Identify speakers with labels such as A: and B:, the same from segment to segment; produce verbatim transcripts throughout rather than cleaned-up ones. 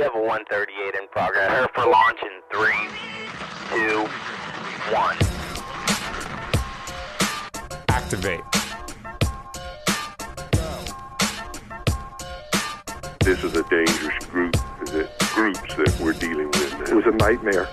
A: Level one thirty-eight in progress. Prepare for launch in three, two, one.
B: Activate.
C: This is a dangerous group, the groups that we're dealing with now. It was a nightmare.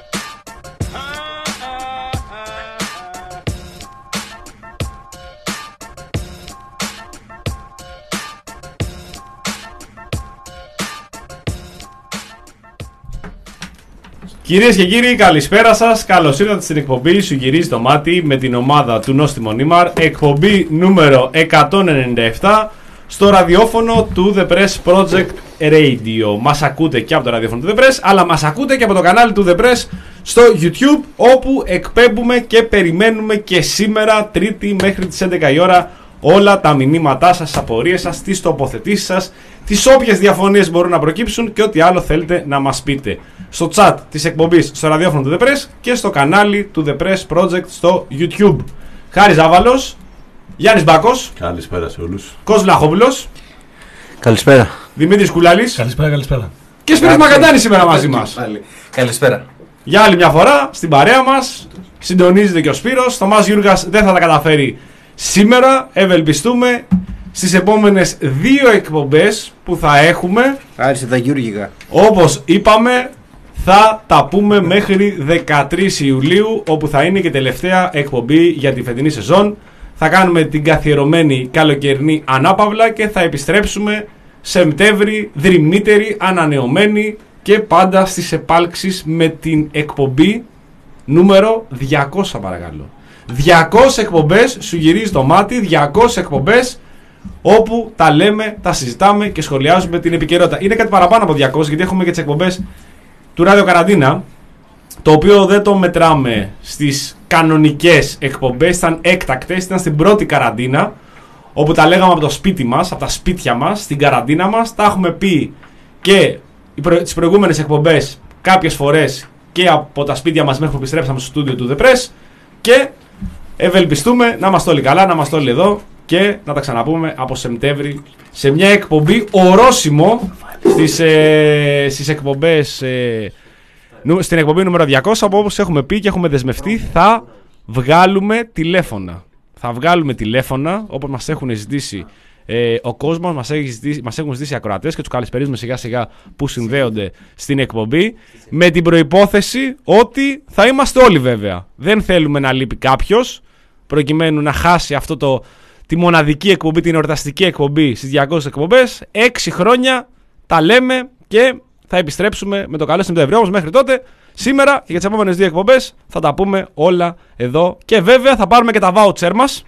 D: Κυρίες και κύριοι, καλησπέρα σας. Καλώς ήρθατε στην εκπομπή Σου Γυρίζει το Μάτι με την ομάδα του Νόστιμο Νίμαρ. Εκπομπή νούμερο εκατόν ενενήντα επτά στο ραδιόφωνο του The Press Project Radio. Μας ακούτε και από το ραδιόφωνο του The Press, αλλά μας ακούτε και από το κανάλι του The Press στο YouTube, όπου εκπέμπουμε και περιμένουμε και σήμερα, Τρίτη μέχρι τις έντεκα η ώρα, όλα τα μηνύματά σας, τις απορίες σας, τις τοποθετήσεις σας, τις όποιες διαφωνίες μπορούν να προκύψουν και ό,τι άλλο θέλετε να μας πείτε. Στο chat της εκπομπής, στο ραδιόφωνο του The Press και στο κανάλι του The Press Project στο YouTube. Χάρης Ζάβαλος, Γιάννης Μπάκος.
E: Καλησπέρα σε όλους.
D: Κος Βλαχόπουλος.
F: Καλησπέρα.
D: Δημήτρης Κουλάλης.
G: Καλησπέρα, καλησπέρα.
D: Και Σπύρος Μακαντάνης σήμερα μαζί μας.
F: Καλησπέρα.
D: Για άλλη μια φορά στην παρέα μας συντονίζεται και ο Σπύρος. Θωμάς Γιούργας δεν θα τα καταφέρει σήμερα. Ευελπιστούμε στις επόμενες δύο εκπομπές που θα έχουμε.
F: Άρισε τα Γιούργικα.
D: Όπως είπαμε, θα τα πούμε μέχρι δεκατρείς Ιουλίου, όπου θα είναι και τελευταία εκπομπή για τη φετινή σεζόν. Θα κάνουμε την καθιερωμένη καλοκαιρινή ανάπαυλα και θα επιστρέψουμε Σεπτέμβρη, δρυμύτερη, ανανεωμένη και πάντα στις επάλξεις με την εκπομπή νούμερο διακόσια, παρακαλώ. διακόσιες εκπομπές Σου Γυρίζει το Μάτι, διακόσιες εκπομπές όπου τα λέμε, τα συζητάμε και σχολιάζουμε την επικαιρότητα. Είναι κάτι παραπάνω από διακόσιες, γιατί έχουμε και τις εκπομπές του Ράδιο Καραντίνα, το οποίο δεν το μετράμε στις κανονικές εκπομπές, ήταν έκτακτες, ήταν στην πρώτη καραντίνα, όπου τα λέγαμε από το σπίτι μας, από τα σπίτια μας, στην καραντίνα μας. Τα έχουμε πει και τις προηγούμενες εκπομπές κάποιες φορές και από τα σπίτια μας μέχρι που επιστρέψαμε στο στούντιο του The Press, και ευελπιστούμε να είμαστε όλοι καλά, να είμαστε όλοι εδώ και να τα ξαναπούμε από Σεπτέμβρη σε μια εκπομπή ορόσημο στις, ε, στις εκπομπές, ε, νου, στην εκπομπή νούμερο διακόσια, που όπως έχουμε πει και έχουμε δεσμευτεί θα βγάλουμε τηλέφωνα. Θα βγάλουμε τηλέφωνα όπως μας έχουν ζητήσει ε, ο κόσμος, μας, έχει ζητήσει, μας έχουν ζητήσει οι ακροατές και τους καλησπερίζουμε σιγά σιγά που συνδέονται στην εκπομπή, με την προϋπόθεση ότι θα είμαστε όλοι βέβαια. Δεν θέλουμε να λείπει κάποιος προκειμένου να χάσει αυτό το, τη μοναδική εκπομπή, την εορταστική εκπομπή στις διακόσιες εκπομπές. Έξι χρόνια τα λέμε και θα επιστρέψουμε με το καλό Σεπτέμβριο. Όμως μέχρι τότε, σήμερα για τις επόμενες δύο εκπομπές θα τα πούμε όλα εδώ. Και βέβαια θα πάρουμε και τα voucher μας.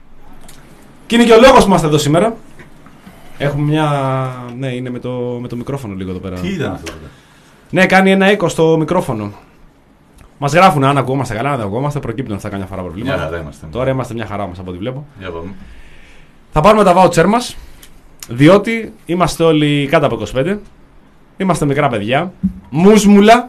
D: Και είναι και ο λόγος που είμαστε εδώ σήμερα. Έχουμε μια... Ναι, είναι με το, με το μικρόφωνο λίγο εδώ πέρα.
E: Τι ήταν αυτό?
D: Ναι, κάνει ένα echo στο μικρόφωνο. Μας γράφουν αν ακούμαστε καλά, αν δεν ακούμαστε. Προκύπτουν αυτά καμιά φορά προβλήματα.
E: Μια χαρά είμαστε.
D: Τώρα είμαστε μια χαρά μας από ό,τι βλέπω.
E: Για πάμε.
D: Θα πάρουμε τα voucher μας, διότι είμαστε όλοι κάτω από είκοσι πέντε. Είμαστε μικρά παιδιά. Μουσμουλα.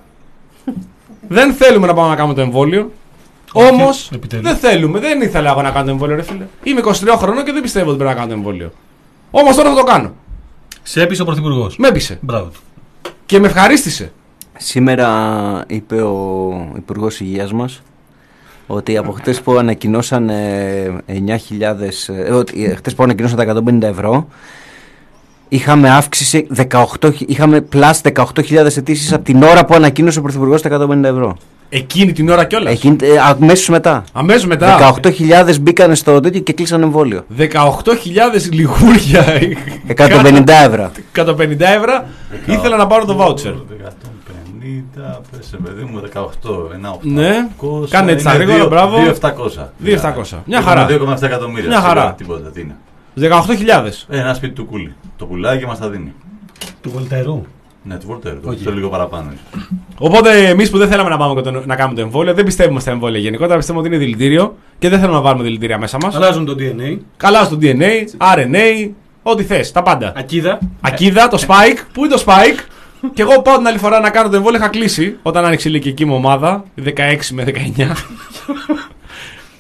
D: Δεν θέλουμε να πάμε να κάνουμε το εμβόλιο. Όμως δεν θέλουμε. Δεν ήθελα εγώ να κάνω το εμβόλιο, ρε φίλε. Είμαι είκοσι τρία χρονών και δεν πιστεύω ότι πρέπει να κάνω το εμβόλιο. Όμως τώρα θα το κάνω.
G: Σε έπεισε ο Πρωθυπουργός.
D: Με έπεισε.
G: Μπράβο.
D: Και με ευχαρίστησε.
F: Σήμερα είπε ο Υπουργός Υγείας μας ότι από χτες που ανακοινώσαν εννιά χιλιάδες, ε, ότι χτες που ανακοινώσαν τα εκατόν πενήντα ευρώ, είχαμε αύξηση δεκαοκτώ, είχαμε πλάς δεκαοκτώ χιλιάδες αιτήσεις από την ώρα που ανακοίνωσε ο Πρωθυπουργός τα εκατόν πενήντα ευρώ.
D: Εκείνη την ώρα κιόλας.
F: Εκείνη, ε, αμέσως μετά.
D: Αμέσως μετά.
F: δεκαοκτώ χιλιάδες μπήκαν στο τέτοιο και κλείσαν εμβόλιο.
D: δεκαοκτώ χιλιάδες λιγούρια.
F: εκατόν πενήντα ευρώ.
D: εκατόν πενήντα ευρώ ήθελα να πάρω το voucher.
E: εκατόν πενήντα, πέσε παιδί μου, δεκαοκτώ, ένα οκτώ.
D: Ναι, κάνε έτσι τα γρήγορα, μπράβο.
E: δύο χιλιάδες επτακόσια.
D: δύο χιλιάδες επτακόσια. Μια χαρά.
E: δύο κόμμα επτά εκατομμύρια.
D: Μια χαρά.
E: Τίποτα, τι είναι.
D: δεκαοκτώ χιλιάδες.
E: Ε, ένα σπίτι του Κούλι. Το πουλάκι μας τα δίνει.
G: Του Βολτερού.
E: Ναι, του Βολτέρου.
G: Okay.
E: Το λίγο παραπάνω.
D: Οπότε εμείς που δεν θέλαμε να, πάμε το, να κάνουμε το εμβόλιο, δεν πιστεύουμε στα εμβόλια γενικότερα. Πιστεύουμε ότι είναι δηλητήριο και δεν θέλουμε να βάλουμε δηλητήρια μέσα μας.
G: Αλλάζουν το ντι εν έι.
D: Αλλάζουν το ντι εν έι, αρ εν έι, ό,τι θες, τα πάντα.
G: Ακίδα.
D: Ακίδα, το spike. Πού είναι το spike? Και εγώ πάω την άλλη φορά να κάνω το εμβόλιο. Είχα κλείσει όταν άνοιξε η ηλικιακή μου ομάδα, δεκαέξι με δεκαεννιά.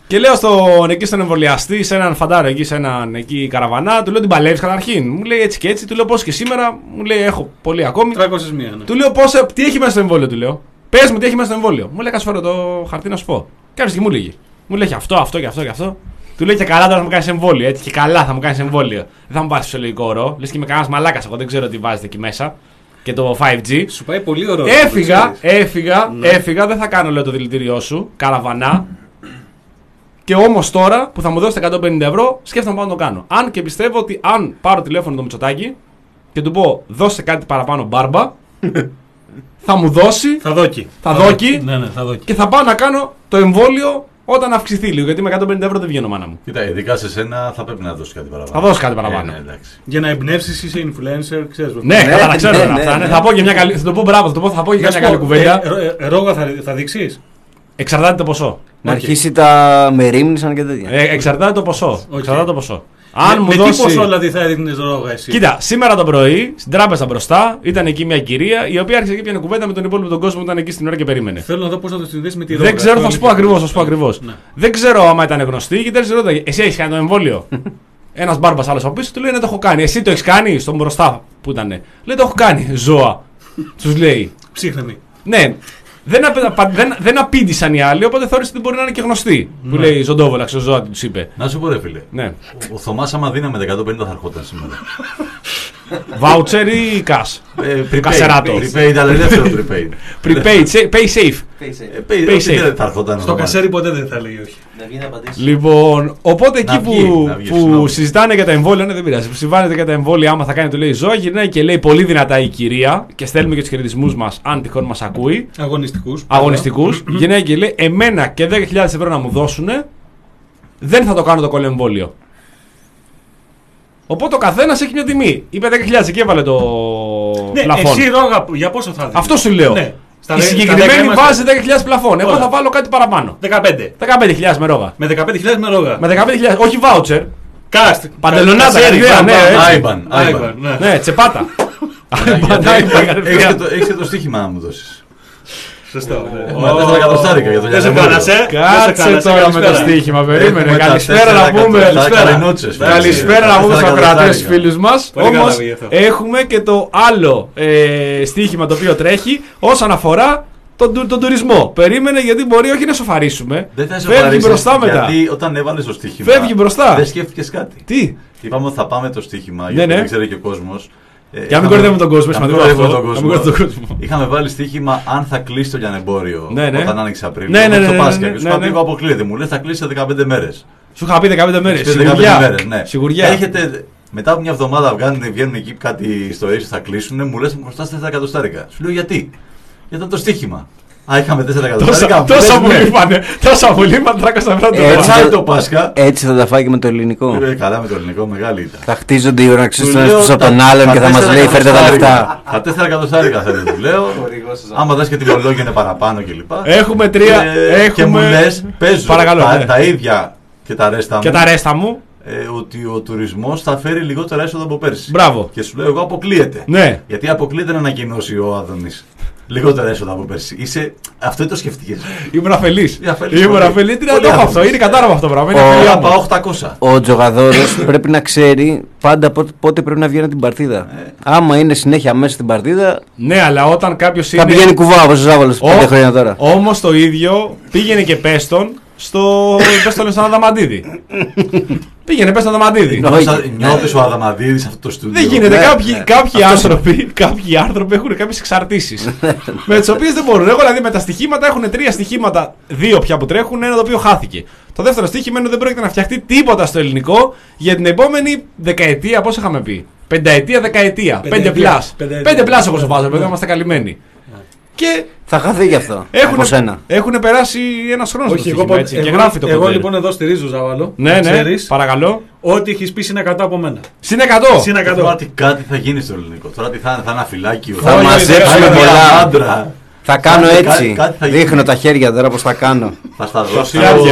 D: Και λέω στον, εκεί στον εμβολιαστή, σε έναν φαντάρο εκεί, σε έναν εκεί καραβανά, του λέω την παλεύει καταρχήν. Μου λέει έτσι και έτσι, του λέω πώς και σήμερα, μου λέει έχω πολύ ακόμη.
G: τριακόσιες μία, ναι.
D: Του λέω πώς, τι έχει μέσα στο εμβόλιο, του λέω. Πες μου τι έχει μέσα στο εμβόλιο. Μου λέει κάτσε φέρω το χαρτί να σου πω. Κάποιο και μου λέγει. Μου λέει αυτό, αυτό και αυτό και αυτό. Του λέει και καλά τώρα θα μου κάνει εμβόλιο. Έτσι και καλά θα μου κάνει εμβόλιο. Δεν θα μου πάρει φυσιολογικό όρο. Λες και είμαι κανένα μαλάκα. Εγώ δεν ξέρω τι βάζετε εκεί μέσα. Και το φάιβ τζι.
G: Σου πάει πολύ ωραίο.
D: Έφυγα, έφυγα, ναι. έφυγα. Δεν θα κάνω λέω το δηλητήριό σου. Καραβανά. Και όμως τώρα που θα μου δώσετε εκατόν πενήντα ευρώ, σκέφτομαι πάνω να το κάνω. Αν και πιστεύω ότι αν πάρω τηλέφωνο το Μητσοτάκη και του πω δώσε κάτι παραπάνω μπάρμπα, θα μου δώσει.
G: Θα δώσει.
D: Θα δώσει.
G: Ναι, ναι, θα δώσει.
D: Και θα πάω να κάνω το εμβόλιο όταν αυξηθεί λίγο. Γιατί με εκατόν πενήντα ευρώ δεν βγαίνω, μάνα μου.
E: Κοίτα, ειδικά σε σένα θα πρέπει να δώσει κάτι παραπάνω.
D: Θα δώσει κάτι παραπάνω.
E: Ε, ναι,
G: για να εμπνεύσει, είσαι influencer, ξέρει.
D: Ναι, καλά, ξέρω αυτά. Θα πω και μια καλή. Θα το πω μπράβο, θα το πω, θα πω και μια καλή κουβέντα.
G: Ρόγα θα δείξει.
D: Εξαρτάται το ποσό.
F: Να αρχίσει τα μερίμνησαν και τέτοια.
D: Ε, εξαρτάται το ποσό.
G: Okay.
D: Εξαρτάται το ποσό. Αν
G: με,
D: μου
G: με
D: δώσει...
G: τι ποσό δηλαδή θα έδινε ρόγα εσύ.
D: Κοίτα, σήμερα το πρωί στην τράπεζα μπροστά ήταν εκεί μια κυρία η οποία άρχισε και πιανε κουβέντα με τον υπόλοιπο τον κόσμο που ήταν εκεί στην ώρα και περίμενε.
G: Θέλω να δω πώ θα το συνδέσει με τη ρόγα.
D: Δεν ξέρω, θα σου πω ακριβώ. Θα σου πω ακριβώς. Ναι. Δεν ξέρω άμα ήταν γνωστή και τέλο ρώταγε. Εσύ έχει κάνει το εμβόλιο. Ένα μπάρμπα άλλο από πίσω του λέει ναι, το έχω κάνει. Εσύ το έχει κάνει στον μπροστά που ήταν. Λέει το έχω κάνει. Ζώα. Του λέει.
G: Ψύχνεμοι.
D: Ναι. Δεν, απ, δεν, δεν απήντησαν οι άλλοι, οπότε θεώρησε ότι μπορεί να είναι και γνωστοί. Ναι. Που λέει Ζωντόβολα, ξεζώα, του είπε.
E: Να σου πω, ρε φίλε.
D: Ναι.
E: Ο, ο Θωμάς, άμα δίναμε τα εκατόν πενήντα θα ερχόταν σήμερα.
D: Voucher ή cash.
E: Ε,
D: Κασεράτο.
E: Prepaid, αλλά ελεύθερο prepaid.
D: Prepaid, pay safe.
E: Pay safe. Θα ερχόταν.
G: Στο κασέρι ποτέ δεν θα λέει όχι.
D: Λοιπόν, οπότε εκεί
E: βγει,
D: που,
E: βγει,
D: που συζητάνε για τα εμβόλια, ναι, δεν πειράζει. Που συζητάνε για τα εμβόλια, άμα θα κάνει το λέει ζώα, γυρνάει και λέει πολύ δυνατά η κυρία και στέλνουμε και του χαιρετισμούς μας, αν τυχόν μας ακούει.
G: Αγωνιστικούς.
D: Αγωνιστικούς. Γυρνάει και λέει, εμένα και δέκα χιλιάδες ευρώ να μου δώσουν, δεν θα το κάνω το κολεμβόλιο. Οπότε ο καθένας έχει μια τιμή. Είπε δέκα χιλιάδες και έβαλε το
G: ναι,
D: πλαφόν.
G: Εσύ ρόγα, για πόσο θα δίνεις.
D: Αυτό σου λέω.
G: Ναι.
D: Η συγκεκριμένη βάζει δέκα χιλιάδες πλαφόν. Εγώ θα βάλω κάτι παραπάνω.
G: δεκαπέντε.
D: δεκαπέντε χιλιάδες με ρόγα.
G: Με δεκαπέντε χιλιάδες με ρόγα.
D: Με δεκαπέντε χιλιάδες, όχι voucher.
G: Κάστ.
D: Παντελονάτα.
E: Άιμπαν.
D: Ναι, τσεπάτα.
E: Έχεις και το στοίχημα να μου δώσεις.
G: Σωστό.
E: τέσσερα εκατοστάρικα για το
G: λιανεμπόριο.
D: Κάτσε τώρα με το στοίχημα. Περίμενε. Καλησπέρα να πούμε. Καλησπέρα να πούμε στους ακροατές φίλους μας. Όμως έχουμε και το άλλο στοίχημα το οποίο τρέχει όσον αφορά τον, τον τουρισμό. Περίμενε γιατί μπορεί όχι να σοφαρίσουμε.
E: Δεν θα
D: φεύγει μπροστά μετά.
E: Γιατί όταν έβαλες το στοίχημα.
D: Φεύγει μπροστά.
E: Δεν σκέφτηκες κάτι.
D: Τι.
E: Είπαμε ότι θα πάμε το στοίχημα
D: ναι,
E: γιατί
D: ναι.
E: δεν ξέρει και ο κόσμος.
D: Και αν μην κορδεύουμε τον κόσμο,
E: σημαντικό αυτό. Είχαμε βάλει στοίχημα αν θα κλείσει το λιανεμπόριο
D: ναι, ναι.
E: όταν άνοιξε Απρίλιο.
D: Ναι, ναι, ναι,
E: το
D: ναι,
E: Πάσχα.
D: ναι,
E: Και σου
D: ναι,
E: είπα
D: ναι.
E: ότι αποκλείεται. Μου λες θα κλείσει σε δεκαπέντε μέρες.
D: Σου είχα πει δεκαπέντε μέρες.
E: Σιγουριά. Ναι.
D: Σιγουριά.
E: Έχετε, μετά από μια εβδομάδα βγαίνουν, βγαίνουν εκεί κάτι ιστορίες θα κλείσουν. Μου λες μου χρωστάς τέσσερα εκατοστάρικα. Σου λέω γιατί. Γιατί ήταν το στοίχημα. Α, είχαμε τέσσερα εκατοστάρικα.
D: Τόσα πολύ είπανε. Τόσα πολύ είπανε τριακόσια ευρώ
E: το Πάσχα.
F: Έτσι θα τα φάει και με το ελληνικό.
E: Καλά με το ελληνικό, μεγάλη ήταν.
F: Θα χτίζονται οι ουραξίες ένας από τον άλλον και θα μας λέει φέρτε τα λεφτά.
E: Τα τέσσερα εκατοστάρικα θέλω, του λέω. Άμα δες και την κολόγια είναι παραπάνω κλπ.
D: Έχουμε τρία.
E: Και μου λες, παίζω τα ίδια και τα ρέστα μου.
D: Και τα ρέστα μου.
E: Ότι ο τουρισμός θα φέρει λιγότερα έσοδα από πέρσι.
D: Μπράβο.
E: Και σου λέω εγώ αποκλείεται.
D: Ναι.
E: Γιατί αποκλείεται να ανακοινώσει ο Άδωνης λιγότερα έσοδα από πέρσι. Είσαι... Αυτό το σκεφτήκες.
D: Ήμουν αφελής.
E: Αφελής.
D: Ήμουν αφελής. Τι να το έχω αυτό. Είναι κατάλαβα αυτό το πράγμα.
E: Θα πάω οκτακόσια.
F: Ο Τζογαδόρος πρέπει να ξέρει πάντα πότε πρέπει να βγαίνει από την παρτίδα. Ε. Άμα είναι συνέχεια μέσα στην παρτίδα.
D: Ναι, αλλά όταν κάποιος είναι.
F: Θα πηγαίνει κουβά όπως ο Ζάβολος πέντε χρόνια τώρα.
D: Όμως το ίδιο πήγαινε και πες τον στο. Πες τον στον Αδαμαντίδη. Πήγαινε, πες τον Αδαμαντίδη.
E: Νιώθεις ο Αδαμαντίδης αυτό το στούντιο.
D: Δεν γίνεται. Κάποιοι, κάποιοι, άνθρωποι, κάποιοι άνθρωποι έχουν κάποιες εξαρτήσεις. Με τις οποίες δεν μπορούν. Εγώ δηλαδή με τα στοιχήματα έχουν τρία στοιχήματα, δύο πια που τρέχουν, ένα το οποίο χάθηκε. Το δεύτερο στοίχημα είναι ότι δεν πρόκειται να φτιαχτεί τίποτα στο ελληνικό για την επόμενη δεκαετία, πώς είχαμε πει. Πενταετία, δεκαετία. Πέντε πλάς. Πέντε πλάς όπως το βάζω, παιδιά, είμαστε καλυμμένοι. Και
F: θα χαθεί γι' αυτό.
D: Έχουν περάσει ένα χρόνο.
G: Όχι, εγώ,
D: έτσι,
G: εγώ,
D: και γράφει το
G: εγώ
D: κοντέρ.
G: λοιπόν εδώ στηρίζω, Ζάβαλο.
D: Ναι, ναι, ξέρεις, παρακαλώ.
G: Ό,τι έχει πει είναι εκατό από μένα.
D: Συν εκατό.
G: Συν εκατό.
E: Τώρα τι κάτι θα γίνει στο ελληνικό. Τώρα τι θα είναι, θα είναι ένα φυλάκιο.
F: Θα μαζέψουμε πολλά
E: άντρα.
F: Θα κάνω έτσι. Δείχνω τα χέρια τώρα πως θα κάνω.
E: Θα στα δώσω.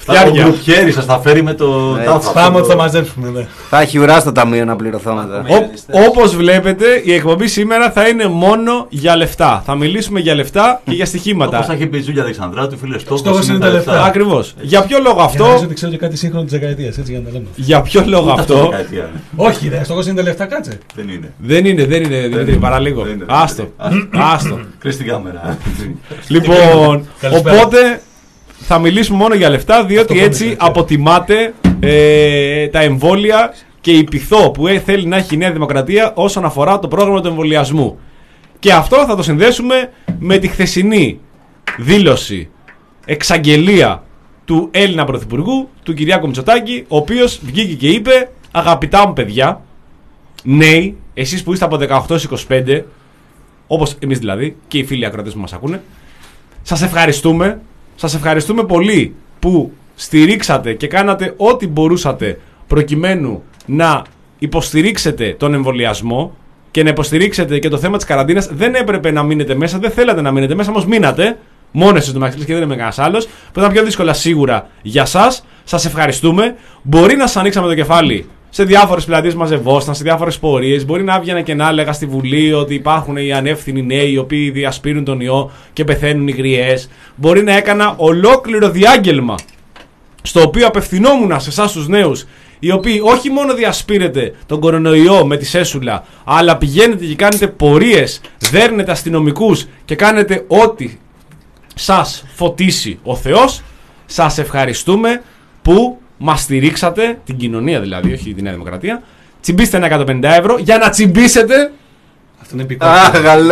E: Ο γκρουπιέρι σας θα φέρει με το τάφα.
G: Πάμε ότι θα μαζέψουμε, ναι.
F: Θα έχει ουρά στο ταμείο να πληρωθώ μετά.
D: Όπως βλέπετε, η εκπομπή σήμερα θα είναι μόνο για λεφτά. Θα μιλήσουμε για λεφτά και για στοιχήματα.
E: Όπως θα έχει πει η Ζούλια Αλεξανδράτου, φίλε,
G: Στόχος είναι τα λεφτά.
D: Ακριβώς. Για ποιο λόγο αυτό.
G: Νομίζω ότι ξέρω και κάτι σύγχρονο της δεκαετίας, έτσι για να τα λέμε.
D: Για ποιο λόγο αυτό.
G: Όχι, ρε, στόχος είναι τα λεφτά, κάτσε.
E: Δεν είναι.
D: Δεν είναι, δεν είναι, Δημήτρη, παραλίγο. Άστο. Άστο.
E: Κρίστη κάμερα.
D: Λοιπόν,
G: Καλησπέρα.
D: οπότε θα μιλήσουμε μόνο για λεφτά, διότι
G: Αυτό
D: έτσι
G: πάμε,
D: αποτιμάται ε, τα εμβόλια και η πειθό που ε, θέλει να έχει η Νέα Δημοκρατία όσον αφορά το πρόγραμμα του εμβολιασμού. Και αυτό θα το συνδέσουμε με τη χθεσινή δήλωση, εξαγγελία του Έλληνα Πρωθυπουργού, του Κυριάκου Μητσοτάκη, ο οποίος βγήκε και είπε: αγαπητά μου παιδιά, νέοι, εσείς που είστε από δεκαοκτώ έως είκοσι πέντε, όπως εμείς δηλαδή, και οι φίλοι ακροατές που μας ακούνε, σας ευχαριστούμε. Σας ευχαριστούμε πολύ που στηρίξατε και κάνατε ό,τι μπορούσατε προκειμένου να υποστηρίξετε τον εμβολιασμό και να υποστηρίξετε και το θέμα της καραντίνας. Δεν έπρεπε να μείνετε μέσα, δεν θέλατε να μείνετε μέσα, όμως μείνατε. Μόνοι σας το Μαξίλης και δεν είμαι κανένας άλλος. Που ήταν πιο δύσκολα σίγουρα για σας. Σας ευχαριστούμε. Μπορεί να σας ανοίξαμε το κεφάλι σε διάφορες πλατείες μαζευόσταν, σε διάφορες πορείες. Μπορεί να έβγαινα και να έλεγα στη Βουλή ότι υπάρχουν οι ανεύθυνοι νέοι οι οποίοι διασπείρουν τον ιό και πεθαίνουν οι γριές. Μπορεί να έκανα ολόκληρο διάγγελμα στο οποίο απευθυνόμουν σε εσάς τους νέους, οι οποίοι όχι μόνο διασπείρετε τον κορονοϊό με τη σέσουλα, αλλά πηγαίνετε και κάνετε πορείες, δέρνετε αστυνομικούς και κάνετε ό,τι σας φωτίσει ο Θεός. Σας ευχαριστούμε που μας στηρίξατε, την κοινωνία δηλαδή, όχι τη Νέα Δημοκρατία. Τσιμπήστε ένα εκατόν πενήντα ευρώ για να τσιμπήσετε.
G: Αυτό είναι επικό.
F: Αχ, καλό.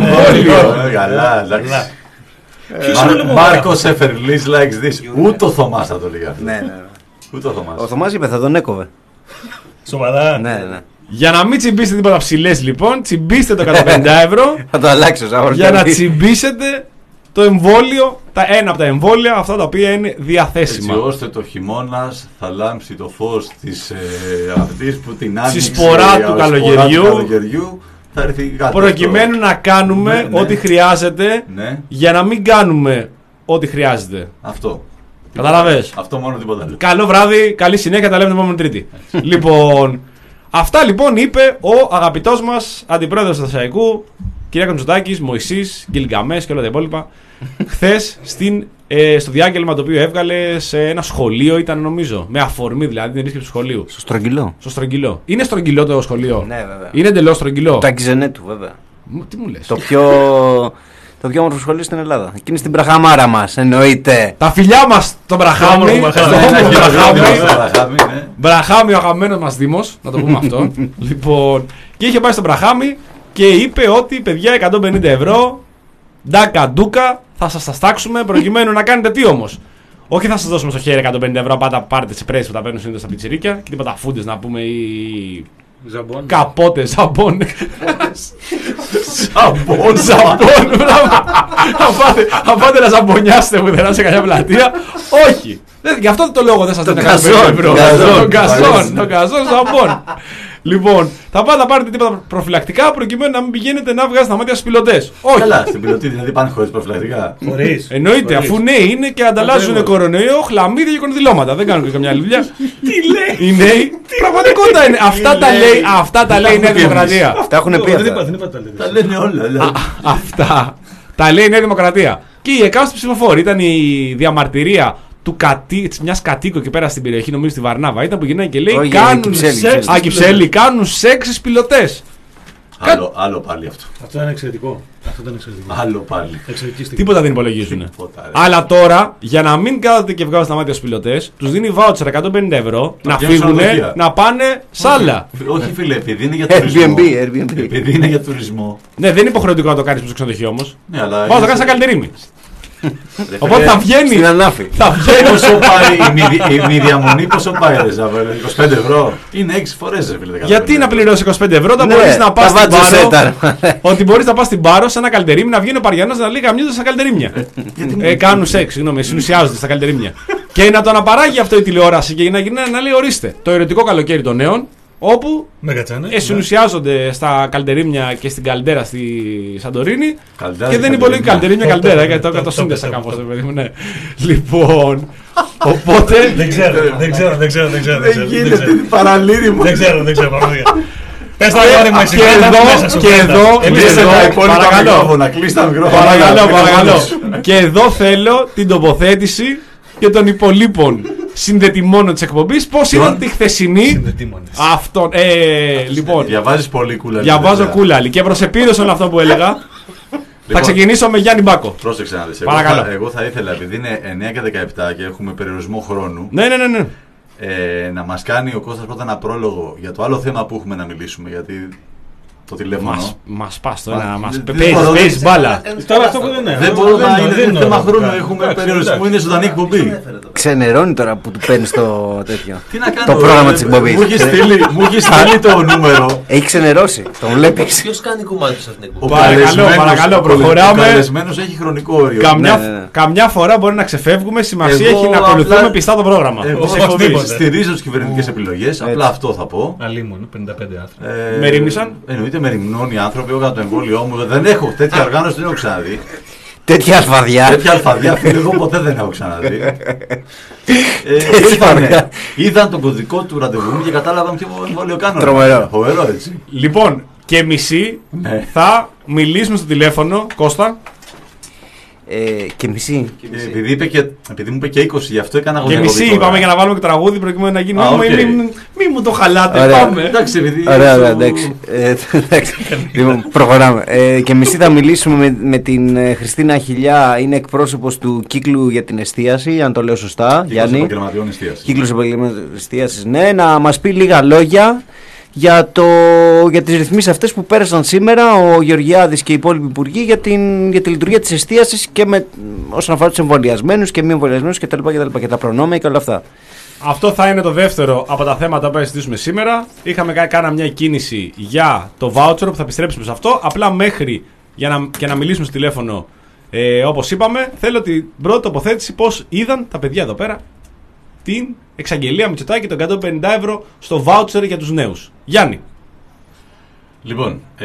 E: Καλά, εντάξει. Μάρκος Εφερλής likes this. Ούτε ο Θωμάς θα το λέει αυτό.
F: Ναι, ναι.
E: Ούτε ο Θωμάς.
F: Ο Θωμάς είπε θα τον έκοβε.
G: Σοβαρά.
F: Ναι, ναι.
D: Για να μην τσιμπήσετε τίποτα ψηλές λοιπόν, τσιμπήστε το εκατόν πενήντα ευρώ
F: Θα το αλλάξω σαν
D: για να τσιμπήσετε το εμβόλιο, τα ένα από τα εμβόλια αυτά τα οποία είναι διαθέσιμα.
E: Έτσι ώστε το χειμώνας θα λάμψει το φως της ε, αυτής που την άνοιξε
D: σπορά του καλοκαιριού.
E: καλοκαιριού θα έρθει κάτι
D: Προκειμένου
E: αυτό.
D: να κάνουμε
E: Ναι, ναι.
D: ό,τι χρειάζεται
E: Ναι,
D: για να μην κάνουμε ό,τι χρειάζεται.
E: αυτό.
D: Καταλαβες.
E: Αυτό μόνο, τίποτα άλλο.
D: Καλό βράδυ, καλή συνέχεια, τα λέμε την επόμενη Τρίτη. Λοιπόν, αυτά λοιπόν είπε ο αγαπητός μας αντιπρόεδρος του Θεσσαλικού, Κυριάκος Μητσοτάκης, Μωυσής, Γκιλγκαμές και όλα τα υπόλοιπα, χθες στην, ε, στο διάγγελμα το οποίο έβγαλε σε ένα σχολείο, ήταν νομίζω, με αφορμή δηλαδή την επίσκεψη του σχολείου.
F: Στο στρογγυλό.
D: Στο στρογγυλό. Είναι στρογγυλό το σχολείο.
F: Ναι, βέβαια.
D: Είναι εντελώς στρογγυλό.
F: Το Αγγιζενέτου, βέβαια.
D: Μου- Τι μου λες.
F: Το πιο, το πιο όμορφο σχολείο στην Ελλάδα. Εκείνη στην Μπραχαμάρα μας, εννοείται.
D: Τα φιλιά μας τον Μπραχάμι.
G: Όμορφο Μπραχάμι.
D: στον
E: Ένα
D: όμορφο
E: χειροκρότημα
D: Μπραχάμι.
E: στο Βραχάμι, ναι.
D: Μπραχάμι, ο αγαπημένος μας Δήμος, να το πούμε αυτό. Λοιπόν, και είχε πάει στον Μπραχάμι και είπε ότι παιδιά εκατόν πενήντα ευρώ, ντάκα ντούκα, θα σας τα στάξουμε προκειμένου να κάνετε τι όμως. Όχι θα σας δώσουμε στο χέρι εκατόν πενήντα ευρώ, πάτα πάρετε τις πρέσεις που τα παίρνουν συνήθως στα πιτσιρίκια και τίποτα φούντες να πούμε ή
G: Ζαμπόν.
D: καπότες, ζαμπόν.
E: Σαμπόν,
D: Ζαμπόν, μπράβο. Αν πάτε- Αν πάτε να ζαμπονιάσετε πουθενά σε κάποια πλατεία, όχι. Δεν- Γι' αυτό το λόγο δεν σας λένε εκατόν πενήντα ευρώ.
F: καζόν, καζόν.
D: Τον καζόν, τον καζόν ζαμπόν. Λοιπόν, θα πάτε να πάρετε τίποτα προφυλακτικά προκειμένου να μην πηγαίνετε να βγάζετε τα μάτια στους πιλωτές. Όχι.
E: Καλά, στην πιλωτή δηλαδή πάνε χωρίς προφυλακτικά.
G: Χωρίς.
D: Εννοείται,
G: Χωρίς.
D: αφού νέοι είναι και ανταλλάζουν
G: Ακριβώς.
D: κορονοϊό, χλαμίδια και κονδυλώματα. Δεν κάνουν και καμιά άλλη δουλειά.
G: Τι λέει.
D: Οι νέοι, πραγματικότητα είναι. Αυτά τα λέει, αυτά τα λέει η Νέα
E: έχουμε πει
D: Δημοκρατία.
F: Αυτά έχουν πει
G: Δεν
F: αυτά.
G: είπα, δεν είπα τα λέτε.
E: Τα λένε όλα. δηλαδή.
D: Αυτά τα λέει η Νέα Δημοκρατία. Και οι εκάστοτε ψηφοφόροι ήταν η διαμαρτυρία του κατή, της μιας κατοίκου εκεί πέρα στην περιοχή, νομίζω στη Βαρνάβα. Ήταν που γυρνάει και λέει:
F: Όχι,
D: κάνουν
F: Κυψέλη,
D: σεξ.
F: Κυψέλη.
D: Α, Κυψέλη, κάνουν σεξ στις πιλωτές.
E: Άλλο, άλλο πάλι αυτό.
G: Αυτό είναι εξαιρετικό. Αυτό ήταν εξαιρετικό.
E: Άλλο πάλι.
G: Εξαιρετική στιγμή.
D: Τίποτα δεν υπολογίζουν.
E: Τίποτα, ρε.
D: Αλλά τώρα, για να μην κάθονται και βγάζουν τα μάτια στους πιλωτές, τους δίνει βάουτσερ εκατόν πενήντα ευρώ να
E: πηγαίνουν
D: φύγουν,
E: ξενοδοχεία.
D: να πάνε σ' άλλα.
E: Όχι φίλε, επειδή είναι για τουρισμό.
F: Airbnb, Airbnb.
E: Επειδή είναι για τουρισμό.
D: Ναι, δεν είναι υποχρεωτικό να το κάνεις στο ξενοδοχείο όμως.
E: Ναι, αλλά.
D: Πάω να το κάνεις σαν καλυτερίμι.
E: Ρε,
D: Οπότε
E: φίλε,
D: θα βγαίνει.
F: Στην Ανάφη.
D: Θα βγαίνει.
E: Πόσο πάει η μη- η μη διαμονή, πόσο πάει ρε Ζαβέλο, είκοσι πέντε ευρώ. Είναι έξι φορές ρε φίλε.
D: Γιατί να πληρώσει είκοσι πέντε ευρώ όταν
F: Ναι,
D: μπορείς να πας
F: τα
D: στην
F: βάτζε
D: Πάρο.
F: σέτα.
D: Ότι μπορείς να πας στην Πάρο σε ένα καλυτερίμι να βγαίνει ο Παριανός να λέει γαμιούνται στα καλυτερίμια. ε, κάνουν σεξ, συγγνώμη, συνουσιάζονται στα καλυτερίμια. Και να το αναπαράγει αυτό η τηλεόραση και να γυρνάει να λέει ορίστε το ερωτικό καλοκαίρι των νέων όπου
G: Μεγατσάνε.
D: εσυνουσιάζονται στα καλντερίμια και στην καλντέρα στη Σαντορίνη.
E: Καλντέρα
D: Και
E: και
D: δεν είναι πολύ
E: καλντερίμια.
D: καλντερίμια καλντέρα, γιατί
G: Το-
D: το
G: το-
D: το σύνδεσα
G: το-
D: κάπως.
G: το-
D: παιδί μου, ναι. Λοιπόν, οπότε.
G: Δεν ξέρω, δεν ξέρω, δεν ξέρω, δεν ξέρω.
E: Δεν
G: ξέρω,
E: γίνεται,
G: ξέρω.
E: είναι παραλήρημο.
G: Δεν ξέρω, δεν ξέρω. πραγματικά. Πες τα γόρι μου εσύ.
D: Και
G: πες τα
D: εδώ,
G: μέσα σου,
D: και
G: πες τα.
D: εδώ,
G: Εμείς
D: και
E: Κλείσε
D: εδώ,
E: τα υπόλοιπα
D: παρακαλώ.
E: μικρόφωνα, κλείσε τα μικρόφωνα.
D: Παρακαλώ,
E: Έλα,
D: παρακαλώ.
E: μόνος.
D: Και εδώ θέλω την τοποθέτηση και των υπολείπων συνδετημόνων της εκπομπής. Πώς ήταν τη χθεσινή.
G: Συνδετήμονες.
D: Αυτόν. Ε, λοιπόν,
E: Διαβάζεις πολύ κούλα.
D: διαβάζω κούλαλη. Και προς επίδοση όλο αυτό που έλεγα, θα ξεκινήσω με Γιάννη Μπάκο.
E: Πρόσεξε να δεις. Εγώ
D: Παρακαλώ.
E: θα, εγώ θα ήθελα, επειδή είναι εννιά και δεκαεπτά και έχουμε περιορισμό χρόνου,
D: Ναι, ναι, ναι, ναι.
E: ε, να μας κάνει ο Κώστας πρώτα ένα πρόλογο για το άλλο θέμα που έχουμε να μιλήσουμε. Γιατί το τηλέφωνο.
D: Μας, μας πας το
E: Μα-
D: ένα, μας
E: δεν- δεν
D: παίζεις,
E: μπορώ,
D: παίζεις
E: δεν-
D: μπάλα.
G: Τώρα αυτό που δεν είναι.
E: Δεν μπορώ να είναι
G: δεν
E: θέμα
G: ωραίο.
E: χρόνου.
G: Εντάξει,
E: Έχουμε
G: εντάξει,
E: περιορισμό,
G: εντάξει.
E: είναι ζωντανή εκπομπή.
F: Ξενερώνει τώρα που του παίρνει το τέτοιο.
E: Τι να κάνω,
F: Το πρόγραμμα
E: ε,
F: της εκπομπής.
E: Μου έχει στείλει, μου έχει στείλει το νούμερο.
F: Έχει ξενερώσει. Τον βλέπει.
B: Ποιο κάνει κομμάτι σε αυτήν την εκπομπή.
E: Ο
D: Παρακαλώ,
E: καλεσμένος-
D: παρακαλώ,
E: ο
D: προχωράμε.
E: καλεσμένος έχει χρονικό όριο.
D: Καμιά,
F: Ναι, ναι, ναι.
D: καμιά φορά μπορεί να ξεφεύγουμε, σημασία
E: Εγώ
D: έχει να ακολουθούμε
E: απλά-
D: πιστά το πρόγραμμα.
E: Εγώ
D: της
G: όπως
D: εκπομπής.
G: τίποτε.
E: στηρίζω τις κυβερνητικές επιλογές, απλά αυτό θα πω.
G: Αλίμονο, πενήντα πέντε άνθρωποι.
E: Ε,
D: Με ρίμνησαν?
E: Εννοείται με ρημνών οι άνθρωποι. Εγώ κατά το εμβόλιο μου δεν έχω τέτοια οργάνωση, δεν έχω ξαναδεί.
F: Τέτοια αλφαδιά.
E: Τέτοια αλφαδιά φίλε, εγώ ποτέ δεν έχω ξαναδεί. ε,
F: Τέτοια
E: είδανε,
F: αργά.
E: είδαν τον κωδικό του ραντεβού μου και κατάλαβαν ποιο εμβόλιο κάνω.
F: Τρομερό.
E: Φοβερό έτσι.
D: Λοιπόν, και μισή
E: Ναι.
D: θα μιλήσουμε στο τηλέφωνο, Κώστα.
F: Ε, και μισή.
E: Ε, επειδή, είπε και, επειδή μου είπε και είκοσι, γι' αυτό έκανα εγώ
D: Και
E: μια
D: μισή
E: κωδικό,
D: είπαμε
E: ε.
D: για να βάλουμε και τραγούδι προκειμένου να γίνει.
E: Α,
D: Μη,
E: οκ.
D: μη, μη, μη μου το χαλάτε,
F: Ωραία.
D: πάμε.
E: Εντάξει, επειδή.
F: Ωραία, ωραία,
E: σου-
F: εντάξει. Ε, εντάξει. Λοιπόν, προχωράμε. Ε, και μισή θα μιλήσουμε με, με την ε, Χριστίνα Χιλιά, είναι εκπρόσωπος του κύκλου για την εστίαση, αν το λέω σωστά,
E: Κύκλος
F: Γιάννη.
E: επαγγελματιών εστίασης.
F: Κύκλος επαγγελματιών εστίασης, ναι, να μας πει λίγα λόγια για, το, για τις ρυθμίσεις αυτές που πέρασαν σήμερα ο Γεωργιάδης και οι υπόλοιποι υπουργοί για, την, για τη λειτουργία της εστίασης και με, όσον αφορά τους εμβολιασμένους και μη εμβολιασμένους κτλ. Και, και τα προνόμια και όλα αυτά.
D: Αυτό θα είναι το δεύτερο από τα θέματα που θα συζητήσουμε σήμερα. Είχαμε κα- κάνα μια κίνηση για το voucher που θα επιστρέψουμε σε αυτό. Απλά μέχρι για να, και να μιλήσουμε στο τηλέφωνο, ε, όπως είπαμε, θέλω την πρώτη τοποθέτηση πώς είδαν τα παιδιά εδώ πέρα την εξαγγελία Μητσοτάκη των εκατόν πενήντα ευρώ στο voucher για τους νέους. Γιάννη.
E: Λοιπόν, ε,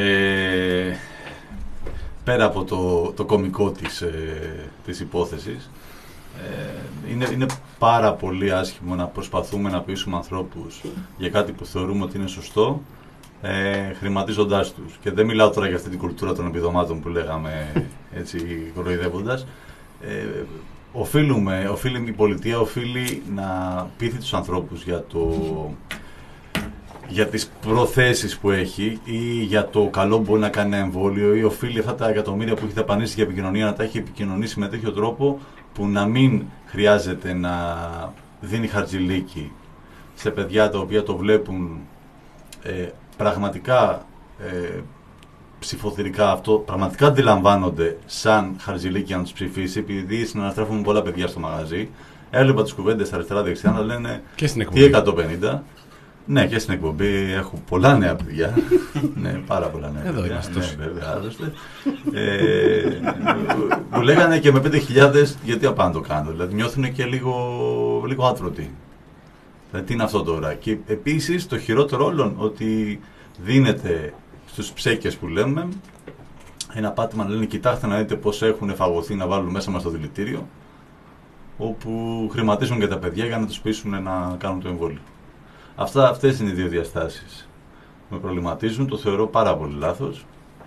E: πέρα από το, το κωμικό της, ε, της υπόθεσης, ε, είναι, είναι πάρα πολύ άσχημο να προσπαθούμε να πείσουμε ανθρώπους για κάτι που θεωρούμε ότι είναι σωστό, ε, χρηματίζοντάς τους. Και δεν μιλάω τώρα για αυτή την κουλτούρα των επιδομάτων που λέγαμε έτσι κοροϊδεύοντας. Ε, οφείλουμε, οφείλει η πολιτεία οφείλει να πείθει τους ανθρώπους για το... για τις προθέσεις που έχει ή για το καλό που μπορεί να κάνει ένα εμβόλιο ή οφείλει αυτά τα εκατομμύρια που έχει δαπανίσει για επικοινωνία να τα έχει επικοινωνήσει με τέτοιο τρόπο που να μην χρειάζεται να δίνει χαρτζηλίκι σε παιδιά τα οποία το βλέπουν ε, πραγματικά ε, ψηφοθυρικά αυτό, πραγματικά αντιλαμβάνονται σαν χαρτζηλίκι για να τους ψηφίσει, επειδή συναναστρέφουν πολλά παιδιά στο μαγαζί. Έβλεπα τις κουβέντες αριστερά-δεξιά να λένε
D: Και στην
E: τι
D: εκπομπή.
E: εκατόν πενήντα. Ναι, και στην εκπομπή έχω πολλά νέα παιδιά. Ναι, πάρα πολλά νέα
D: Εδώ
E: παιδιά.
D: είμαστε.
E: Ναι, βέβαια, άλλωστε. ε, μου λέγανε και με πέντε χιλιάδες γιατί απάνω το κάνω. Δηλαδή νιώθουν και λίγο, λίγο άτρωτοι. Δηλαδή τι είναι αυτό τώρα. Και επίσης το χειρότερο όλων ότι δίνεται στους ψέκες που λέμε ένα πάτημα να λένε κοιτάξτε να δείτε πώς έχουν φαγωθεί να βάλουν μέσα μας στο δηλητήριο, όπου χρηματίζουν και τα παιδιά για να τους πείσουν να κάνουν το εμβόλιο. Αυτά, αυτές είναι οι δύο διαστάσεις. Με προβληματίζουν, το θεωρώ πάρα πολύ λάθος.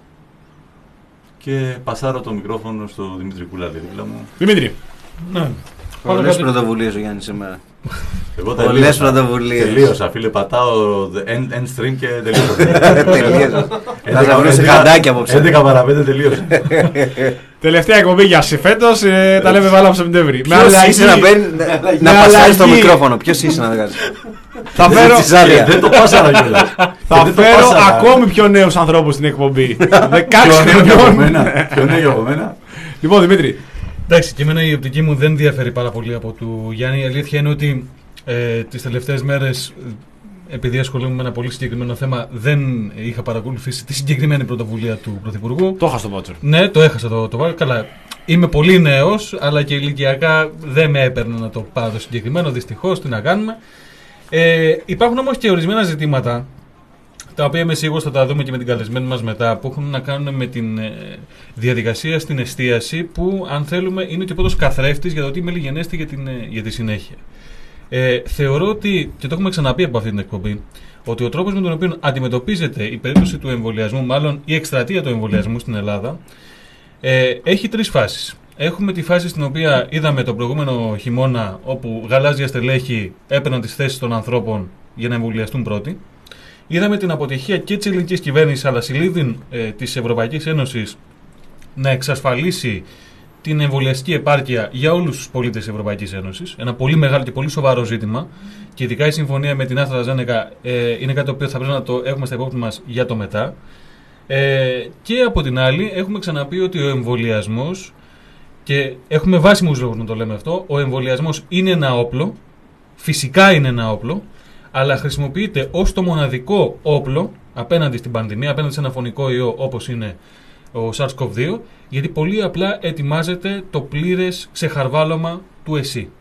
E: Και πασάρω το μικρόφωνο στο Δημήτρη Κουλάλη δίπλα μου.
D: Δημήτρη.
G: Ναι.
F: Πολλές πρωτοβουλίες ο Γιάννης σήμερα.
E: Εγώ
F: Πολλές
E: τελείωσα.
F: πρωτοβουλίες.
E: Τελείωσα, φίλε, πατάω end, end stream και τελείωσα.
F: Τελείωσα. Θα σε βρω σε χαντάκι απόψε.
E: έντεκα παρά πέντε τελείωσα.
D: Τελευταία εκπομπή για σε φέτος, ε, τα λέμε βάλαμε από Σεπτέμβρη. Με
F: Ποιος
D: αλλαγή.
F: είσαι να παίρνει, να- να
D: Με
F: πασάρεις το
D: αλλαγή.
F: μικρόφωνο. Ποιος είσαι να βγάζεις.
D: Θα φέρω,
F: Της άδεια.
E: Δεν το πάσαρα κιόλας.
D: θα
E: Δεν το
D: φέρω
E: πάσαρα.
D: ακόμη πιο νέους ανθρώπους στην εκπομπή. δεκαέξι
E: Πιο νέο και από
D: χρονών.
E: μένα. Πιο νέο και από μένα.
D: Λοιπόν, Δημήτρη.
G: Εντάξει, και εμένα η οπτική μου δεν διαφέρει πάρα πολύ από του Γιάννη. Η αλήθεια είναι ότι ε, τις τελευταίες μέρες, ε, επειδή ασχολούμαι με ένα πολύ συγκεκριμένο θέμα, δεν είχα παρακολουθήσει τη συγκεκριμένη πρωτοβουλία του Πρωθυπουργού.
D: Το είχα στο voucher.
G: Ναι, το έχασα το, το βάλω. Καλά. Είμαι πολύ νέος, αλλά και ηλικιακά δεν με έπαιρνε να το πάρω το συγκεκριμένο. Δυστυχώς, τι να κάνουμε. Ε, υπάρχουν όμως και ορισμένα ζητήματα τα οποία είμαι σίγουρος θα τα δούμε και με την καλεσμένη μας μετά, που έχουν να κάνουν με την ε, διαδικασία στην εστίαση, που αν θέλουμε είναι και πρώτος καθρέφτης για το τι μελιγενέστη για, την, ε, για τη συνέχεια. Ε, θεωρώ ότι, και το έχουμε ξαναπεί από αυτή την εκπομπή, ότι ο τρόπος με τον οποίο αντιμετωπίζεται η περίπτωση του εμβολιασμού, μάλλον η εκστρατεία του εμβολιασμού στην Ελλάδα, ε, έχει τρεις φάσεις. Έχουμε τη φάση στην οποία είδαμε τον προηγούμενο χειμώνα, όπου γαλάζια στελέχη έπαιρναν τις θέσεις των ανθρώπων για να εμβολιαστούν πρώτοι. Είδαμε την αποτυχία και της ελληνικής κυβέρνησης, αλλά συλλήβδιν ε, της Ευρωπαϊκής Ένωσης να εξασφαλίσει την εμβολιαστική επάρκεια για όλους τους πολίτες της Ευρωπαϊκής Ένωσης. Ένα πολύ μεγάλο και πολύ σοβαρό ζήτημα. Και ειδικά η συμφωνία με την AstraZeneca ε, είναι κάτι το οποίο θα πρέπει να το έχουμε στα υπόψη μας για το μετά. Ε, και από την άλλη, έχουμε ξαναπεί ότι ο εμβολιασμός, και έχουμε βάσιμους λόγους να το λέμε αυτό, ο εμβολιασμός είναι ένα όπλο, φυσικά είναι ένα όπλο, αλλά χρησιμοποιείται ως το μοναδικό όπλο απέναντι στην πανδημία, απέναντι σε ένα φωνικό ιό όπως είναι ο SARS-κοβ δύο, γιατί πολύ απλά ετοιμάζεται το πλήρες ξεχαρβάλωμα του ΕΣΥ.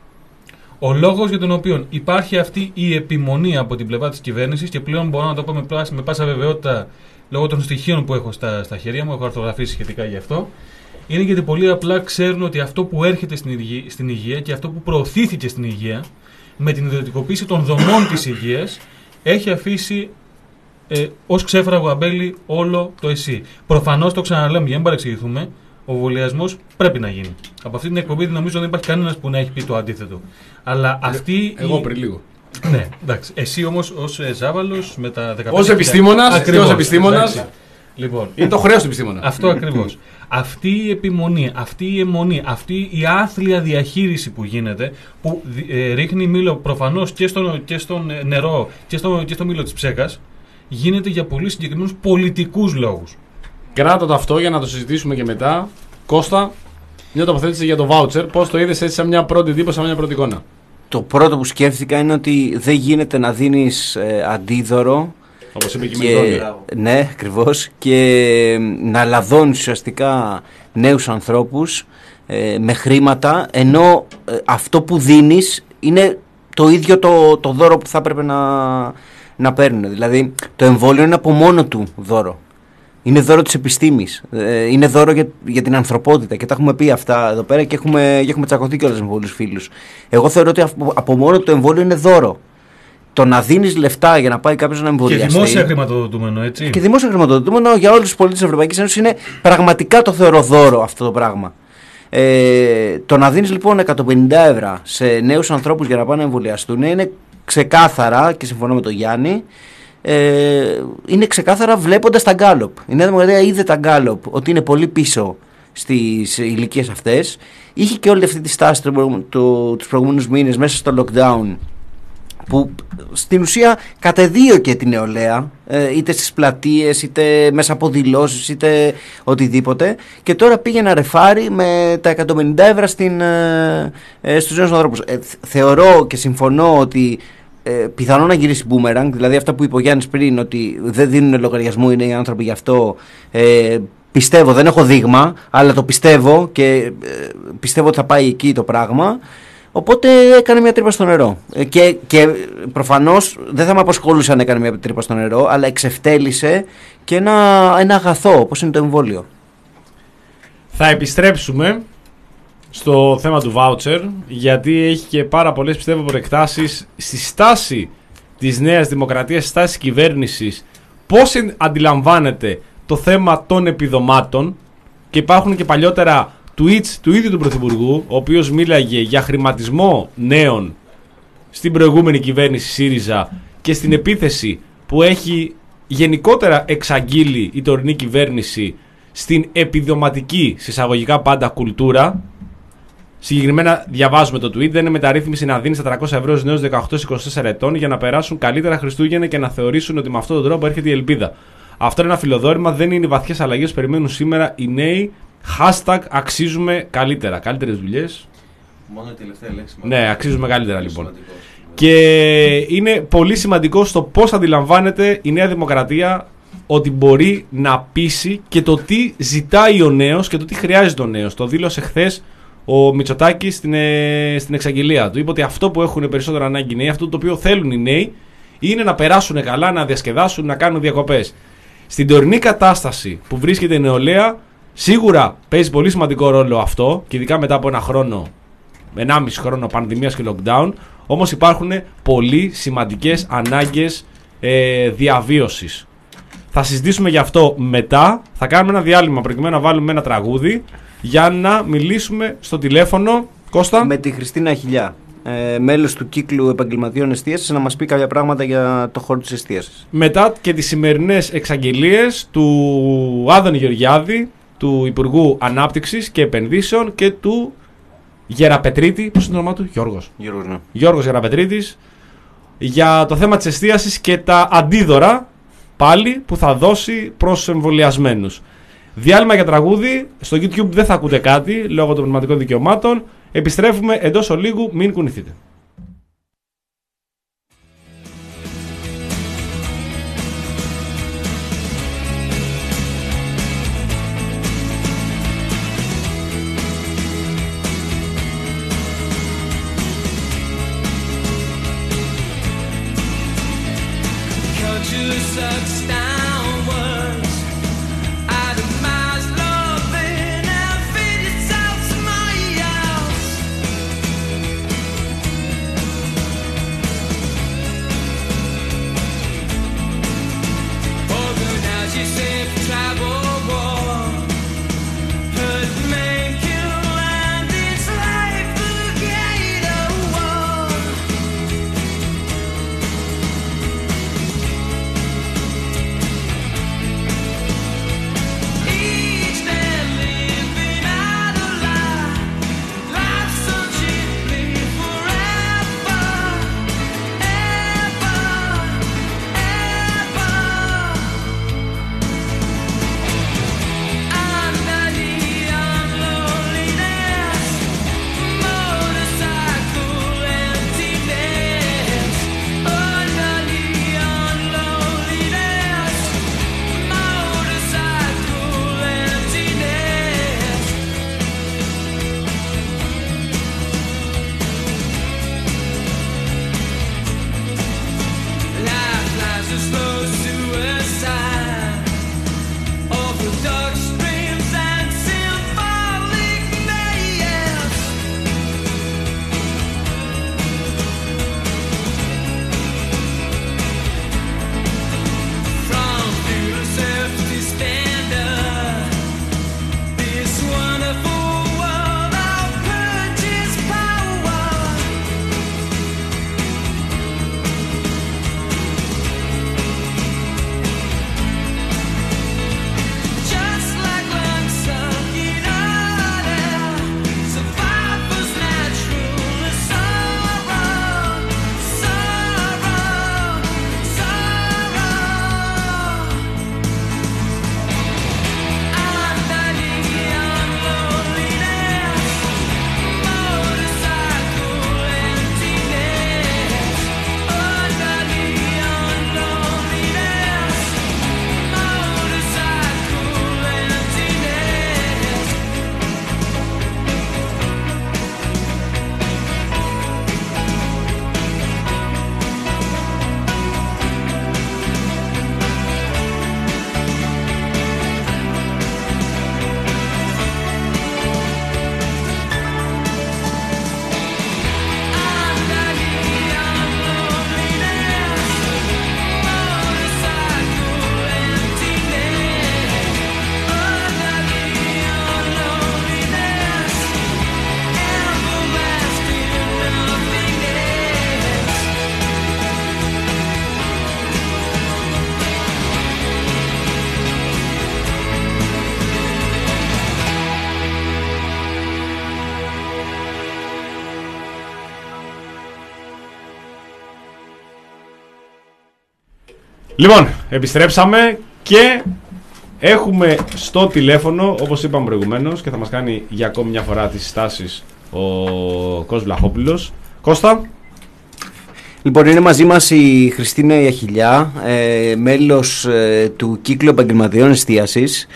G: Ο λόγος για τον οποίο υπάρχει αυτή η επιμονή από την πλευρά της κυβέρνησης, και πλέον μπορώ να το πω με, με πάσα βεβαιότητα λόγω των στοιχείων που έχω στα, στα χέρια μου, έχω αρθογραφήσει σχετικά γι' αυτό, είναι γιατί πολύ απλά ξέρουν ότι αυτό που έρχεται στην υγεία, στην υγεία και αυτό που προωθήθηκε στην υγεία με την ιδιωτικοποίηση των δομών της υγείας έχει αφήσει ε, ως ξέφραγο αμπέλι όλο το ΕΣΥ. Προφανώς το ξαναλέμε για να μην παρεξηγηθούμε, ο εμβολιασμός πρέπει να γίνει. Από αυτή την εκπομπή νομίζω δεν υπάρχει κανένας που να έχει πει το αντίθετο. Αλλά αυτή.
D: Εγώ
G: η...
D: πριν λίγο.
G: Ναι, εντάξει. Εσύ όμως ως ε, Ζάβαλος με τα δεκαπέντε.
D: Ως επιστήμονας. Και ως επιστήμονας.
G: Λοιπόν,
D: είναι το χρέος του επιστήμονα.
G: Αυτό ακριβώς. Αυτή η επιμονή, αυτή η αιμονή, αυτή η άθλια διαχείριση που γίνεται, που ε, ρίχνει μήλο προφανώς και, στο, και στον νερό και στο, και στο μήλο της ψέκας, γίνεται για πολύ συγκεκριμένους πολιτικούς λόγους.
D: Κράτα το αυτό για να το συζητήσουμε και μετά. Κώστα, μια τοποθέτηση για το voucher. Πώς το είδες έτσι σαν μια πρώτη εντύπωση, σαν μια πρώτη εικόνα?
F: Το πρώτο που σκέφτηκα είναι ότι δεν γίνεται να δίνεις ε, αντίδωρο.
D: Όπως είπε και,
F: και
D: η
F: ναι, ακριβώς. Και να λαδώνεις ουσιαστικά νέους ανθρώπους ε, με χρήματα, ενώ ε, αυτό που δίνεις είναι το ίδιο το, το δώρο που θα έπρεπε να, να παίρνουν. Δηλαδή το εμβόλιο είναι από μόνο του δώρο. Είναι δώρο της επιστήμης. Ε, είναι δώρο για, για την ανθρωπότητα. Και τα έχουμε πει αυτά εδώ πέρα και έχουμε, και έχουμε τσακωθεί κιόλας με πολλούς φίλους. Εγώ θεωρώ ότι από, από μόνο το εμβόλιο είναι δώρο. Το να δίνεις λεφτά για να πάει κάποιος να εμβολιαστεί.
G: Και δημόσια χρηματοδοτούμενο, έτσι.
F: Και δημόσια χρηματοδοτούμενο για όλους τους πολίτες της Ευρωπαϊκής Ένωσης είναι πραγματικά, το θεωρώ δώρο αυτό το πράγμα. Ε, το να δίνεις λοιπόν εκατόν πενήντα ευρώ σε νέους ανθρώπους για να πάνε να εμβολιαστούν είναι ξεκάθαρα, και συμφωνώ με τον Γιάννη, ε, είναι ξεκάθαρα βλέποντας τα Γκάλοπ. Η Νέα Δημοκρατία είδε τα Γκάλοπ ότι είναι πολύ πίσω στις ηλικίες αυτές. Είχε και όλη αυτή τη στάση τους προηγούμενους μήνες μέσα στο lockdown, που στην ουσία κατεδίωκε την νεολαία, είτε στις πλατείες, είτε μέσα από δηλώσεις, είτε οτιδήποτε, και τώρα πήγε να ρεφάρει με τα εκατόν πενήντα ευρώ στην, ε, στους νέους ανθρώπους. Ε, θεωρώ και συμφωνώ ότι ε, πιθανό να γυρίσει boomerang, δηλαδή αυτά που είπε ο Γιάννης πριν, ότι δεν δίνουν λογαριασμό, είναι οι άνθρωποι γι' αυτό. Ε, πιστεύω, δεν έχω δείγμα, αλλά το πιστεύω και ε, πιστεύω ότι θα πάει εκεί το πράγμα. Οπότε έκανε μια τρύπα στο νερό. Και, και προφανώς δεν θα με απασχολούσε αν έκανε μια τρύπα στο νερό, αλλά εξευτέλισε και ένα, ένα αγαθό, όπως είναι το εμβόλιο.
D: Θα επιστρέψουμε στο θέμα του voucher, γιατί έχει και πάρα πολλές, πιστεύω, προεκτάσεις στη στάση της Νέας Δημοκρατίας, στη στάση της κυβέρνησης, πώς αντιλαμβάνεται το θέμα των επιδομάτων, και υπάρχουν και παλιότερα tweets του ίδιου του Πρωθυπουργού, ο οποίος μίλαγε για χρηματισμό νέων στην προηγούμενη κυβέρνηση ΣΥΡΙΖΑ και στην επίθεση που έχει γενικότερα εξαγγείλει η τωρινή κυβέρνηση στην επιδοματική, συσσαγωγικά πάντα, κουλτούρα. Συγκεκριμένα διαβάζουμε το tweet: δεν είναι μεταρρύθμιση να δίνει τα τριακόσια ευρώ στους νέους δεκαοκτώ είκοσι τέσσερα ετών για να περάσουν καλύτερα Χριστούγεννα και να θεωρήσουν ότι με αυτόν τον τρόπο έρχεται η ελπίδα. Αυτό είναι ένα φιλοδόρημα, δεν είναι οι βαθιές αλλαγές που περιμένουν σήμερα οι νέοι. Hashtag αξίζουμε καλύτερα. Καλύτερες δουλειές.
F: Μόνο η τελευταία λέξη.
D: Ναι, αξίζουμε καλύτερα λοιπόν. Σημαντικό. Και είναι πολύ σημαντικό στο πώς αντιλαμβάνεται η Νέα Δημοκρατία ότι μπορεί να πείσει και το τι ζητάει ο νέος και το τι χρειάζεται ο νέος. Το δήλωσε χθες ο Μητσοτάκης στην, ε, στην εξαγγελία του. Είπε ότι αυτό που έχουν περισσότερο ανάγκη οι νέοι, αυτό το οποίο θέλουν οι νέοι, είναι να περάσουν καλά, να διασκεδάσουν, να κάνουν διακοπές. Στην τωρινή κατάσταση που βρίσκεται η νεολαία, σίγουρα παίζει πολύ σημαντικό ρόλο αυτό, και ειδικά μετά από ένα χρόνο, ενάμιση χρόνο πανδημίας και lockdown. Όμως υπάρχουν πολύ σημαντικές ανάγκες ε, διαβίωσης. Θα συζητήσουμε γι' αυτό μετά. Θα κάνουμε ένα διάλειμμα προκειμένου να βάλουμε ένα τραγούδι για να μιλήσουμε στο τηλέφωνο. Κώστα.
F: Με τη Χριστίνα Χιλιά, ε, μέλος του κύκλου επαγγελματιών εστίασης, να μας πει κάποια πράγματα για το χώρο της εστίασης. Μετά και τις σημερινές εξαγγελίες του Άδωνη Γεωργιάδη, του Υπουργού Ανάπτυξης και Επενδύσεων, και του Γεραπετρίτη, πώς είναι το όνομά του, Γιώργος. Γιώργος, ναι. Γιώργος Γεραπετρίτης, για το θέμα της εστίασης και τα αντίδωρα πάλι που θα δώσει προς εμβολιασμένους. Διάλειμμα για τραγούδι. Στο YouTube δεν θα ακούτε κάτι λόγω των πνευματικών δικαιωμάτων. Επιστρέφουμε εντός ολίγου, μην κουνηθείτε.
D: Λοιπόν, επιστρέψαμε και έχουμε στο τηλέφωνο, όπως είπαμε προηγουμένως, και θα μας κάνει για ακόμη μια φορά τις συστάσεις ο Κώστας Βλαχόπουλος. Κώστα.
F: Λοιπόν, είναι μαζί μας η Χριστίνα Ιαχιλιά, ε, μέλος ε, του κύκλου επαγγελματιών εστίασης.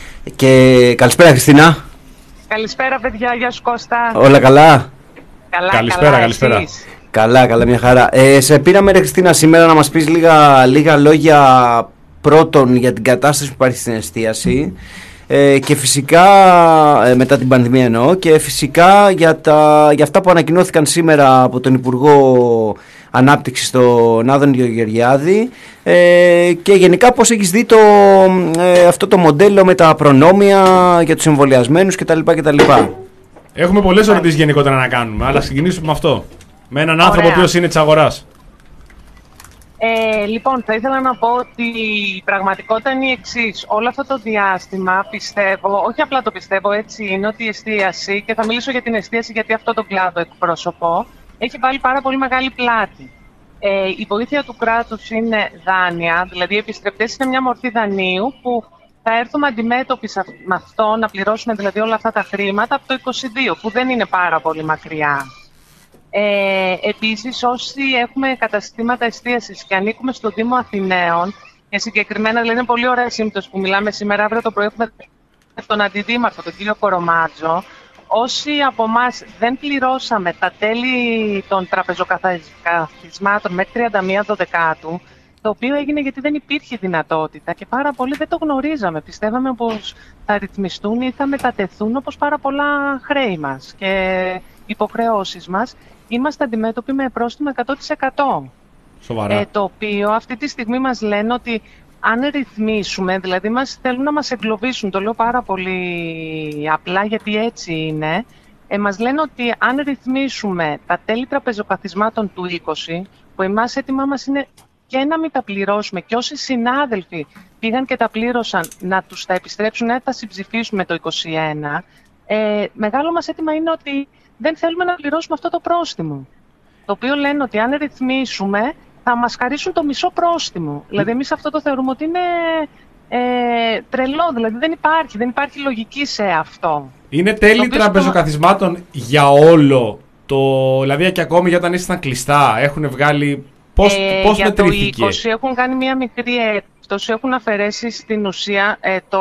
F: Και καλησπέρα, Χριστίνα.
B: Καλησπέρα, παιδιά. Γεια σου, Κώστα.
F: Όλα καλά.
B: Καλά,
D: καλησπέρα,
B: καλά,
D: καλησπέρα.
B: Εσείς.
F: Καλά, καλά, μια χαρά. Ε, σε πήραμε, ρε Χριστίνα, σήμερα να μας πεις λίγα, λίγα λόγια πρώτον για την κατάσταση που υπάρχει στην εστίαση ε, και φυσικά, ε, μετά την πανδημία εννοώ, και φυσικά για, τα, για αυτά που ανακοινώθηκαν σήμερα από τον Υπουργό Ανάπτυξης, τον Άδωνη Γεωργιάδη, ε, και γενικά πώς έχεις δει το, ε, αυτό το μοντέλο με τα προνόμια για τους εμβολιασμένους κτλ. κτλ.
D: Έχουμε πολλές ερωτήσεις γενικότερα να κάνουμε, αλλά ξεκινήσουμε με αυτό. Με έναν άνθρωπο ο οποίος είναι της αγοράς.
B: Ε, λοιπόν, θα ήθελα να πω ότι η πραγματικότητα είναι η εξής. Όλο αυτό το διάστημα πιστεύω, όχι απλά το πιστεύω, έτσι είναι, ότι η εστίαση, και θα μιλήσω για την εστίαση γιατί αυτό το κλάδο εκπροσωπώ, έχει βάλει πάρα πολύ μεγάλη πλάτη. Ε, η βοήθεια του κράτους είναι δάνεια, δηλαδή οι επιστρεπτές είναι μια μορφή δανείου που θα έρθουμε αντιμέτωποι με αυτό, να πληρώσουμε δηλαδή όλα αυτά τα χρήματα από το είκοσι δύο, που δεν είναι πάρα πολύ μακριά. Ε, επίσης, όσοι έχουμε καταστήματα εστίασης και ανήκουμε στο Δήμο Αθηναίων, και συγκεκριμένα δηλαδή είναι πολύ ωραία σύμπτωση που μιλάμε σήμερα, αύριο το πρωί έχουμε τον αντιδήμαρχο, τον κύριο Κορομάτζο. Όσοι από εμάς δεν πληρώσαμε τα τέλη των τραπεζοκαθισμάτων μέχρι τριάντα μία Δωδεκάτου, το οποίο έγινε γιατί δεν υπήρχε δυνατότητα και πάρα πολλοί δεν το γνωρίζαμε. Πιστεύαμε πως θα ρυθμιστούν ή θα μετατεθούν όπως πάρα πολλά χρέη μας και υποχρεώσεις μας. Είμαστε αντιμέτωποι με πρόστιμο εκατό τοις εκατό.
D: Σοβαρά.
B: Ε, το οποίο αυτή τη στιγμή μας λένε ότι αν ρυθμίσουμε, δηλαδή μας θέλουν να μας εγκλωβίσουν, το λέω πάρα πολύ απλά γιατί έτσι είναι, ε, μας λένε ότι αν ρυθμίσουμε τα τέλη τραπεζοκαθισμάτων του είκοσι, που εμάς έτοιμά μας είναι και να μην τα πληρώσουμε, και όσοι συνάδελφοι πήγαν και τα πλήρωσαν να τους τα επιστρέψουν, να τα συμψηφίσουμε το είκοσι ένα, ε, μεγάλο μας έτοιμα είναι ότι δεν θέλουμε να πληρώσουμε αυτό το πρόστιμο. Το οποίο λένε ότι αν ρυθμίσουμε θα μας χαρίσουν το μισό πρόστιμο. Δηλαδή εμείς αυτό το θεωρούμε ότι είναι ε, τρελό, δηλαδή δεν υπάρχει, δεν υπάρχει λογική σε αυτό.
D: Είναι τέλη τραπεζοκαθισμάτων το... για όλο το, δηλαδή και ακόμη για όταν ήσασταν κλειστά, έχουν βγάλει, πώς, ε, πώς
B: για
D: μετρήθηκε?
B: Για το είκοσι έχουν κάνει μια μικρή έκπτωση, έχουν αφαιρέσει στην ουσία ε, το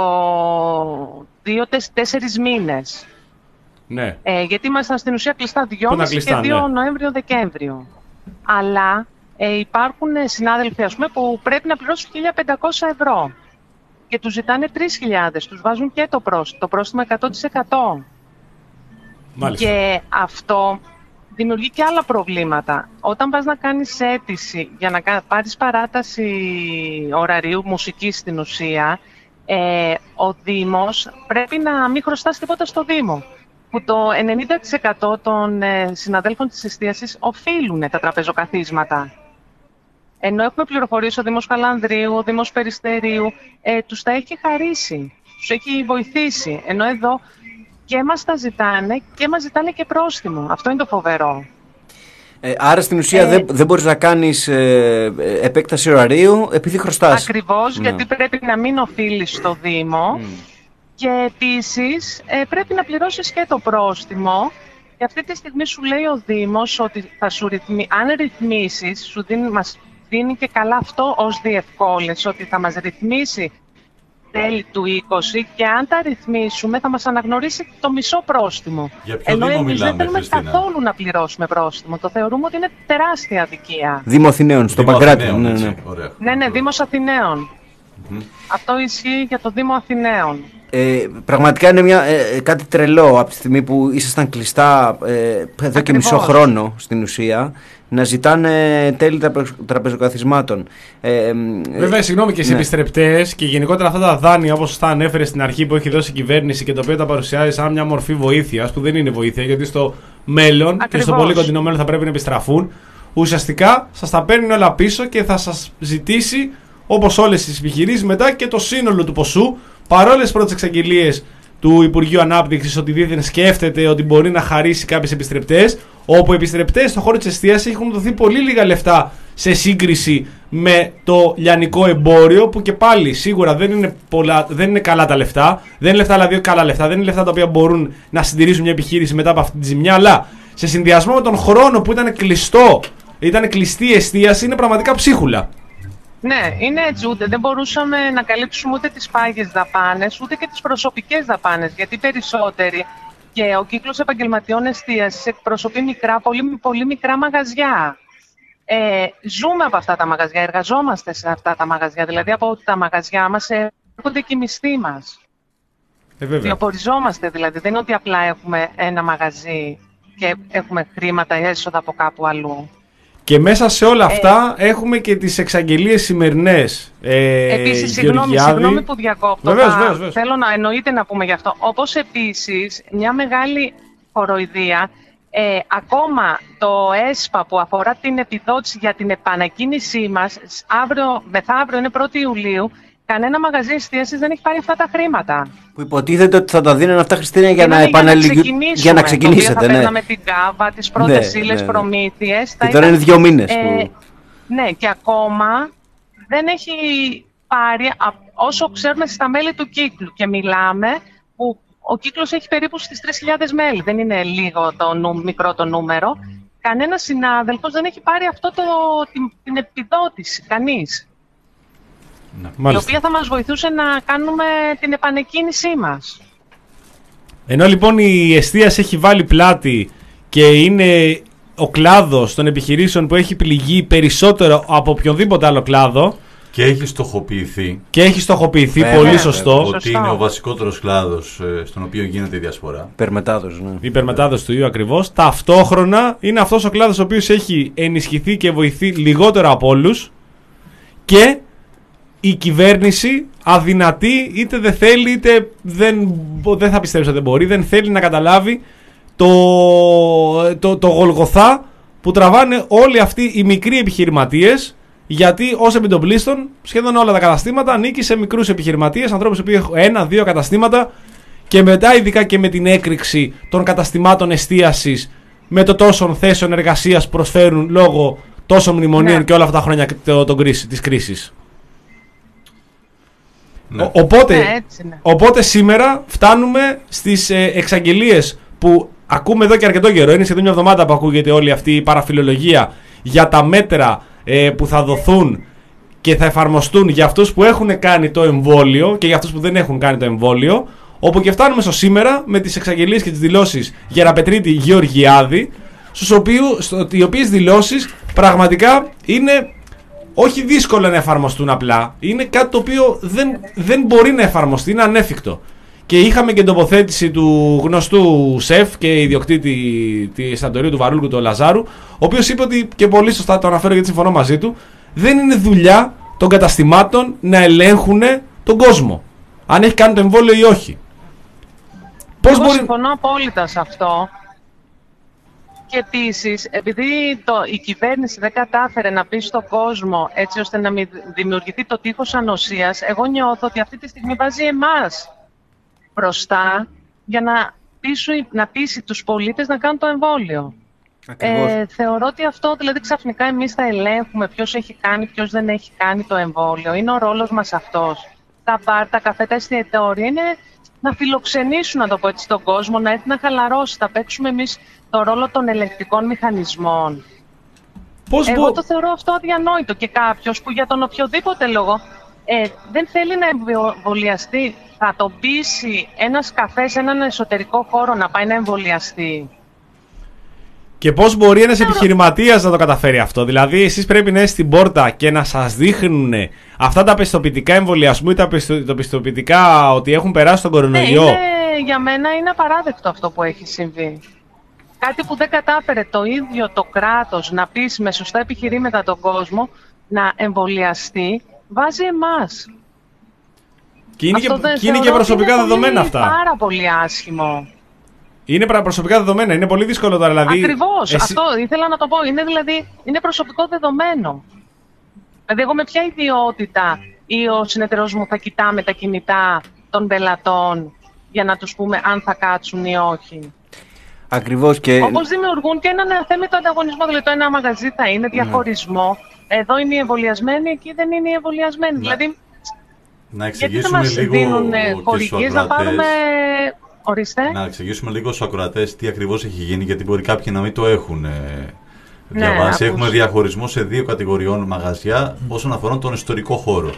B: δύο τέσσερις μήνες.
D: Ναι.
B: Ε, γιατί ήμασταν στην ουσία κλειστά δυόμιση και δύο ναι. Νοέμβριο-Δεκέμβριο. Αλλά ε, υπάρχουν συνάδελφοι, ας πούμε, που πρέπει να πληρώσουν χίλια πεντακόσια ευρώ και τους ζητάνε τρεις χιλιάδες, τους βάζουν και το πρόστιμο, το πρόστιμο εκατό τοις εκατό.
D: Μάλιστα.
B: Και αυτό δημιουργεί και άλλα προβλήματα. Όταν πας να κάνεις αίτηση για να πάρεις παράταση ωραρίου μουσικής στην ουσία, ε, ο Δήμος πρέπει να μην χρωστάς τίποτα στο Δήμο, που το ενενήντα τοις εκατό των ε, συναδέλφων της εστίασης οφείλουν τα τραπεζοκαθίσματα. Ενώ έχουμε πληροφορίες ο Δήμος Χαλανδρίου, ο Δήμος Περιστερίου, ε, τους τα έχει χαρίσει, τους έχει βοηθήσει. Ενώ εδώ και μας τα ζητάνε και μας ζητάνε και πρόστιμο. Αυτό είναι το φοβερό.
F: Ε, άρα στην ουσία ε, δεν, δεν μπορείς να κάνεις ε, επέκταση ωραρίου επειδή χρωστάς.
B: Ακριβώς,
F: ναι.
B: Γιατί πρέπει να μην οφείλεις στο Δήμο. Mm. Και επίσης ε, πρέπει να πληρώσεις και το πρόστιμο. Και αυτή τη στιγμή σου λέει ο Δήμος ότι θα σου ρυθμί... αν ρυθμίσεις, σου δίνει, μας δίνει και καλά αυτό ως διευκόλυνση, ότι θα μας ρυθμίσει τέλη του είκοσι και αν τα ρυθμίσουμε θα μας αναγνωρίσει το μισό πρόστιμο.
E: Για ποιο
B: Ενώ
E: Δήμο
B: εμείς
E: μιλάμε,
B: δεν θέλουμε
E: Χριστίνα?
B: καθόλου να πληρώσουμε πρόστιμο. Το θεωρούμε ότι είναι τεράστια αδικία.
F: Δήμο Αθηναίων, στο Παγκράτιο. Ναι, ναι.
B: ναι, ναι, Δήμος Αθηναίων. Mm-hmm. Αυτό ισχύει για το Δήμο Αθηναίων.
F: Ε, πραγματικά είναι μια, ε, κάτι τρελό από τη στιγμή που ήσασταν κλειστά ε, εδώ και μισό χρόνο στην ουσία να ζητάνε τέλη τραπεζοκαθισμάτων. Ε,
D: Βέβαια, συγγνώμη, και οι ναι. επιστρεπτές και γενικότερα αυτά τα δάνεια, όπως σωστά ανέφερε στην αρχή, που έχει δώσει η κυβέρνηση και το οποίο τα παρουσιάζει σαν μια μορφή βοήθειας, που δεν είναι βοήθεια, γιατί στο μέλλον Ακριβώς. και στο πολύ κοντινό μέλλον θα πρέπει να επιστραφούν. Ουσιαστικά σας τα παίρνουν όλα πίσω και θα σας ζητήσει, όπως όλες τις επιχειρήσεις, μετά και το σύνολο του ποσού. Παρόλες τις πρώτες εξαγγελίες του Υπουργείου Ανάπτυξης ότι δίθεν σκέφτεται ότι μπορεί να χαρίσει κάποιες επιστρεπτές, όπου οι επιστρεπτές στον χώρο της εστίασης έχουν δοθεί πολύ λίγα λεφτά σε σύγκριση με το λιανικό εμπόριο, που και πάλι σίγουρα δεν είναι, πολλά, δεν είναι καλά τα λεφτά, δεν είναι λεφτά δηλαδή καλά λεφτά, δεν είναι λεφτά τα οποία μπορούν να συντηρήσουν μια επιχείρηση μετά από αυτή τη ζημιά, αλλά σε συνδυασμό με τον χρόνο που ήταν κλειστό, ήταν κλειστή η εστίαση, είναι πραγματικά ψίχουλα.
B: Ναι, είναι έτσι, ούτε δεν μπορούσαμε να καλύψουμε ούτε τις πάγιες δαπάνες, ούτε και τις προσωπικές δαπάνες, γιατί περισσότεροι Και ο κύκλος επαγγελματιών εστίασης εκπροσωπεί μικρά, πολύ, πολύ μικρά μαγαζιά. Ε, ζούμε από αυτά τα μαγαζιά, εργαζόμαστε σε αυτά τα μαγαζιά. Δηλαδή από τα μαγαζιά μας έρχονται και οι μισθοί μας.
D: Ε, βέβαια.
B: Διοποριζόμαστε δηλαδή. Δεν είναι ότι απλά έχουμε ένα μαγαζί και έχουμε χρήματα ή έσοδα από κάπου αλλού.
D: Και μέσα σε όλα αυτά ε, έχουμε και τις εξαγγελίες σημερινές. Ε,
B: επίσης, συγγνώμη, συγγνώμη που διακόπτω.
D: Βεβαίως, βεβαίως, βεβαίως.
B: Θέλω να εννοείται να πούμε γι' αυτό. Όπως επίσης, μια μεγάλη κοροϊδία, ε, ακόμα το ΕΣΠΑ που αφορά την επιδότηση για την επανακίνησή μας, αύριο, μεθαύριο είναι πρώτη Ιουλίου, κανένα μαγαζί εστίασης δεν έχει πάρει αυτά τα χρήματα.
F: Που υποτίθεται ότι θα τα δίνουν αυτά, Χριστίνα, για να επαναληφθούν. Για να ξεκινήσετε,
B: θα
F: ναι.
B: παίρναμε την κάβα, τις πρώτες
F: ναι,
B: ύλες,
F: ναι, ναι.
B: προμήθειες.
F: Και τώρα είναι δύο μήνες.
B: Ε,
F: που...
B: Ναι, και ακόμα δεν έχει πάρει, όσο ξέρουμε, στα μέλη του κύκλου. Και μιλάμε που ο κύκλος έχει περίπου στις τρεις χιλιάδες μέλη. Δεν είναι λίγο το νου, μικρό το νούμερο. Κανένας συνάδελφος δεν έχει πάρει αυτό το, την, την επιδότηση. Κανείς.
D: Ναι.
B: Η οποία θα μας βοηθούσε να κάνουμε την επανεκκίνησή μας.
D: Ενώ λοιπόν η εστίαση έχει βάλει πλάτη και είναι ο κλάδος των επιχειρήσεων που έχει πληγεί περισσότερο από οποιονδήποτε άλλο κλάδο.
E: Και έχει στοχοποιηθεί.
D: Και έχει στοχοποιηθεί,
F: βέβαια,
D: πολύ
F: βέβαια,
D: σωστό.
E: Ότι
B: Σωστό.
E: είναι ο βασικότερος κλάδος ε, στον οποίο γίνεται η διασπορά.
F: Υπερμετάδοση, ναι.
D: Η υπερμετάδοση του ιού ακριβώς. Ταυτόχρονα είναι αυτός ο κλάδος ο οποίος έχει ενισχυθεί και βοηθεί λιγότερο από όλους. Και η κυβέρνηση αδυνατεί, είτε δεν θέλει, είτε δεν, δεν θα πιστέψει ότι δεν μπορεί, δεν θέλει να καταλάβει το, το, το γολγοθά που τραβάνε όλοι αυτοί οι μικροί επιχειρηματίες, γιατί ως επιτοπλίστων σχεδόν όλα τα καταστήματα ανήκει σε μικρούς επιχειρηματίες, ανθρώπους που έχουν ένα-δύο καταστήματα, και μετά ειδικά και με την έκρηξη των καταστημάτων εστίασης, με το τόσων θέσεων εργασίας προσφέρουν λόγω τόσων μνημονίων, ναι, και όλα αυτά τα χρόνια το, το, της κρίσης.
E: Ναι.
D: Ο, οπότε,
B: Ναι, έτσι είναι.
D: οπότε σήμερα φτάνουμε στις ε, εξαγγελίες που ακούμε εδώ και αρκετό καιρό. Είναι σχεδόν μια εβδομάδα που ακούγεται όλη αυτή η παραφιλολογία για τα μέτρα ε, που θα δοθούν και θα εφαρμοστούν για αυτούς που έχουν κάνει το εμβόλιο και για αυτούς που δεν έχουν κάνει το εμβόλιο. Όπου και φτάνουμε στο σήμερα με τις εξαγγελίες και τις δηλώσεις Γεραπετρίτη Γεωργιάδη, στους οποίους, οι οποίες δηλώσεις πραγματικά είναι όχι δύσκολο να εφαρμοστούν απλά. Είναι κάτι το οποίο δεν, δεν μπορεί να εφαρμοστεί, είναι ανέφικτο. Και είχαμε και τοποθέτηση του γνωστού σεφ και ιδιοκτήτη της εστιατορίου του Βαρούλκου, του Λαζάρου, ο οποίος είπε ότι, και πολύ σωστά το αναφέρω γιατί συμφωνώ μαζί του, δεν είναι δουλειά των καταστημάτων να ελέγχουν τον κόσμο, αν έχει κάνει το εμβόλιο ή όχι. Πώς
B: Εγώ
D: μπορεί...
B: συμφωνώ απόλυτα σε αυτό. Και επίσης, επειδή το, η κυβέρνηση δεν κατάφερε να πει στον κόσμο έτσι ώστε να μην δημιουργηθεί το τείχος ανοσίας, εγώ νιώθω ότι αυτή τη στιγμή βάζει εμάς μπροστά για να πείσει, να πείσει τους πολίτες να κάνουν το εμβόλιο. Ε, θεωρώ ότι αυτό, δηλαδή ξαφνικά εμείς θα ελέγχουμε ποιος έχει κάνει, ποιος δεν έχει κάνει το εμβόλιο. Είναι ο ρόλος μας αυτός. Τα μπαρ, τα καφέ, τα εστιατόρια είναι να φιλοξενήσουν, να το πω έτσι, τον κόσμο, να έρθει να χαλαρώσει. Θα παίξουμε εμείς το ρόλο των ελεγκτικών μηχανισμών.
D: Πώς
B: Εγώ
D: μπο...
B: το θεωρώ αυτό αδιανόητο. Και κάποιος που για τον οποιοδήποτε λόγο ε, δεν θέλει να εμβολιαστεί, θα τον πείσει ένας καφέ σε έναν εσωτερικό χώρο να πάει να εμβολιαστεί.
D: Και πώς μπορεί ένας επιχειρηματίας να το καταφέρει αυτό? Δηλαδή, εσείς πρέπει να είστε στην πόρτα και να σας δείχνουν αυτά τα πιστοποιητικά εμβολιασμού ή τα πιστο... πιστοποιητικά ότι έχουν περάσει τον κορονοϊό.
B: Ναι, είναι, για μένα είναι απαράδεκτο αυτό που έχει συμβεί. Κάτι που δεν κατάφερε το ίδιο το κράτος να πείσει με σωστά επιχειρήματα τον κόσμο να εμβολιαστεί, βάζει εμάς.
D: Και είναι,
B: αυτό
D: και,
B: δεν,
D: και, είναι και προσωπικά
B: είναι
D: δεδομένα
B: πολύ,
D: αυτά.
B: Πάρα πολύ άσχημο.
D: Είναι προσωπικά δεδομένα, είναι πολύ δύσκολο τώρα. Δηλαδή,
B: Ακριβώς,
D: εσύ...
B: αυτό ήθελα να το πω. Είναι δηλαδή, είναι προσωπικό δεδομένο. Δηλαδή, εγώ με ποια ιδιότητα ή ο συνεταιρός μου θα κοιτάμε τα κινητά των πελατών για να τους πούμε αν θα κάτσουν ή όχι.
F: Ακριβώς και...
B: Όπως δημιουργούν και έναν αθέμητο ανταγωνισμό. Δηλαδή, το ένα μαγαζί θα είναι διαχωρισμό. Ναι. Εδώ είναι οι εμβολιασμένοι, εκεί δεν είναι οι εμβολιασμένοι. Ναι. Δηλαδή,
E: να
B: γιατί δεν μας δίνουν χορηγίες να πάρουμε... Ορίστε.
E: Να εξηγήσουμε λίγο στους ακροατές τι ακριβώς έχει γίνει, γιατί μπορεί κάποιοι να μην το έχουν ε, διαβάσει. Ναι, έχουμε διαχωρισμό σε δύο κατηγοριών μαγαζιά όσον αφορά τον ιστορικό χώρο.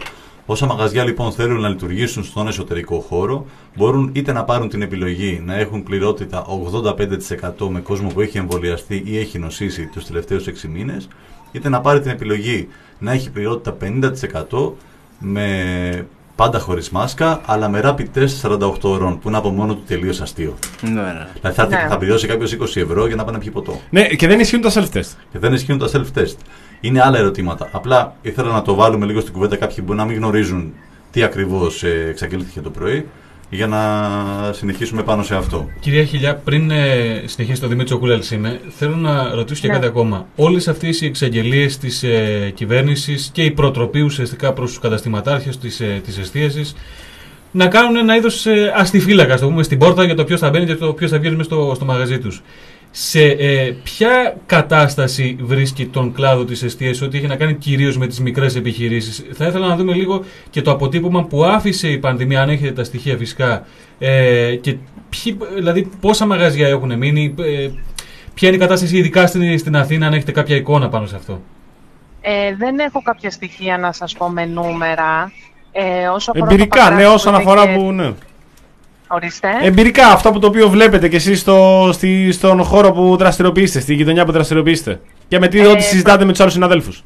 E: Όσα μαγαζιά λοιπόν θέλουν να λειτουργήσουν στον εσωτερικό χώρο, μπορούν είτε να πάρουν την επιλογή να έχουν πληρότητα ογδόντα πέντε τοις εκατό με κόσμο που έχει εμβολιαστεί ή έχει νοσήσει τους τελευταίους έξι μήνες, είτε να πάρει την επιλογή να έχει πληρότητα πενήντα τοις εκατό με πάντα χωρίς μάσκα, αλλά με rapid test σαράντα οκτώ ώρων, που είναι από μόνο του τελείως αστείο.
F: Ναι, ναι.
E: Δηλαδή θα,
B: Ναι.
E: θα πληρώσει κάποιος είκοσι ευρώ για να πάει να πιει ποτό.
D: Ναι, και δεν ισχύουν τα self-test.
E: Και δεν ισχύουν τα self-test. Είναι άλλα ερωτήματα. Απλά ήθελα να το βάλουμε λίγο στην κουβέντα. Κάποιοι μπορεί να μην γνωρίζουν τι ακριβώς ε, εξαγγελήθηκε το πρωί, για να συνεχίσουμε πάνω σε αυτό.
G: Κυρία Χιλιά, πριν ε, συνεχίσει το Δημήτρη Οκούλαλης είμαι, θέλω να ρωτήσω και
B: Ναι.
G: κάτι ακόμα. Όλες αυτές οι εξαγγελίες της ε, κυβέρνησης και η προτροπή ουσιαστικά προς τους καταστηματάρχες της, ε, της εστίασης να κάνουν ένα είδος ε, αστιφύλακα, το πούμε, στην πόρτα για το ποιος θα μπαίνει και το ποιος θα βγαίνει μες στο, στο μαγαζί τους. Σε ε, ποια κατάσταση βρίσκει τον κλάδο της εστίασης, ό,τι έχει να κάνει κυρίως με τις μικρές επιχειρήσεις? Θα ήθελα να δούμε λίγο και το αποτύπωμα που άφησε η πανδημία, αν έχετε τα στοιχεία φυσικά, ε, και ποιοι, δηλαδή πόσα μαγαζιά έχουν μείνει, ε, ποια είναι η κατάσταση ειδικά στην, στην Αθήνα, αν έχετε κάποια εικόνα πάνω σε αυτό.
B: Ε, δεν έχω κάποια στοιχεία να σας πω με νούμερα. Ε, όσο αφορά
D: Εμπειρικά,
B: το
D: ναι,
B: παράδειγμα
D: όσον
B: είναι
D: αφορά
B: και-
D: που. Ναι.
B: Ορίστε.
D: Εμπειρικά, αυτό που το οποίο βλέπετε κι εσείς στο, στη, στον χώρο που δραστηριοποιείστε, στη γειτονιά που δραστηριοποιείστε. Και με τι
B: Ε,
D: ό,τι συζητάτε με τους άλλους συναδέλφους.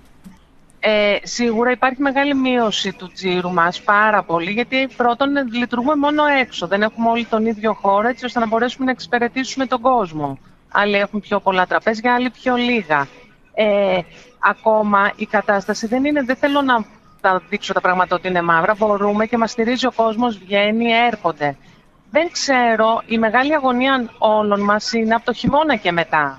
B: Ε, σίγουρα υπάρχει μεγάλη μείωση του τζίρου μας, πάρα πολύ, γιατί πρώτον λειτουργούμε μόνο έξω. Δεν έχουμε όλοι τον ίδιο χώρο, έτσι ώστε να μπορέσουμε να εξυπηρετήσουμε τον κόσμο. Άλλοι έχουν πιο πολλά τραπέζια, άλλοι πιο λίγα. Ε, ακόμα η κατάσταση δεν είναι, δεν θέλω να τα δείξω τα πράγματα ότι είναι μαύρα. Μπορούμε και μας στηρίζει ο κόσμος, βγαίνει, έρχονται. Δεν ξέρω, η μεγάλη αγωνία όλων μας είναι από το χειμώνα και μετά.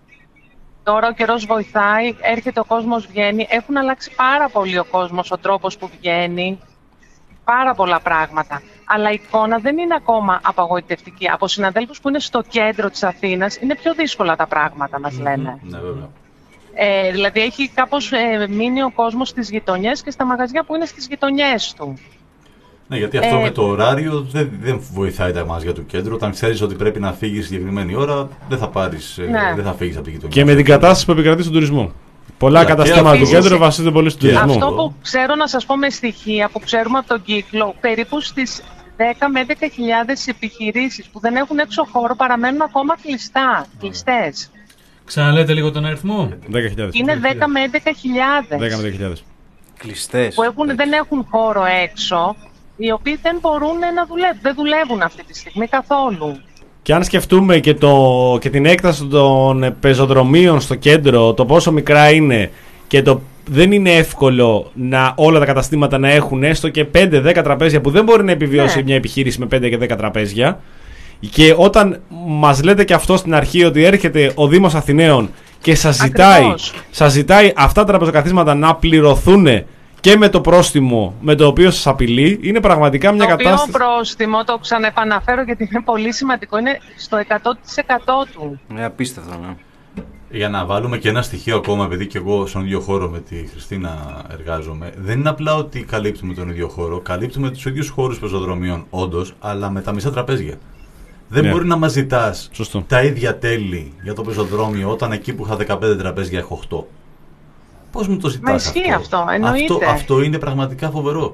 B: Τώρα ο καιρός βοηθάει, έρχεται ο κόσμος, βγαίνει. Έχουν αλλάξει πάρα πολύ ο κόσμος, ο τρόπος που βγαίνει. Πάρα πολλά πράγματα. Αλλά η εικόνα δεν είναι ακόμα απαγοητευτική. Από συναδέλφους που είναι στο κέντρο της Αθήνας είναι πιο δύσκολα τα πράγματα, μας λένε.
E: Ναι, βέβαια.
B: Ε, δηλαδή έχει κάπως ε, μείνει ο κόσμος στις γειτονιές και στα μαγαζιά που είναι στις γειτονιές του.
E: Ναι, γιατί αυτό
B: Ε,
E: με το ωράριο δεν, δεν βοηθάει τα μαγαζιά του κέντρου. Όταν ξέρεις ότι πρέπει να φύγεις συγκεκριμένη ώρα, δεν θα πάρεις, ε,
B: Ναι.
E: δεν θα φύγεις από τη γειτονιά.
D: Και με την κατάσταση που επικρατεί στον τουρισμό. Πολλά
E: Yeah,
D: καταστήματα
B: και
D: του
B: αυτό-
D: κέντρου βασίζονται πολύ στον
E: Και
D: τουρισμό.
B: Αυτό που ξέρω να σας πω με στοιχεία που ξέρουμε από τον κύκλο, περίπου στις δέκα με έντεκα χιλιάδες επιχειρήσεις που δεν έχουν έξω χώρο παραμένουν ακόμα κλειστά, κλειστές.
G: Ξαναλέτε λίγο τον αριθμό.
D: δέκα χιλιάδες.
B: Είναι δέκα με έντεκα χιλιάδες
D: δέκα με δέκα χιλιάδες.
F: Κλειστές.
B: που έχουν, δεν έχουν χώρο έξω, οι οποίοι δεν μπορούν να δουλεύουν, δεν δουλεύουν αυτή τη στιγμή καθόλου.
D: Και αν σκεφτούμε και, το, και την έκταση των πεζοδρομίων στο κέντρο, το πόσο μικρά είναι και το δεν είναι εύκολο να όλα τα καταστήματα να έχουν έστω και πέντε δέκα τραπέζια, που δεν μπορεί να επιβιώσει
B: Ναι.
D: μια επιχείρηση με πέντε και δέκα τραπέζια. Και όταν μας λέτε και αυτό στην αρχή ότι έρχεται ο Δήμος Αθηναίων και σας ζητάει,
B: Ακριβώς.
D: σας ζητάει αυτά τα τραπεζοκαθίσματα να πληρωθούν και με το πρόστιμο με το οποίο σας απειλεί, είναι πραγματικά μια
B: Το οποίο
D: κατάσταση.
B: πρόστιμο, το ξαναεπαναφέρω γιατί είναι πολύ σημαντικό, είναι στο εκατό τοις εκατό του.
F: Είναι απίστευτο, ναι.
E: Για να βάλουμε και ένα στοιχείο ακόμα, επειδή και εγώ στον ίδιο χώρο με τη Χριστίνα εργάζομαι, δεν είναι απλά ότι καλύπτουμε τον ίδιο χώρο, καλύπτουμε τους ίδιους χώρους πεζοδρομίων, όντως, αλλά με τα μισά τραπέζια. Δεν
D: Ναι.
E: μπορεί να μας ζητάς
D: Σωστό.
E: τα ίδια τέλη για το πεζοδρόμιο όταν εκεί που είχα δεκαπέντε τραπέζια έχω οκτώ. Πώς μου το ζητάς
B: ισχύει
E: αυτό?
B: αυτό, εννοείται.
E: αυτό? Αυτό είναι πραγματικά φοβερό.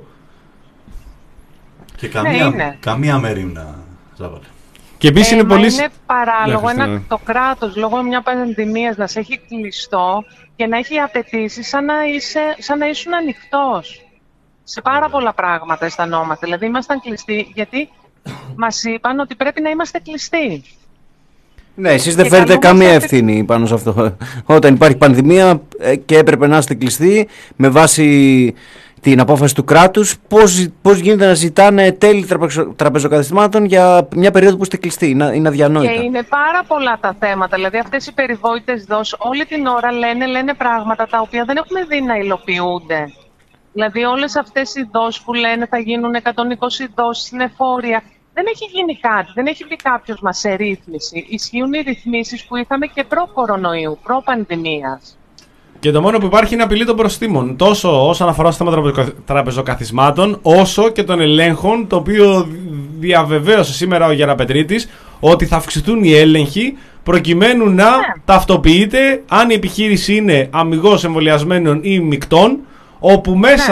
E: Και καμία,
B: είναι.
E: καμία μερίμνα, Ζάβαλε.
D: Και επίσης
B: Ε,
D: είναι
B: μα
D: πολύ.
B: είναι παράλογο
D: Ναι,
B: ένα,
D: Χριστίνα.
B: το κράτος λόγω μια πανδημίας να σε έχει κλειστό και να έχει απαιτήσει σαν να, είσαι, σαν να ήσουν ανοιχτός. Σε πάρα πολλά πράγματα αισθανόμαστε. Δηλαδή ήμασταν κλειστοί γιατί μας είπαν ότι πρέπει να είμαστε κλειστοί.
F: Ναι, εσείς δεν
B: Και
F: φέρετε
B: καλούμαστε
F: καμία
B: αυτή-
F: ευθύνη πάνω σε αυτό. Όταν υπάρχει πανδημία ε, και έπρεπε να είστε κλειστοί με βάση την απόφαση του κράτους, πώς, πώς γίνεται να ζητάνε τέλη τραπεζο, τραπεζοκαθιστημάτων για μια περίοδο που είστε κλειστοί? Είναι, είναι αδιανόητα.
B: Και είναι πάρα πολλά τα θέματα. Δηλαδή αυτές οι περιβόητες δόσεις όλη την ώρα λένε, λένε πράγματα τα οποία δεν έχουμε δει να υλοποιούνται. Δηλαδή όλες αυτές οι δόσεις που λένε θα γίνουν εκατόν είκοσι δόσεις στην εφόρια. Δεν έχει γίνει κάτι, δεν έχει πει κάποιος μας σε ρύθμιση. Ισχύουν οι ρυθμίσεις που είχαμε και προ-κορονοϊού, προ-πανδημίας.
D: Και το μόνο που υπάρχει είναι απειλή των προστήμων. Τόσο όσον αφορά στο θέμα τραπεζοκα- τραπεζοκαθισμάτων, όσο και των ελέγχων, το οποίο διαβεβαίωσε σήμερα ο Γεραπετρίτης ότι θα αυξηθούν οι έλεγχοι προκειμένου να ταυτοποιείται αν η επιχείρηση είναι αμιγώς εμβολιασμένων ή μεικτών, όπου μέσα
B: Ναι.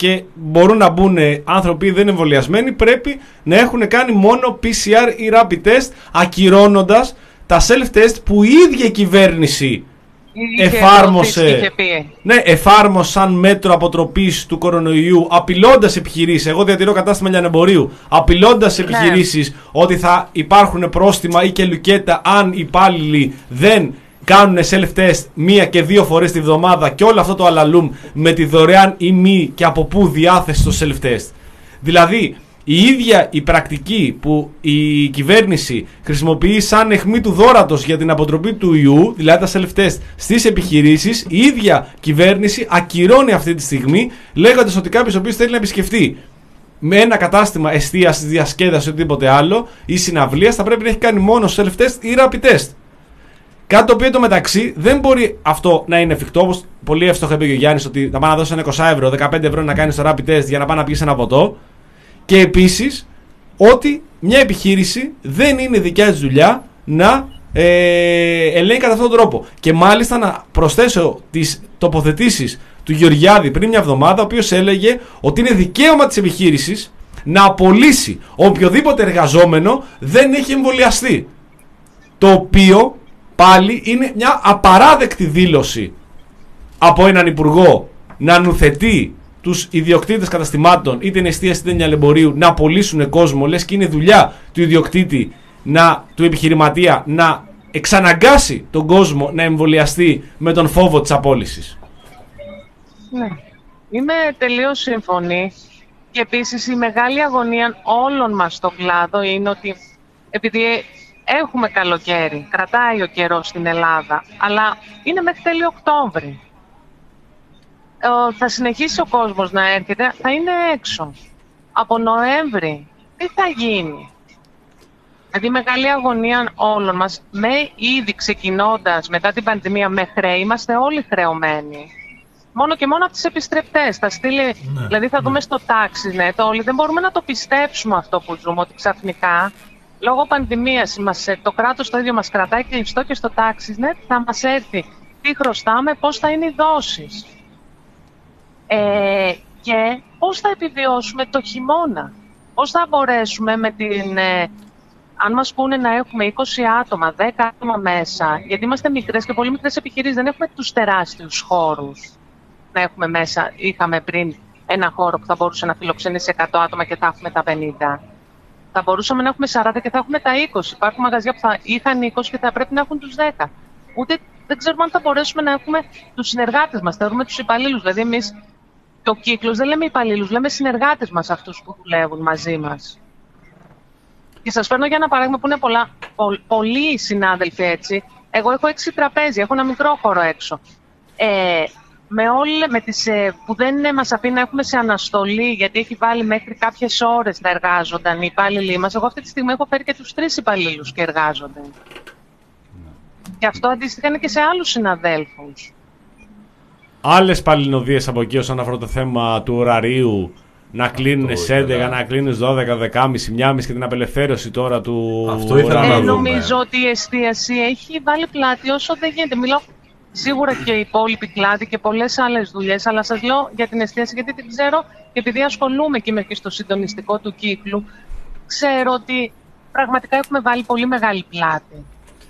D: και μπορούν να μπουν άνθρωποι δεν εμβολιασμένοι, πρέπει να έχουν κάνει μόνο πι σι αρ ή rapid test, ακυρώνοντας τα self-test που η ίδια η κυβέρνηση είχε εφάρμοσε, είχε ναι, εφάρμοσαν μέτρο αποτροπής του κορονοϊού, απειλώντας επιχειρήσεις. Εγώ διατηρώ κατάστημα λιανεμπορίου, απειλώντας ναι. επιχειρήσεις ότι θα υπάρχουν πρόστιμα ή και λουκέτα αν οι υπάλληλοι δεν κάνουν self-test μία και δύο φορές τη βδομάδα, και όλο αυτό το αλαλούμ με τη δωρεάν ή μη και από πού διάθεση στο self-test. Δηλαδή, η ίδια η πρακτική που η κυβέρνηση χρησιμοποιεί σαν αιχμή του δώρατος για την αποτροπή του ιού, δηλαδή τα self-test στις επιχειρήσεις, η ίδια κυβέρνηση ακυρώνει αυτή τη στιγμή, λέγοντας ότι κάποιος ο οποίος θέλει να επισκεφτεί με ένα κατάστημα εστίασης, διασκέδασης ή οτιδήποτε άλλο ή συναυλίας, θα πρέπει να έχει κάνει μόνο self-test ή rapid test. Κάτι το οποίο το μεταξύ δεν μπορεί αυτό να είναι εφικτό, όπως πολύ εύστοχα είπε και ο Γιάννης, ότι θα πάνε να δώσει ένα είκοσι ευρώ, δεκαπέντε ευρώ να κάνει το rapid test για να πάει να πιεις ένα ποτό. Και επίσης ότι μια επιχείρηση δεν είναι δικιά της δουλειά να ε, ελέγχει κατά αυτόν τον τρόπο. Και μάλιστα να προσθέσω τις τοποθετήσεις του Γεωργιάδη πριν μια εβδομάδα, ο οποίος έλεγε ότι είναι δικαίωμα της επιχείρησης να απολύσει οποιοδήποτε εργαζόμενο δεν έχει εμβολιαστεί. Το οποίο πάλι είναι μια απαράδεκτη δήλωση από έναν υπουργό να νουθετεί τους ιδιοκτήτες καταστημάτων, είτε είναι εστίαση είτε είναι λιανεμπορίου, να απολύσουν κόσμο, λες και είναι δουλειά του ιδιοκτήτη, να, του επιχειρηματία, να εξαναγκάσει τον κόσμο να εμβολιαστεί με τον φόβο της απόλυσης.
B: Ναι, είμαι τελείως σύμφωνη. Και επίσης η μεγάλη αγωνία όλων μας στον κλάδο είναι ότι επειδή έχουμε καλοκαίρι, κρατάει ο καιρός στην Ελλάδα, αλλά είναι μέχρι τέλειο Οκτώβρη. Θα συνεχίσει ο κόσμος να έρχεται, θα είναι έξω. Από Νοέμβρη, τι θα γίνει? Δηλαδή μεγάλη αγωνία όλων μας, με ήδη ξεκινώντας μετά την πανδημία με χρέη, είμαστε όλοι χρεωμένοι. Μόνο και μόνο από τις επιστρεπτές. Θα στείλει, ναι, δηλαδή θα ναι. δούμε στο TaxiNet, όλοι δεν μπορούμε να το πιστέψουμε αυτό που ζούμε, ότι ξαφνικά λόγω πανδημίας μας, το κράτος το ίδιο μας κρατάει κλειστό και στο TaxiNet θα μας έρθει τι χρωστάμε, πώς θα είναι οι δόσεις. Ε, και πώς θα επιβιώσουμε το χειμώνα. Πώς θα μπορέσουμε με την... Ε, αν μας πούνε να έχουμε είκοσι άτομα, δέκα άτομα μέσα, γιατί είμαστε μικρές και πολύ μικρές επιχειρήσεις, δεν έχουμε τους τεράστιους χώρους να έχουμε μέσα. Είχαμε πριν ένα χώρο που θα μπορούσε να φιλοξενήσει εκατό άτομα και θα έχουμε τα πενήντα. Θα μπορούσαμε να έχουμε σαράντα και θα έχουμε τα είκοσι. Υπάρχουν μαγαζιά που θα είχαν είκοσι και θα πρέπει να έχουν τους δέκα. Ούτε δεν ξέρουμε αν θα μπορέσουμε να έχουμε τους συνεργάτες μας, θεωρούμε τους υπαλλήλους. Δηλαδή εμείς το κύκλος δεν λέμε υπαλλήλους, λέμε συνεργάτες μας, αυτούς που δουλεύουν μαζί μας. Και σας φέρνω για ένα παράδειγμα που είναι πολλά, πο, πολλοί συνάδελφοι έτσι. Εγώ έχω έξι τραπέζια, έχω ένα μικρό χώρο έξω. Ε, με όλε, με τις, ε, που δεν μας αφήνει να έχουμε σε αναστολή, γιατί έχει βάλει μέχρι κάποιες ώρες να εργάζονταν οι υπάλληλοι μας. Εγώ αυτή τη στιγμή έχω φέρει και τους τρεις υπαλλήλους και εργάζονται. Και αυτό αντίστοιχα είναι και σε άλλους συναδέλφους.
D: Άλλες παλινοδίες από εκεί όσον αφορά το θέμα του ωραρίου, να κλείνουν σε έντεκα, να κλείνουν δώδεκα, δεκάμιση, μία και την απελευθέρωση τώρα του.
E: Αυτό ήθελα να δούμε.
B: Νομίζω ότι η εστίαση έχει βάλει πλάτη όσο δεν γίνεται. Μιλάω σίγουρα και οι υπόλοιποι κλάδοι και πολλές άλλες δουλειές, αλλά σας λέω για την εστίαση γιατί την ξέρω και επειδή ασχολούμαι και είμαι και στο συντονιστικό του κύκλου, ξέρω ότι πραγματικά έχουμε βάλει πολύ μεγάλη πλάτη.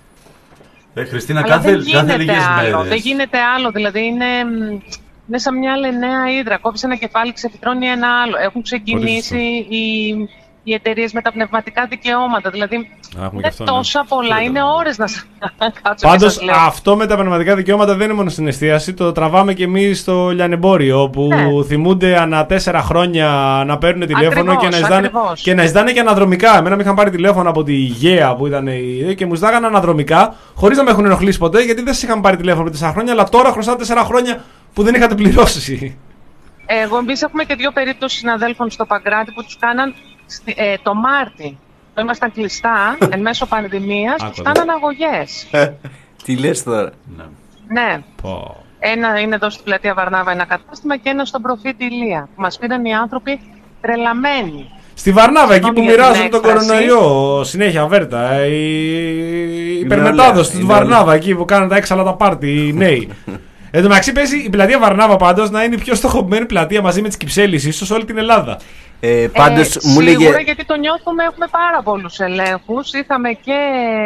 E: Ε, Χριστίνα, κάθε, κάθε λίγες μέρες.
B: Δεν γίνεται άλλο, δηλαδή είναι, είναι σαν μια λενέα ύδρα. Κόβεις ένα κεφάλι, ξεφυτρώνει ένα άλλο. Έχουν ξεκινήσει οι, οι εταιρείες με τα πνευματικά δικαιώματα. Δηλαδή είναι αυτό, τόσα ναι. πολλά, είναι ώρες να κάτσω.
D: Πάντως αυτό με τα πνευματικά δικαιώματα δεν είναι μόνο στην εστίαση. Το τραβάμε και εμείς στο λιανεμπόριο, όπου ναι. θυμούνται ανά τέσσερα χρόνια να παίρνουν τηλέφωνο ακριβώς, και, να ζητάνε, και να ζητάνε και αναδρομικά. Εμένα με είχαν πάρει τηλέφωνο από τη ΓΕΑ που ήταν η, και μου ζητάγανε αναδρομικά, χωρίς να με έχουν ενοχλήσει ποτέ, γιατί δεν σας είχαν πάρει τηλέφωνο πριν τέσσερα χρόνια, αλλά τώρα χρωστάτε τέσσερα χρόνια που δεν είχατε πληρώσει.
B: Εγώ εμείς έχουμε και δύο περίπτωση συναδέλφων στο Παγκράτη που τους κάναν ε, το Μάρτι. Ήμασταν κλειστά εν μέσω πανδημίας, τους κάναν αγωγές.
F: Τι λες τώρα?
B: Ναι.
D: Oh.
B: Ένα είναι εδώ στην πλατεία Βαρνάβα ένα κατάστημα και ένα στον Προφήτη Ηλία. Που μας πήραν οι άνθρωποι τρελαμένοι.
D: Στη Βαρνάβα, εκεί που μοιράζουν τον κορονοϊό συνέχεια, Βέρτα. Η υπερμετάδοση του Βαρνάβα, εκεί που κάνουν τα έξαλα τα πάρτι, οι νέοι. Εν τω μεταξύ παίζει η πλατεία Βαρνάβα πάντως να είναι η πιο στοχευμένη πλατεία μαζί με τις Κυψέλης, ίσως όλη την Ελλάδα.
F: Ε, πάντως,
B: ε,
F: μου λέγε...
B: Σίγουρα, γιατί το νιώθουμε, έχουμε πάρα πολλούς ελέγχους. Είχαμε και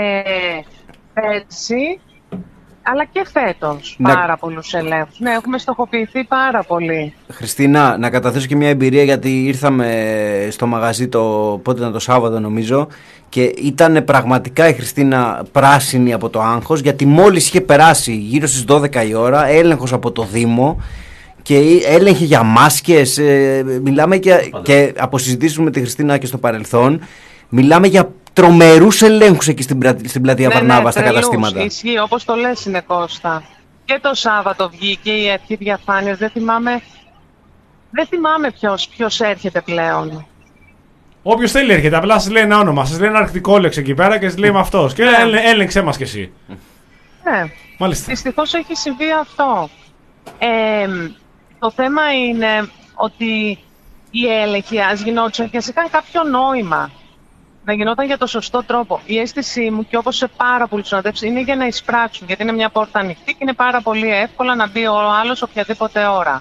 B: πέρσι, αλλά και φέτος
F: Να...
B: πάρα πολλούς ελέγχους. Ναι, έχουμε στοχοποιηθεί πάρα πολύ.
F: Χριστίνα, να καταθέσω και μια εμπειρία, γιατί ήρθαμε στο μαγαζί το, πότε ήταν, το Σάββατο νομίζω, και ήταν πραγματικά η Χριστίνα πράσινη από το άγχος, γιατί μόλις είχε περάσει γύρω στις δώδεκα η ώρα έλεγχος από το Δήμο και έλεγχε για μάσκες, ε, μιλάμε και, και από συζητήσεις με τη Χριστίνα και στο παρελθόν, μιλάμε για τρομερούς ελέγχους εκεί στην, στην πλατεία
B: Ναι,
F: Βαρνάβα,
B: ναι,
F: στα
B: τρελούς,
F: καταστήματα.
B: Ισχύει, όπως το λες είναι, Κώστα. Και το Σάββατο βγήκε η αρχή διαφάνειας, δεν θυμάμαι, δεν θυμάμαι ποιος, ποιος έρχεται πλέον.
D: Όποιος θέλει έρχεται, απλά σας λέει ένα όνομα, σας λέει ένα αρκτικόλεξ εκεί πέρα και σας λέει με αυτός. Και
B: Ναι.
D: έλεγξέ μας κι εσύ.
B: Ναι,
D: Μάλιστα.
B: δυστυχώς έχει συμβεί αυτό. Ε, το θέμα είναι ότι οι έλεγχοι, ας γινόντουσαν και ας είχαν κάποιο νόημα, να γινόταν για το σωστό τρόπο. Η αίσθησή μου, και όπως σε πάρα πολλούς συναντεύσεις, είναι για να εισπράξουν, γιατί είναι μια πόρτα ανοιχτή και είναι πάρα πολύ εύκολα να μπει ο άλλος οποιαδήποτε ώρα.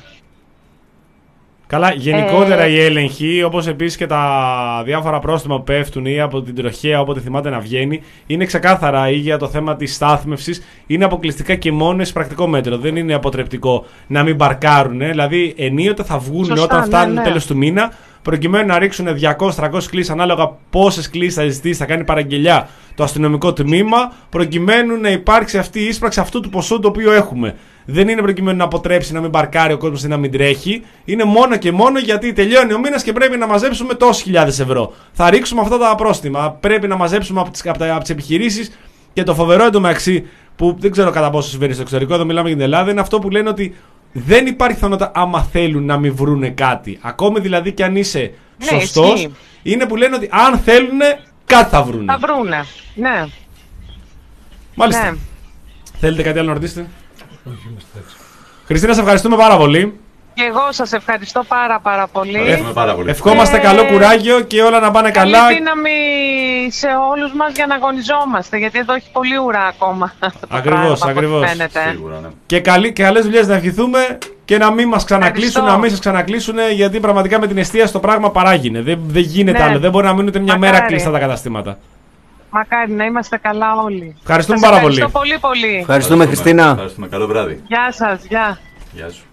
D: Καλά, γενικότερα
B: Ε,
D: οι έλεγχοι, όπως επίσης και τα διάφορα πρόστιμα που πέφτουν ή από την τροχέα όποτε θυμάται να βγαίνει, είναι ξεκάθαρα ή για το θέμα της στάθμευσης, είναι αποκλειστικά και μόνο πρακτικό μέτρο. Δεν είναι αποτρεπτικό να μην μπαρκάρουν. Δηλαδή, ενίοτε θα βγουν
B: Σωστά,
D: όταν
B: ναι,
D: φτάνουν
B: ναι.
D: τέλος του μήνα, προκειμένου να ρίξουν διακόσιες με τριακόσιες κλήσεις ανάλογα πόσες κλήσεις θα ζητήσει, θα κάνει παραγγελιά το αστυνομικό τμήμα, προκειμένου να υπάρξει αυτή η ίσπραξη αυτού του ποσού το οποίο έχουμε. Δεν είναι προκειμένου να αποτρέψει να μην μπαρκάρει ο κόσμος ή να μην τρέχει. Είναι μόνο και μόνο γιατί τελειώνει ο μήνας και πρέπει να μαζέψουμε τόσες χιλιάδες ευρώ. Θα ρίξουμε αυτά τα πρόστιμα. Πρέπει να μαζέψουμε από τις, από τα, από τις επιχειρήσεις. Και το φοβερό εντωμεταξύ, που δεν ξέρω κατά πόσο συμβαίνει στο εξωτερικό, εδώ μιλάμε για την Ελλάδα, είναι αυτό που λένε ότι δεν υπάρχει πιθανότητα άμα θέλουν να μην βρούνε κάτι. Ακόμη δηλαδή και αν είσαι
B: Ναι,
D: σωστός,
B: ισχύει.
D: είναι που λένε ότι αν θέλουν κάτι θα βρούνε.
B: Θα βρούνε, ναι.
D: Μάλιστα.
B: Ναι.
D: Θέλετε κάτι άλλο να ρωτήσετε? Χριστίνα, σε ευχαριστούμε πάρα πολύ.
B: Και εγώ σας ευχαριστώ πάρα πάρα πολύ.
E: Ευχαριστούμε πάρα πολύ.
D: Ευχόμαστε
B: Ε,
D: καλό κουράγιο και όλα να πάνε
B: Καλή
D: καλά.
B: δύναμη σε όλους μας για να αγωνιζόμαστε, γιατί εδώ έχει πολύ ουρά ακόμα. το
D: Ακριβώς,
B: πράγμα, από ό,τι
D: ακριβώς.
B: φαίνεται.
E: Σίγουρα, ναι.
D: Και, καλή, και καλές δουλειές να ευχηθούμε και να μην μας ξανακλείσουν,
B: Ευχαριστώ.
D: να μην σας ξανακλείσουν, γιατί πραγματικά με την εστίαση το πράγμα παράγεινε. Δεν, δεν γίνεται
B: Ναι.
D: άλλο. Δεν μπορεί να μείνουν ούτε μια
B: Μακάρι.
D: μέρα κλειστά τα καταστήματα.
B: Μακάρι να είμαστε καλά όλοι.
D: Ευχαριστούμε
B: Σας
D: πάρα πολύ.
B: ευχαριστώ πολύ πολύ.
F: Ευχαριστούμε, Χριστίνα.
E: Ευχαριστούμε. Καλό βράδυ.
B: Γεια σας, γεια.
E: Γεια σου.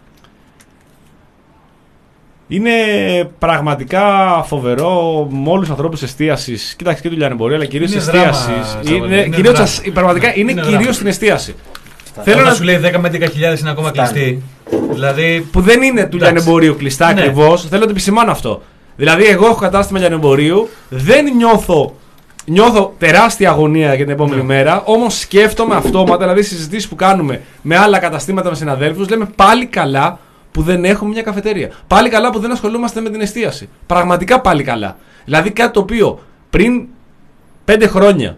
D: Είναι πραγματικά φοβερό με όλους τους ανθρώπους εστίασης. Κοίταξε και του λιανεμπορίου, αλλά κυρίως
G: Είναι
D: εστίασης.
G: δράμα,
D: Είναι,
G: Σαββατή, είναι
D: κυρίως,
G: δράμα.
D: σας- πραγματικά είναι,
G: Είναι
D: κυρίως
G: δράμα.
D: στην εστίαση.
G: Θέλω
D: Θέλω
G: να
D: να
G: σου λέει δέκα με έντεκα χιλιάδες είναι ακόμα κλειστή. Δηλαδή.
D: που δεν είναι του
G: Εντάξει.
D: λιανεμπορίου κλειστά
G: Ναι.
D: ακριβώς. Θέλω να το επισημάνω αυτό. Δηλαδή, εγώ έχω κατάστημα λιανεμπορίου, δεν νιώθω, νιώθω τεράστια αγωνία για την επόμενη
G: Ναι.
D: μέρα, όμως σκέφτομαι αυτόματα, δηλαδή συζητήσεις που κάνουμε με άλλα καταστήματα με συναδέλφους, λέμε πάλι καλά που δεν έχουμε μια καφετέρια. Πάλι καλά που δεν ασχολούμαστε με την εστίαση. Πραγματικά πάλι καλά. Δηλαδή, κάτι το οποίο πριν πέντε χρόνια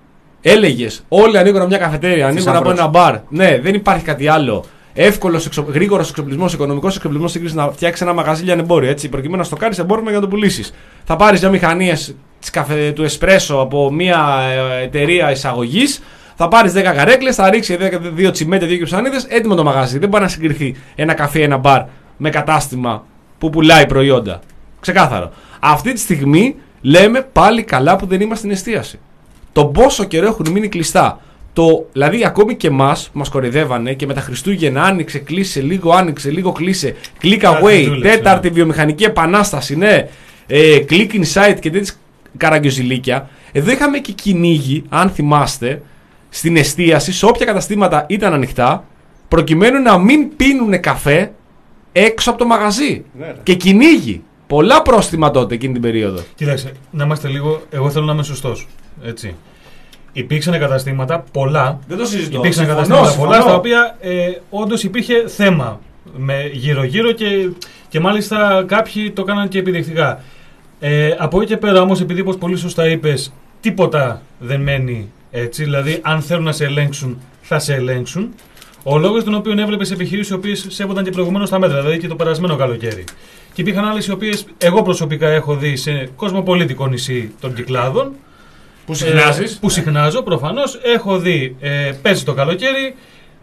D: έλεγες όλοι ανοίγουν μια καφετέρια, ανοίγουν από
F: Θησαυρός.
D: ένα μπαρ. Ναι, δεν υπάρχει κάτι άλλο. Εύκολο, εξο... γρήγορο εξοπλισμό, οικονομικό εξοπλισμό σύγκριση να φτιάξει ένα μαγαζί λιανεμπόριο. Έτσι, προκειμένου να στο κάνει εμπόρευμα για να το πουλήσει. Θα πάρει δύο μηχανίε καφε... του εσπρέσο από μια ε, εταιρεία εισαγωγή, θα πάρει δέκα καρέκλες, θα ρίξει δύο τσιμέντια, δύο κυψανίδες, έτοιμο το μαγαζί. Δεν μπορεί να συγκριθεί ένα καφέ, ένα μπαρ με κατάστημα που πουλάει προϊόντα. Ξεκάθαρο. Αυτή τη στιγμή λέμε πάλι καλά που δεν είμαστε στην εστίαση. Το πόσο καιρό έχουν μείνει κλειστά. Το, δηλαδή, ακόμη και εμάς που μας κορυδεύανε και με τα Χριστούγεννα άνοιξε, κλείσε, λίγο άνοιξε, λίγο κλείσε. Click away,
G: δουλειές,
D: τέταρτη
G: ναι.
D: βιομηχανική επανάσταση, ναι. Ε, click inside και τέτοιες καραγκιοζηλίκια. Εδώ είχαμε και κυνήγι, αν θυμάστε, στην εστίαση, σε όποια καταστήματα ήταν ανοιχτά, προκειμένου να μην πίνουν καφέ έξω από το μαγαζί.
F: Ναι,
D: Και κυνήγι. Πολλά πρόστιμα τότε εκείνη την περίοδο.
G: Κοίταξε, να είμαστε λίγο. Εγώ θέλω να είμαι σωστός. Έτσι. Υπήρξαν καταστήματα πολλά.
D: Δεν το συζητώ.
G: Υπήρξαν
D: Συμφωνώ,
G: καταστήματα
D: συμφωνώ.
G: πολλά στα οποία ε, όντως υπήρχε θέμα με γύρω-γύρω και, και μάλιστα κάποιοι το κάναν και επιδεικτικά. Ε, από εκεί και πέρα όμως, επειδή όπως πολύ σωστά είπες, τίποτα δεν μένει έτσι. Δηλαδή, αν θέλουν να σε ελέγξουν, θα σε ελέγξουν. Ο λόγος τον οποίο έβλεπες επιχειρήσεις οι οποίες σέβονταν και προηγουμένως τα μέτρα, δηλαδή και το περασμένο καλοκαίρι. Και υπήρχαν άλλες οι οποίες εγώ προσωπικά έχω δει σε κοσμοπολίτικο νησί των Κυκλάδων.
D: Που συχνάζεις.
G: Ε, που συχνάζω, προφανώς. Έχω δει ε, πέρσι το καλοκαίρι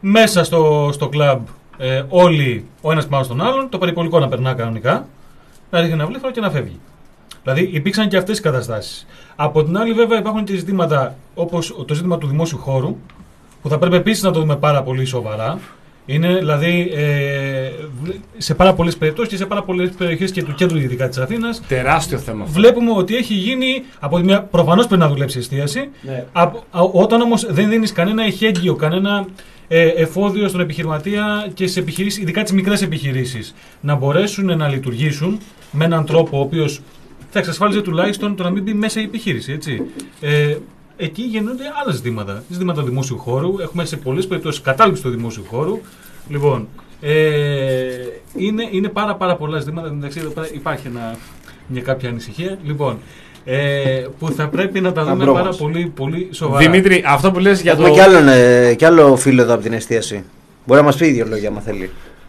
G: Μέσα στο, στο κλαμπ ε, όλοι ο ένας πάνω στον άλλον, το περιπολικό να περνά κανονικά, να ρίχνει ένα βλήφαρο και να φεύγει. Δηλαδή υπήρξαν και αυτές οι καταστάσεις. Από την άλλη, βέβαια, υπάρχουν και ζητήματα όπως το ζήτημα του δημόσιου χώρου, που θα πρέπει επίσης να το δούμε πάρα πολύ σοβαρά. Είναι δηλαδή ε, σε πάρα πολλές περιπτώσεις και σε πάρα πολλές περιοχές και του κέντρου, ειδικά της Αθήνας.
D: Τεράστιο θέμα αυτό.
G: Βλέπουμε ότι έχει γίνει από τη μια. Προφανώς πρέπει να δουλέψει η εστίαση.
D: Ναι.
G: Από, α, όταν όμως δεν δίνεις κανένα εχέγγυο, κανένα ε, εφόδιο στον επιχειρηματία και σε επιχειρήσεις, ειδικά τις μικρές επιχειρήσεις, να μπορέσουν να λειτουργήσουν με έναν τρόπο ο οποίος θα εξασφάλιζε τουλάχιστον το να μην μπει μέσα η επιχείρηση. Έτσι. Ε, Εκεί γίνονται άλλα ζητήματα. Ζητήματα δημόσιου χώρου. Έχουμε σε πολλές περιπτώσεις κατάληψη του δημόσιου χώρου. Λοιπόν, ε, είναι, είναι πάρα, πάρα πολλά ζητήματα. Εντάξει, εδώ πέρα υπάρχει ένα, μια κάποια ανησυχία. Λοιπόν, ε, που θα πρέπει να τα δούμε πάρα πολύ, πολύ σοβαρά.
D: Δημήτρη, αυτό που λες για
F: Έχουμε
D: το.
F: Κι, άλλον, ε, κι άλλο φίλο εδώ από την εστίαση. Μπορεί να μας πει δύο λόγια, άμα θέλει.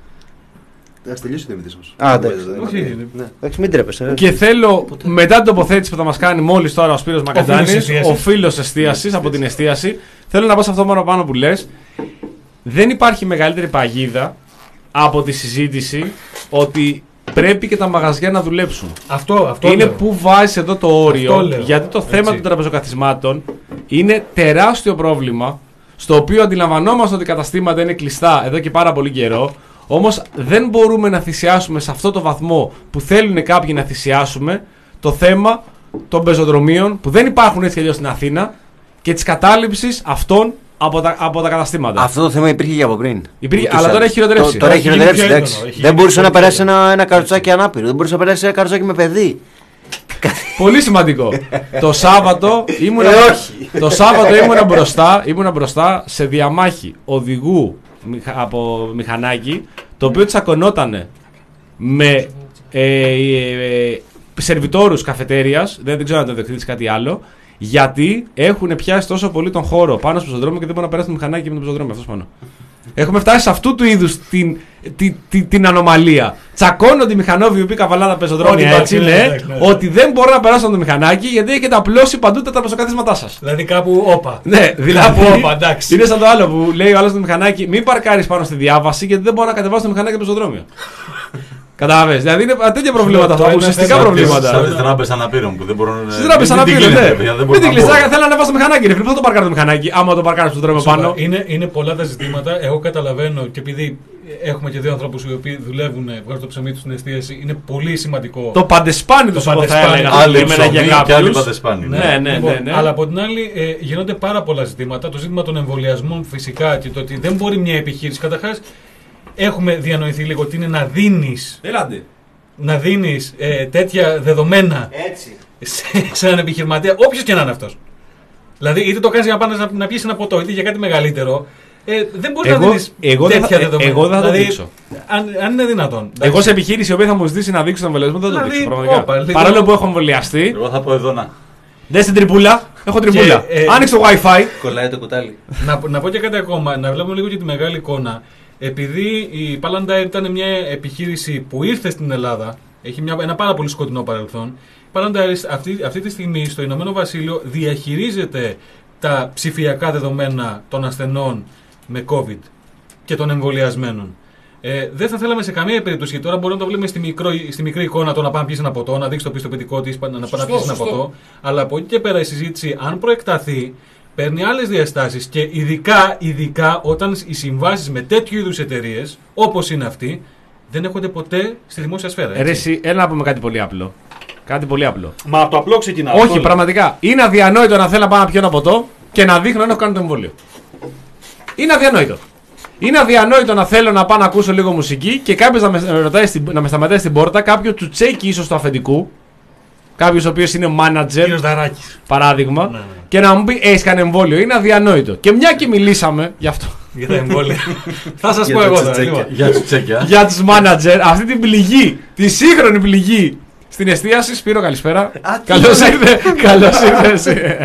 H: Ας τελειώσει ο Δημήτρης όμως.
F: Α, εντάξει.
G: Όχι,
F: Εντάξει, μην τρέπεσαι.
D: Και θέλω μετά την τοποθέτηση που θα μας κάνει μόλις τώρα ο Σπύρος Μακαντάνης, ο φίλος εστίασης από την εστίαση, θέλω να πω σε αυτό μόνο πάνω που λες. Δεν υπάρχει μεγαλύτερη παγίδα από τη συζήτηση ότι πρέπει και τα μαγαζιά να δουλέψουν.
G: Αυτό, αυτό
D: είναι
G: λέω.
D: που βάζεις εδώ το όριο,
G: λέω.
D: γιατί το θέμα
G: Έτσι.
D: των τραπεζοκαθισμάτων είναι τεράστιο πρόβλημα, στο οποίο αντιλαμβανόμαστε ότι οι καταστήματα είναι κλειστά εδώ και πάρα πολύ καιρό. Όμως δεν μπορούμε να θυσιάσουμε σε αυτό το βαθμό που θέλουν κάποιοι να θυσιάσουμε το θέμα των πεζοδρομίων που δεν υπάρχουν έτσι κι αλλιώς στην Αθήνα και της κατάληψης αυτών από τα, από τα καταστήματα.
F: Αυτό το θέμα υπήρχε και από πριν.
D: Υπήρχε,
F: Ούτως
D: αλλά τώρα
F: άλλως.
D: έχει χειροτερεύσει.
F: Το- Τώρα έχει
G: Έχει
F: χειροτερεύσει,
G: γίνει
F: εντάξει.
G: πιο έντονο, έχει
F: Δεν
G: γίνει
F: μπορούσε
G: πιο
F: να περάσει
G: έντονο.
F: ένα, ένα καροτσάκι ανάπηρο. Δεν μπορούσε να περάσει ένα καροτσάκι με παιδί.
D: Πολύ σημαντικό. το Σάββατο ήμουνα,
F: Ε, όχι.
D: το Σάββατο ήμουνα, μπροστά, ήμουνα μπροστά σε διαμάχη οδηγού μηχα- από μηχανάκι, το οποίο τσακωνότανε με ε, ε, ε, σερβιτόρους καφετέριας, δεν, δεν ξέρω αν το δεχτείς κάτι άλλο, γιατί έχουν πιάσει τόσο πολύ τον χώρο πάνω στο πεζοδρόμιο και δεν μπορούν να περάσουν το μηχανάκι με το πεζοδρόμιο. Αυτός πάνω. Έχουμε φτάσει σε αυτού του είδους την, την, την, την ανομαλία. Τσακώνονται οι μηχανόβοι οι οποίοι καβαλάνε τα πεζοδρόμια
G: Ότι
D: έτσι,
G: υπάρχει,
D: ναι,
G: ναι, ναι.
D: ότι δεν μπορούν να περάσουν το μηχανάκι γιατί έχετε απλώσει παντού τα τραπεζοκαθίσματά σας.
G: Δηλαδή κάπου όπα.
D: Ναι, δηλαδή.
G: Κάπου όπα, εντάξει.
D: Είναι σαν το άλλο που λέει ο άλλος στο μηχανάκι: μην παρκάρεις πάνω στη διάβαση γιατί δεν μπορώ να κατεβάσω το μηχανάκι από το πεζοδρόμιο. Κατάλαβες. Δηλαδή είναι τέτοια προβλήματα αυτά,
G: είναι
D: ουσιαστικά
G: θέμα-
E: Σαν
D: προβλήματα.
E: τις τράπεζες αναπήρων που δεν μπορούν
D: Στις τράπεζες
E: μην την
D: αναπήρων,
E: κλείνετε,
D: ναι.
E: παιδιά, δεν
D: Μην
E: μπορούν
D: την
E: να
D: κλειστά,
E: μπουν.
D: θέλω να ανεβάσω το μηχανάκι. Ρε φίλε, πώς θα το παρκάρω το μηχανάκι, άμα το παρκάρω στο δρόμο πάνω.
G: Είναι, είναι πολλά τα ζητήματα. Εγώ καταλαβαίνω και επειδή έχουμε και δύο ανθρώπους οι οποίοι δουλεύουν, βγάζουν το ψωμί τους στην εστίαση, είναι πολύ σημαντικό.
D: Το παντεσπάνι του,
G: Το
D: εγώ θα
G: παντεσπάνι.
D: έλεγα.
E: Άλλοι
D: Εμένα για
E: ψωμί και άλλοι
D: κάποιους.
E: παντεσπάνι.
D: Ναι, ναι, ναι,
G: Λοιπόν,
D: ναι.
G: Αλλά από την άλλη ε, γίνονται πάρα πολλά ζητήματα. Το ζήτημα των εμβολιασμών φυσικά και το ότι δεν μπορεί μια επιχείρηση. Καταρχάς, έχουμε διανοηθεί λίγο τι είναι να δίνεις
D: Έλατε.
G: να δίνεις ε, τέτοια δεδομένα
F: Έτσι.
G: σε, σε έναν επιχειρηματία, όποιος και να είναι αυτός. Δηλαδή, είτε το κάνεις για να πας να, να πιεις ένα ποτό, είτε για κάτι μεγαλύτερο. Ε, δεν μπορείς να
D: Εγώ-
G: δίνεις
D: εγώ δεν
G: τέτοια
D: θα- ε,
G: δεδομένα.
D: εγώ δεν θα το
G: δηλαδή,
D: δείξω.
G: Αν, αν είναι δυνατόν.
D: Εγώ σε επιχείρηση η οποία θα μου ζητήσει να δείξω τον εμβολιασμό δεν θα το
G: Δηλαδή,
D: δείξω. Πραγματικά.
G: όπα, λίγο-
D: Παρόλο που έχω εμβολιαστεί,
E: Εγώ θα πω εδώ να.
D: δεν στην τριπούλα, έχω τριπούλα.
G: Και, ε,
D: Άνοιξε το WiFi.
F: Κολλάει το κουτάλι.
G: να, να πω και κάτι ακόμα, να βλέπουμε λίγο και τη μεγάλη εικόνα. Επειδή η Palantir ήταν μια επιχείρηση που ήρθε στην Ελλάδα, έχει μια, ένα πάρα πολύ σκοτεινό παρελθόν. Η Palantir αυτή, αυτή τη στιγμή στο Ηνωμένο Βασίλειο διαχειρίζεται τα ψηφιακά δεδομένα των ασθενών με COVID και των εμβολιασμένων. Ε, δεν θα θέλαμε σε καμία περίπτωση, γιατί τώρα μπορούμε να το βλέπουμε στη, μικρό, στη μικρή εικόνα το να πάμε να πιει ένα ποτό, να δείξει το πιστοποιητικό τη, να, να πάει να πιει ένα ποτό. Αλλά από εκεί και πέρα η συζήτηση, αν προεκταθεί, παίρνει άλλες διαστάσεις και ειδικά, ειδικά όταν οι συμβάσεις με τέτοιου είδους εταιρείες, όπως είναι αυτή, δεν έρχονται ποτέ στη δημόσια σφαίρα.
D: Ρε,
G: έτσι.
D: εσύ, έλα να πούμε κάτι πολύ απλό. Κάτι πολύ απλό.
G: Μα από το απλό ξεκινάω.
D: Όχι, πραγματικά. Είναι αδιανόητο να θέλω να πάω να πιω ένα ποτό και να δείχνω αν έχω κάνει το εμβόλιο. Είναι αδιανόητο. Είναι αδιανόητο να θέλω να πάω να ακούσω λίγο μουσική και κάποιο να, με ρωτάει στην- να με σταματάει στην πόρτα, κάποιο τσουτσέκι ίσως του αφεντικού, κάποιο ο οποίο είναι manager,
G: Κύριος Δαράκης.
D: παράδειγμα,
G: Ναι, ναι.
D: και να μου πει: έχει κάνει εμβόλιο. Είναι αδιανόητο. Και μια και μιλήσαμε γι' αυτό.
G: Για τα εμβόλια. Θα σας
H: Για
G: πω
H: τα
G: εγώ τώρα.
H: τσετσέκια.
G: λοιπόν.
E: Για τους τσέκια.
D: Για τους manager, αυτή την πληγή, τη σύγχρονη πληγή στην εστίαση. Σπύρο, καλησπέρα. Καλώς ήρθε. Καλώς ήρθες.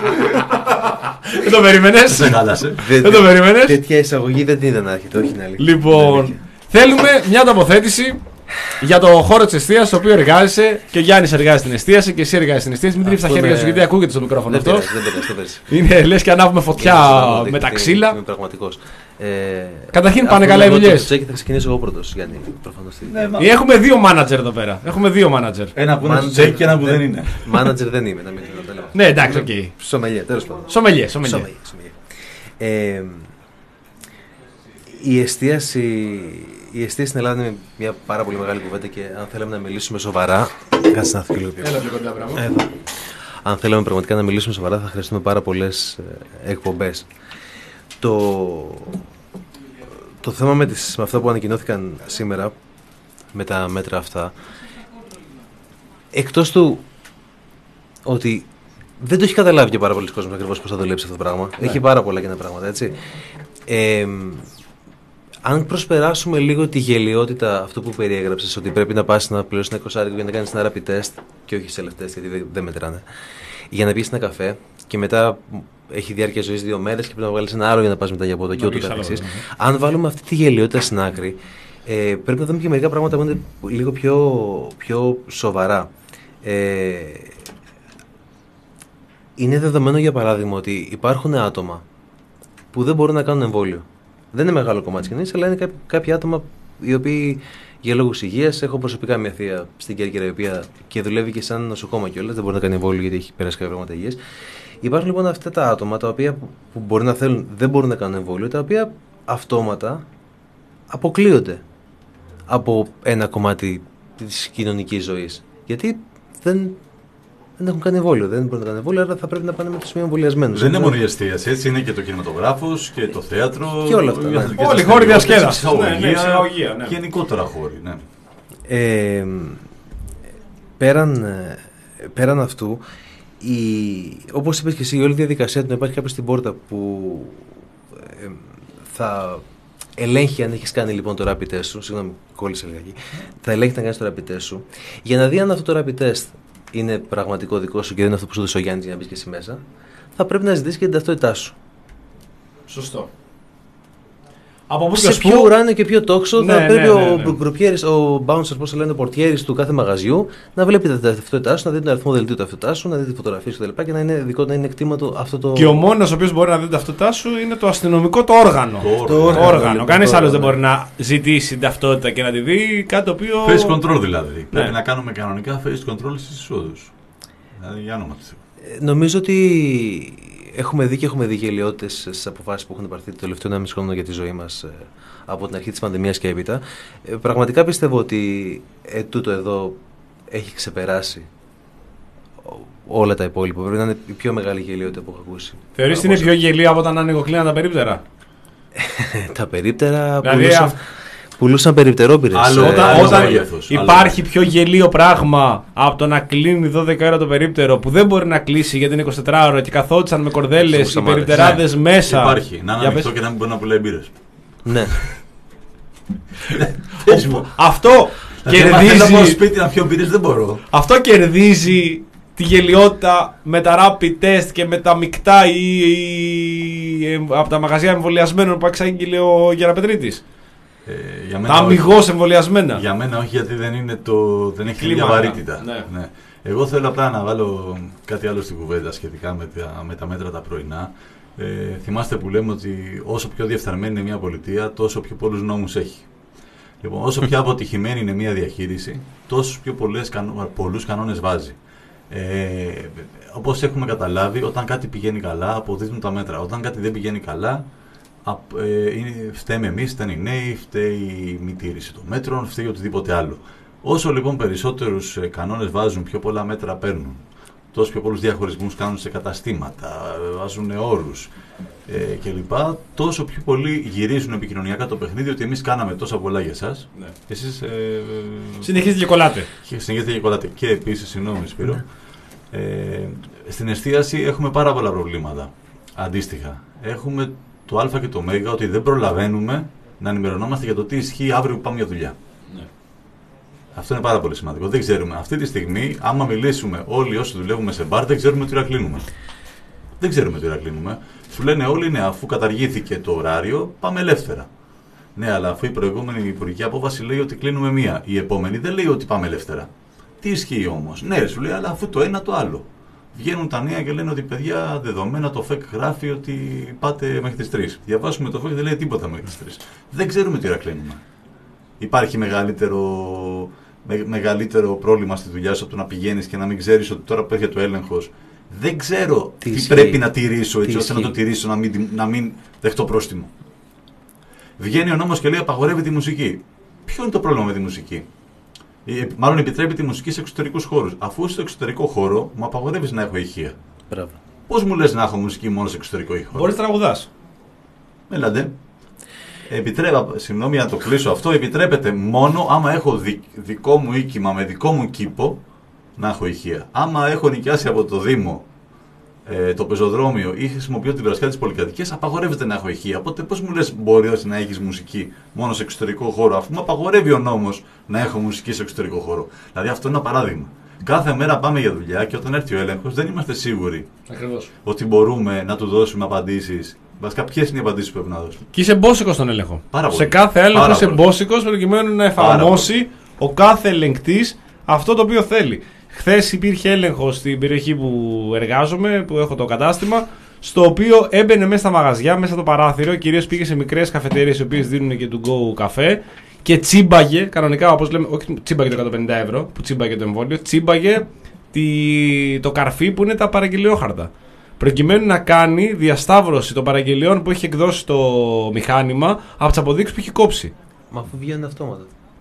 D: Δεν το περίμενες.
E: Σε χάλασε.
H: Δεν
D: Δεν το περίμενες.
H: Τέτοια εισαγωγή δεν την είδα να έρχεται, όχι να αλήθεια.
D: Λοιπόν, θέλουμε μια τοποθέτηση για το χώρο της εστίασης στο οποίο εργάζεσαι και ο Γιάννης εργάζεται στην εστίαση και εσύ εργάζεσαι στην εστίαση. Μην τρίψεις τα
H: Αυτό
D: χέρια
H: είναι-
D: σου γιατί ακούγεται στο μικρόφωνο
H: Δεν
D: αυτό.
H: πειράζει, δεν πειράζει, δεν πειράζει.
D: Είναι λες και ανάβουμε φωτιά
H: Είναι
D: με τα
H: είμαι-
D: ξύλα.
H: Είμαι πραγματικός. Ε,
D: Καταρχήν πάνε καλά οι δουλειές.
H: Το τσέκι θα ξεκινήσω εγώ πρώτος, Γιάννη. Προφανώς.
D: Ναι, έχουμε δύο μάνατζερ εδώ πέρα. Έχουμε δύο μάνατζερ.
E: Ένα που είναι στο τσέκι και ένα που δεν είναι.
H: Μάνατζερ δεν είμαι, να μην το λέω.
D: Ναι, εντάξει, οκ. Okay.
H: Σομελιέ, τέλος πάντων.
D: Σομελιέ, σομελιέ.
H: Ε, η εστίαση, η εστίαση στην Ελλάδα είναι μια πάρα πολύ μεγάλη κουβέντα και αν θέλαμε να μιλήσουμε σοβαρά. Κάτσε να έρθει λίγο πιο κοντά. Αν θέλαμε πραγματικά να μιλήσουμε σοβαρά, θα χρειαστούμε πάρα πολλές εκπομπές. Το, το θέμα με, τις, με αυτά που ανακοινώθηκαν σήμερα, με τα μέτρα αυτά, εκτός του ότι δεν το έχει καταλάβει και πάρα πολλοί κόσμος ακριβώς πώς θα δουλέψει αυτό το πράγμα. Ναι. Έχει πάρα πολλά κοινά πράγματα, έτσι. Ε, αν προσπεράσουμε λίγο τη γελιότητα αυτού που περιέγραψες, ότι πρέπει να πας να πληρώσεις ένα εικοσάρικο για να κάνεις ένα rapid test, και όχι σε λεφτές, γιατί δεν, δεν μετράνε, για να πιεις ένα καφέ και μετά έχει διάρκεια ζωής δύο μέρες και πρέπει να βγάλεις ένα άλλο για να πας μετά για από εδώ και ούτω καθεξής. Αν βάλουμε αυτή τη γελιότητα στην άκρη, ε, πρέπει να δούμε και μερικά πράγματα που είναι λίγο πιο, πιο σοβαρά. Ε, είναι δεδομένο, για παράδειγμα, ότι υπάρχουν άτομα που δεν μπορούν να κάνουν εμβόλιο. Δεν είναι μεγάλο κομμάτι της κοινωνίας, αλλά είναι κάποιοι, κάποιοι άτομα οι οποίοι για λόγους υγείας. Έχω προσωπικά μια θεία στην Κέρκυρα, η οποία και δουλεύει και σαν νοσοκόμα κιόλας, δεν μπορεί να κάνει εμβόλιο γιατί έχει περάσει κάποια πράγματα υγείας. Υπάρχουν λοιπόν αυτά τα άτομα τα οποία που μπορεί να θέλουν, δεν μπορούν να κάνουν εμβόλιο, τα οποία αυτόματα αποκλείονται από ένα κομμάτι της κοινωνικής ζωής. Γιατί δεν. Δεν έχουν κάνει εμβόλιο, δεν μπορούν να κάνουν εμβόλιο, άρα θα πρέπει να πάνε με τους μη εμβολιασμένους.
E: Δεν είναι μόνο η εστίαση, έτσι είναι και το κινηματογράφος και το θέατρο.
H: Και όλα αυτά. Ναι.
D: Όλοι οι χώροι διασκέδασης.
E: Ναι, ναι, γενικότερα χώροι. Ναι.
H: Ε, πέραν, πέραν αυτού, η, όπως είπες και εσύ, η όλη διαδικασία του να υπάρχει κάποιος στην πόρτα που ε, θα ελέγχει αν έχεις κάνει λοιπόν το rapid test σου. Συγγνώμη, κόλλησε λιγάκι. Θα ελέγχει να κάνεις το rapid test σου. Για να δει αν αυτό το rapid test είναι πραγματικό δικό σου και δεν είναι αυτό που σου δώσει ο Γιάννης για να μπεις και εσύ μέσα, θα πρέπει να ζητήσεις και την ταυτότητά σου.
D: Σωστό. Από πού
H: σε
D: και
H: ποιο ουράνιο και ποιο τόξο
D: ναι,
H: θα
D: ναι,
H: πρέπει
D: ναι, ναι, ναι.
H: ο γκρουπιέρης, ο bouncer, πώς λένε, ο πορτιέρης του κάθε μαγαζιού να βλέπει τα ταυτότητά σου, να δει τον αριθμό δελτίου ταυτότητά σου, να δει τη φωτογραφία σου κτλ. Και να είναι δικό, να είναι κτήμα του αυτό το.
D: Και ο μόνος ο οποίος μπορεί να δει την ταυτότητά σου είναι το αστυνομικό το όργανο.
E: Το,
D: το όργανο. όργανο. Κανείς άλλος δεν μπορεί να ζητήσει την ταυτότητα και να τη δει, κάτι το οποίο.
E: Face control δηλαδή.
D: Ναι.
E: Πρέπει να κάνουμε κανονικά face control στις εισόδους. Δηλαδή, για όνομα του.
H: Νομίζω ότι έχουμε δει και έχουμε δει γελιότητες στις αποφάσεις που έχουν πάρθει το τελευταίο ενάμιση χρόνο για τη ζωή μας από την αρχή της πανδημίας και έπειτα. Πραγματικά πιστεύω ότι ε, τούτο εδώ έχει ξεπεράσει όλα τα υπόλοιπα. Πρέπει να είναι η πιο μεγάλη γελιότητα που έχω ακούσει.
B: Θεωρείς ότι είναι πιο γελία από όταν ανοιγοκλίναν τα περίπτερα?
H: Τα περίπτερα
B: δηλαδή,
H: πουλούσαν,
B: α...
H: πουλούσαν περιπτερόπυρες.
B: Άλλο,
H: ε,
B: όταν
H: άλλο
B: όταν
H: μέγεθος,
B: υπάρχει άλλο. Πιο γελίο πράγμα από το να κλείνει δώδεκα ώρα το περίπτερο που δεν μπορεί να κλείσει γιατί είναι εικοσιτετράωρο και καθόντουσαν με κορδέλες οι περιπτεράδες ναι. μέσα.
E: Υπάρχει. Να είναι ανοιχτό και να μην μπορεί να πουλάει μπύρες.
H: Ναι.
B: Αυτό κερδίζει.
E: Να πάω σπίτι να πιω μπύρες δεν μπορώ.
B: Αυτό κερδίζει τη γελιότητα με τα rapid test και με τα μεικτά ή, ή, ή από τα μαγαζιά εμβολιασμένων που εξάγγειλε ο Γεραπετρίτης.
E: Ε,
B: τα αμυγός εμβολιασμένα.
E: Για μένα όχι, γιατί δεν, είναι το, δεν έχει μια βαρύτητα. Ναι. Ναι. Εγώ θέλω απλά να βάλω κάτι άλλο στην κουβέντα σχετικά με τα, με τα μέτρα τα πρωινά. Ε, θυμάστε που λέμε ότι όσο πιο διεφθαρμένη είναι μια πολιτεία, τόσο πιο πολλούς νόμους έχει. Λοιπόν, όσο πιο αποτυχημένη είναι μια διαχείριση, τόσο πιο πολλές, πολλούς κανόνες βάζει. Ε, όπως έχουμε καταλάβει, όταν κάτι πηγαίνει καλά, αποδίδουν τα μέτρα. Όταν κάτι δεν πηγαίνει καλά, ε, φταίμε εμείς, φταίνε οι νέοι, φταίει η μη τήρηση των μέτρων, φταίει οτιδήποτε άλλο. Όσο λοιπόν περισσότερους κανόνες βάζουν, πιο πολλά μέτρα παίρνουν, τόσο πιο πολλούς διαχωρισμούς κάνουν σε καταστήματα, βάζουν όρους ε, κλπ. Τόσο πιο πολύ γυρίζουν επικοινωνιακά το παιχνίδι ότι εμείς κάναμε τόσα πολλά για εσάς. Ναι. Εσείς ε,
B: συνεχίζετε και κολλάτε.
E: Συνεχίζετε και κολλάτε. Και επίσης, συγγνώμη Σπύρο, ναι. ε, στην εστίαση έχουμε πάρα πολλά προβλήματα. Αντίστοιχα, έχουμε το α και το ω ότι δεν προλαβαίνουμε να ενημερωνόμαστε για το τι ισχύει αύριο που πάμε για δουλειά. Ναι. Αυτό είναι πάρα πολύ σημαντικό. Δεν ξέρουμε. Αυτή τη στιγμή, άμα μιλήσουμε όλοι όσοι δουλεύουμε σε μπαρ, δεν ξέρουμε τι ώρα κλείνουμε. Δεν ξέρουμε τι ώρα κλείνουμε. Σου λένε όλοι, ναι, αφού καταργήθηκε το ωράριο, πάμε ελεύθερα. Ναι, αλλά αφού η προηγούμενη υπουργική απόφαση λέει ότι κλείνουμε μία, η επόμενη δεν λέει ότι πάμε ελεύθερα. Τι ισχύει όμως? Ναι, σου λέει, αλλά αφού το ένα το άλλο. Βγαίνουν τα νέα και λένε ότι παιδιά δεδομένα το ΕΦ E C γράφει ότι πάτε μέχρι τις τρεις. Διαβάσουμε το ΕΦ E C και δεν λέει τίποτα μέχρι τις τρεις. Δεν ξέρουμε τι ώρα κλείνουμε. Υπάρχει μεγαλύτερο, με, μεγαλύτερο πρόβλημα στη δουλειά σου από το να πηγαίνεις και να μην ξέρεις ότι τώρα που έρχεται ο έλεγχος. Δεν ξέρω τι, τι πρέπει να τηρήσω έτσι ώστε να το τηρήσω, να μην, να μην δεχτώ πρόστιμο. Βγαίνει ο νόμος και λέει απαγορεύει τη μουσική. Ποιο είναι το πρόβλημα με τη μουσική? Μάλλον επιτρέπει τη μουσική σε εξωτερικούς χώρους. Αφού στο εξωτερικό χώρο μου απαγορεύεις να έχω ηχεία. Πώς μου λες να έχω μουσική μόνο σε εξωτερικό χώρο?
D: Μπορείς να τραγουδάς.
E: Έλατε. Επιτρέπα, συγγνώμη να το κλείσω αυτό, επιτρέπεται μόνο άμα έχω δι, δικό μου οίκημα με δικό μου κήπο να έχω ηχεία. Άμα έχω νοικιάσει από το Δήμο ε, το πεζοδρόμιο ή χρησιμοποιώ την περασιά της πολυκατοικίας, απαγορεύεται να έχω ηχεία. Οπότε πώς μου λες μπορείς να έχεις μουσική μόνο σε εξωτερικό χώρο, αφού μου απαγορεύει ο νόμος να έχω μουσική σε εξωτερικό χώρο? Δηλαδή αυτό είναι ένα παράδειγμα. Κάθε μέρα πάμε για δουλειά και όταν έρθει ο έλεγχος δεν είμαστε σίγουροι
D: Ακριβώς.
E: ότι μπορούμε να του δώσουμε απαντήσεις. Βασικά, ποιες είναι οι απαντήσεις που πρέπει να δώσουμε?
D: Και είσαι μπόσικος στον έλεγχο.
E: Πάρα
D: σε
E: πολύ.
D: κάθε έλεγχο
E: Πάρα
D: είσαι
E: πολύ.
D: μπόσικος προκειμένου να εφαρμόσει ο κάθε ελεγκτής αυτό το οποίο θέλει. Χθες υπήρχε έλεγχος στην περιοχή που εργάζομαι, που έχω το κατάστημα, στο οποίο έμπαινε μέσα στα μαγαζιά, μέσα το παράθυρο, κυρίως πήγε σε μικρές καφετέρειες οι οποίες δίνουν και του go καφέ και τσίμπαγε, κανονικά όπως λέμε, όχι τσίμπαγε το εκατόν πενήντα ευρώ που τσίμπαγε το εμβόλιο, τσίμπαγε τη, το καρφί που είναι τα παραγγελιόχαρτα. Προκειμένου να κάνει διασταύρωση των παραγγελιών που έχει εκδώσει το μηχάνημα από τις αποδείξεις που έχει κόψει.
H: Μα αφού βγαίνουν αυτόματα.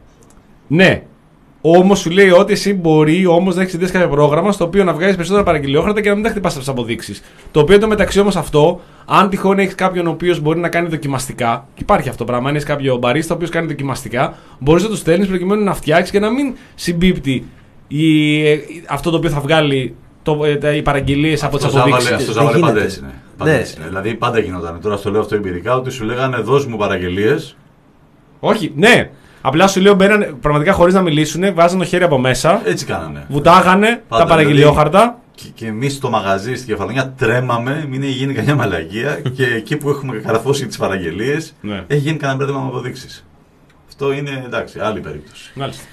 D: Ναι. Όμως σου λέει ότι εσύ μπορεί όμως να έχεις συνδέσει κάποιο πρόγραμμα στο οποίο να βγάζεις περισσότερα παραγγελιόχαρτα και να μην τα χτυπάς από τις αποδείξεις. Το οποίο το μεταξύ όμως αυτό, αν τυχόν έχεις κάποιον ο οποίος μπορεί να κάνει δοκιμαστικά, και υπάρχει αυτό το πράγμα, αν έχεις κάποιο μπαρίστα ο οποίος κάνει δοκιμαστικά, μπορείς να του στέλνεις προκειμένου να φτιάξει και να μην συμπίπτει η, αυτό το οποίο θα βγάλει το, οι παραγγελίες από τις αποδείξεις.
E: Αυτό ζάβαλε πάντα έτσι είναι. Πάντα ναι. έτσι είναι. Δηλαδή πάντα γινόταν. Τώρα στο λέω αυτό εμπειρικά ότι σου λέγανε δώσ' μου παραγγελίες.
D: Όχι, ναι. Απλά σου λέω μπαίνανε πραγματικά χωρίς να μιλήσουν, βάζανε το χέρι από μέσα.
E: Έτσι κάνανε.
D: Βουτάγανε
E: πάντα,
D: τα παραγγελιόχαρτα.
E: Δηλαδή, και, και εμείς στο μαγαζί στη Κεφαλονιά τρέμαμε, μην έχει γίνει κανένα μαλαγία και εκεί που έχουμε καραφώσει τις παραγγελίες
D: ναι.
E: έχει γίνει κανένα μπέρδεμα με αποδείξεις. Αυτό είναι εντάξει, άλλη περίπτωση.
D: Μάλιστα.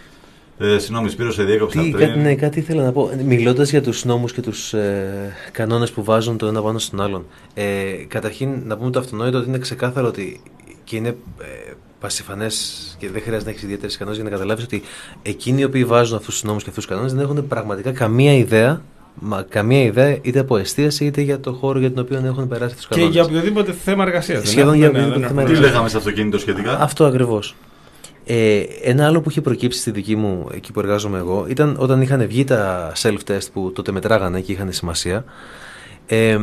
E: Ε, Συγγνώμη, Σπύρο, σε διέκοψα πριν.
H: Κάτι, ναι, κάτι ήθελα να πω. Μιλώντας για τους νόμους και τους ε, κανόνες που βάζουν το ένα πάνω στον άλλον. Ε, καταρχήν, να πούμε το αυτονόητο ότι είναι ξεκάθαρο ότι και είναι ε, πασιφανές και δεν χρειάζεται να έχεις ιδιαίτερες ικανότητες για να καταλάβεις ότι εκείνοι οι οποίοι βάζουν αυτούς τους νόμους και αυτούς τους κανόνες δεν έχουν πραγματικά καμία ιδέα. Μα καμία ιδέα είτε από εστίαση είτε για το χώρο για τον οποίο έχουν περάσει τους κανόνες.
D: Και για οποιοδήποτε θέμα εργασίας.
H: Σχεδόν για
D: ναι,
H: οποιοδήποτε
D: ναι,
H: θέμα
E: Τι
H: εργασίας.
E: λέγαμε στο αυτοκίνητο σχετικά?
H: Αυτό ακριβώς. Ε, ένα άλλο που είχε προκύψει στη δική μου, εκεί που εργάζομαι εγώ, ήταν όταν είχαν βγει τα self-test που τότε μετράγανε και είχαν σημασία. Ε,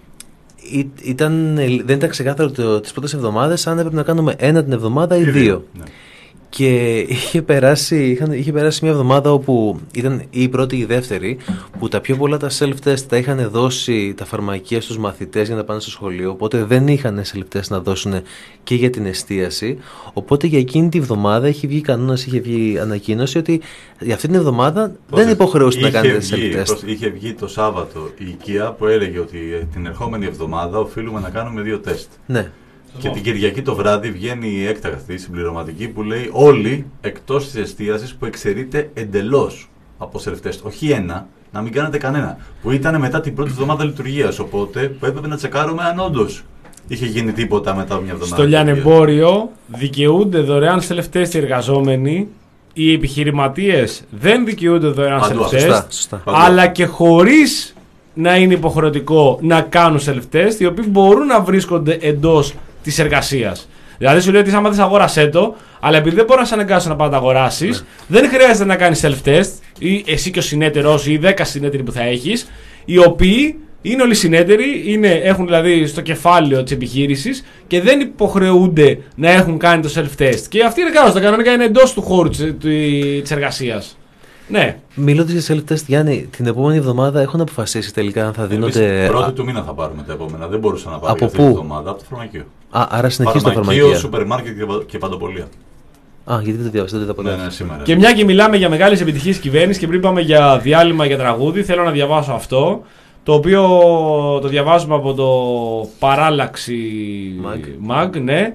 H: ήταν, δεν ήταν ξεκάθαρο το, τις πρώτες εβδομάδες αν έπρεπε να κάνουμε ένα την εβδομάδα ή δύο.
E: Ναι.
H: Και είχε περάσει, είχαν, είχε περάσει μια εβδομάδα όπου ήταν η πρώτη ή η δεύτερη που τα πιο πολλά τα self-test τα είχαν δώσει τα φαρμακεία στους μαθητές για να πάνε στο σχολείο, οπότε δεν είχαν self-test να δώσουν και για την εστίαση. Οπότε για εκείνη τη εβδομάδα είχε βγει κανόνας, είχε βγει ανακοίνωση ότι για αυτή την εβδομάδα
E: Πώς
H: δεν υποχρεούστε να κάνετε
E: βγει,
H: self-test.
E: πώς, είχε βγει το Σάββατο η οικία που έλεγε ότι την ερχόμενη εβδομάδα οφείλουμε να κάνουμε δύο τεστ.
H: Ναι.
E: Και την Κυριακή το βράδυ βγαίνει η έκτακτη συμπληρωματική που λέει όλοι εκτός της εστίασης που εξαιρείται εντελώς από self-test. Όχι ένα, να μην κάνετε κανένα. Που ήταν μετά την πρώτη εβδομάδα λειτουργίας. Οπότε που έπρεπε να τσεκάρουμε αν όντως είχε γίνει τίποτα μετά από μια εβδομάδα.
D: Στο λιανεμπόριο δικαιούνται δωρεάν self-test οι εργαζόμενοι. Οι επιχειρηματίες δεν δικαιούνται δωρεάν
E: Παντού,
D: self-test.
H: Σωστά, σωστά.
D: Αλλά και χωρίς να είναι υποχρεωτικό να κάνουν self-test, οι οποίοι μπορούν να βρίσκονται εντός της εργασίας. Δηλαδή σου λέει ότι άμα δεν αγόρασέ το, αλλά επειδή δεν μπορεί να σε αναγκάσει να πάει να το αγοράσεις, ναι. δεν χρειάζεται να κάνεις self-test, ή εσύ και ο συνέτερος ή οι δέκα συνέτεροι που θα έχεις, οι οποίοι είναι όλοι συνέτεροι, είναι, έχουν δηλαδή στο κεφάλαιο της επιχείρησης και δεν υποχρεούνται να έχουν κάνει το self-test. Και αυτοί εργάζονται κανονικά, είναι εντός του χώρου της, της εργασίας. Ναι.
H: Μιλώντας για self-test, Γιάννη, την επόμενη εβδομάδα έχουν αποφασίσει τελικά αν θα δίνονται.
E: Πρώτη του μήνα θα πάρουμε τα επόμενα. Δεν μπορούσα να πάρω
H: από
E: αυτή τη
H: πού?
E: εβδομάδα. Από το φαρμακείο.
H: Α, άρα συνεχίζει το
E: φαρμακείο,
H: φαρμακείο.
E: σούπερ μάρκετ και παντοπολία.
H: Α, γιατί δεν το διάβασα, δεν το
E: Ναι, ναι, σήμερα.
D: Και μια και μιλάμε για μεγάλες επιτυχίες κυβέρνησης και πριν πάμε για διάλειμμα για τραγούδι, θέλω να διαβάσω αυτό. Το οποίο το διαβάζουμε από το παράλλαξη
H: Mag.
D: Mag, ναι.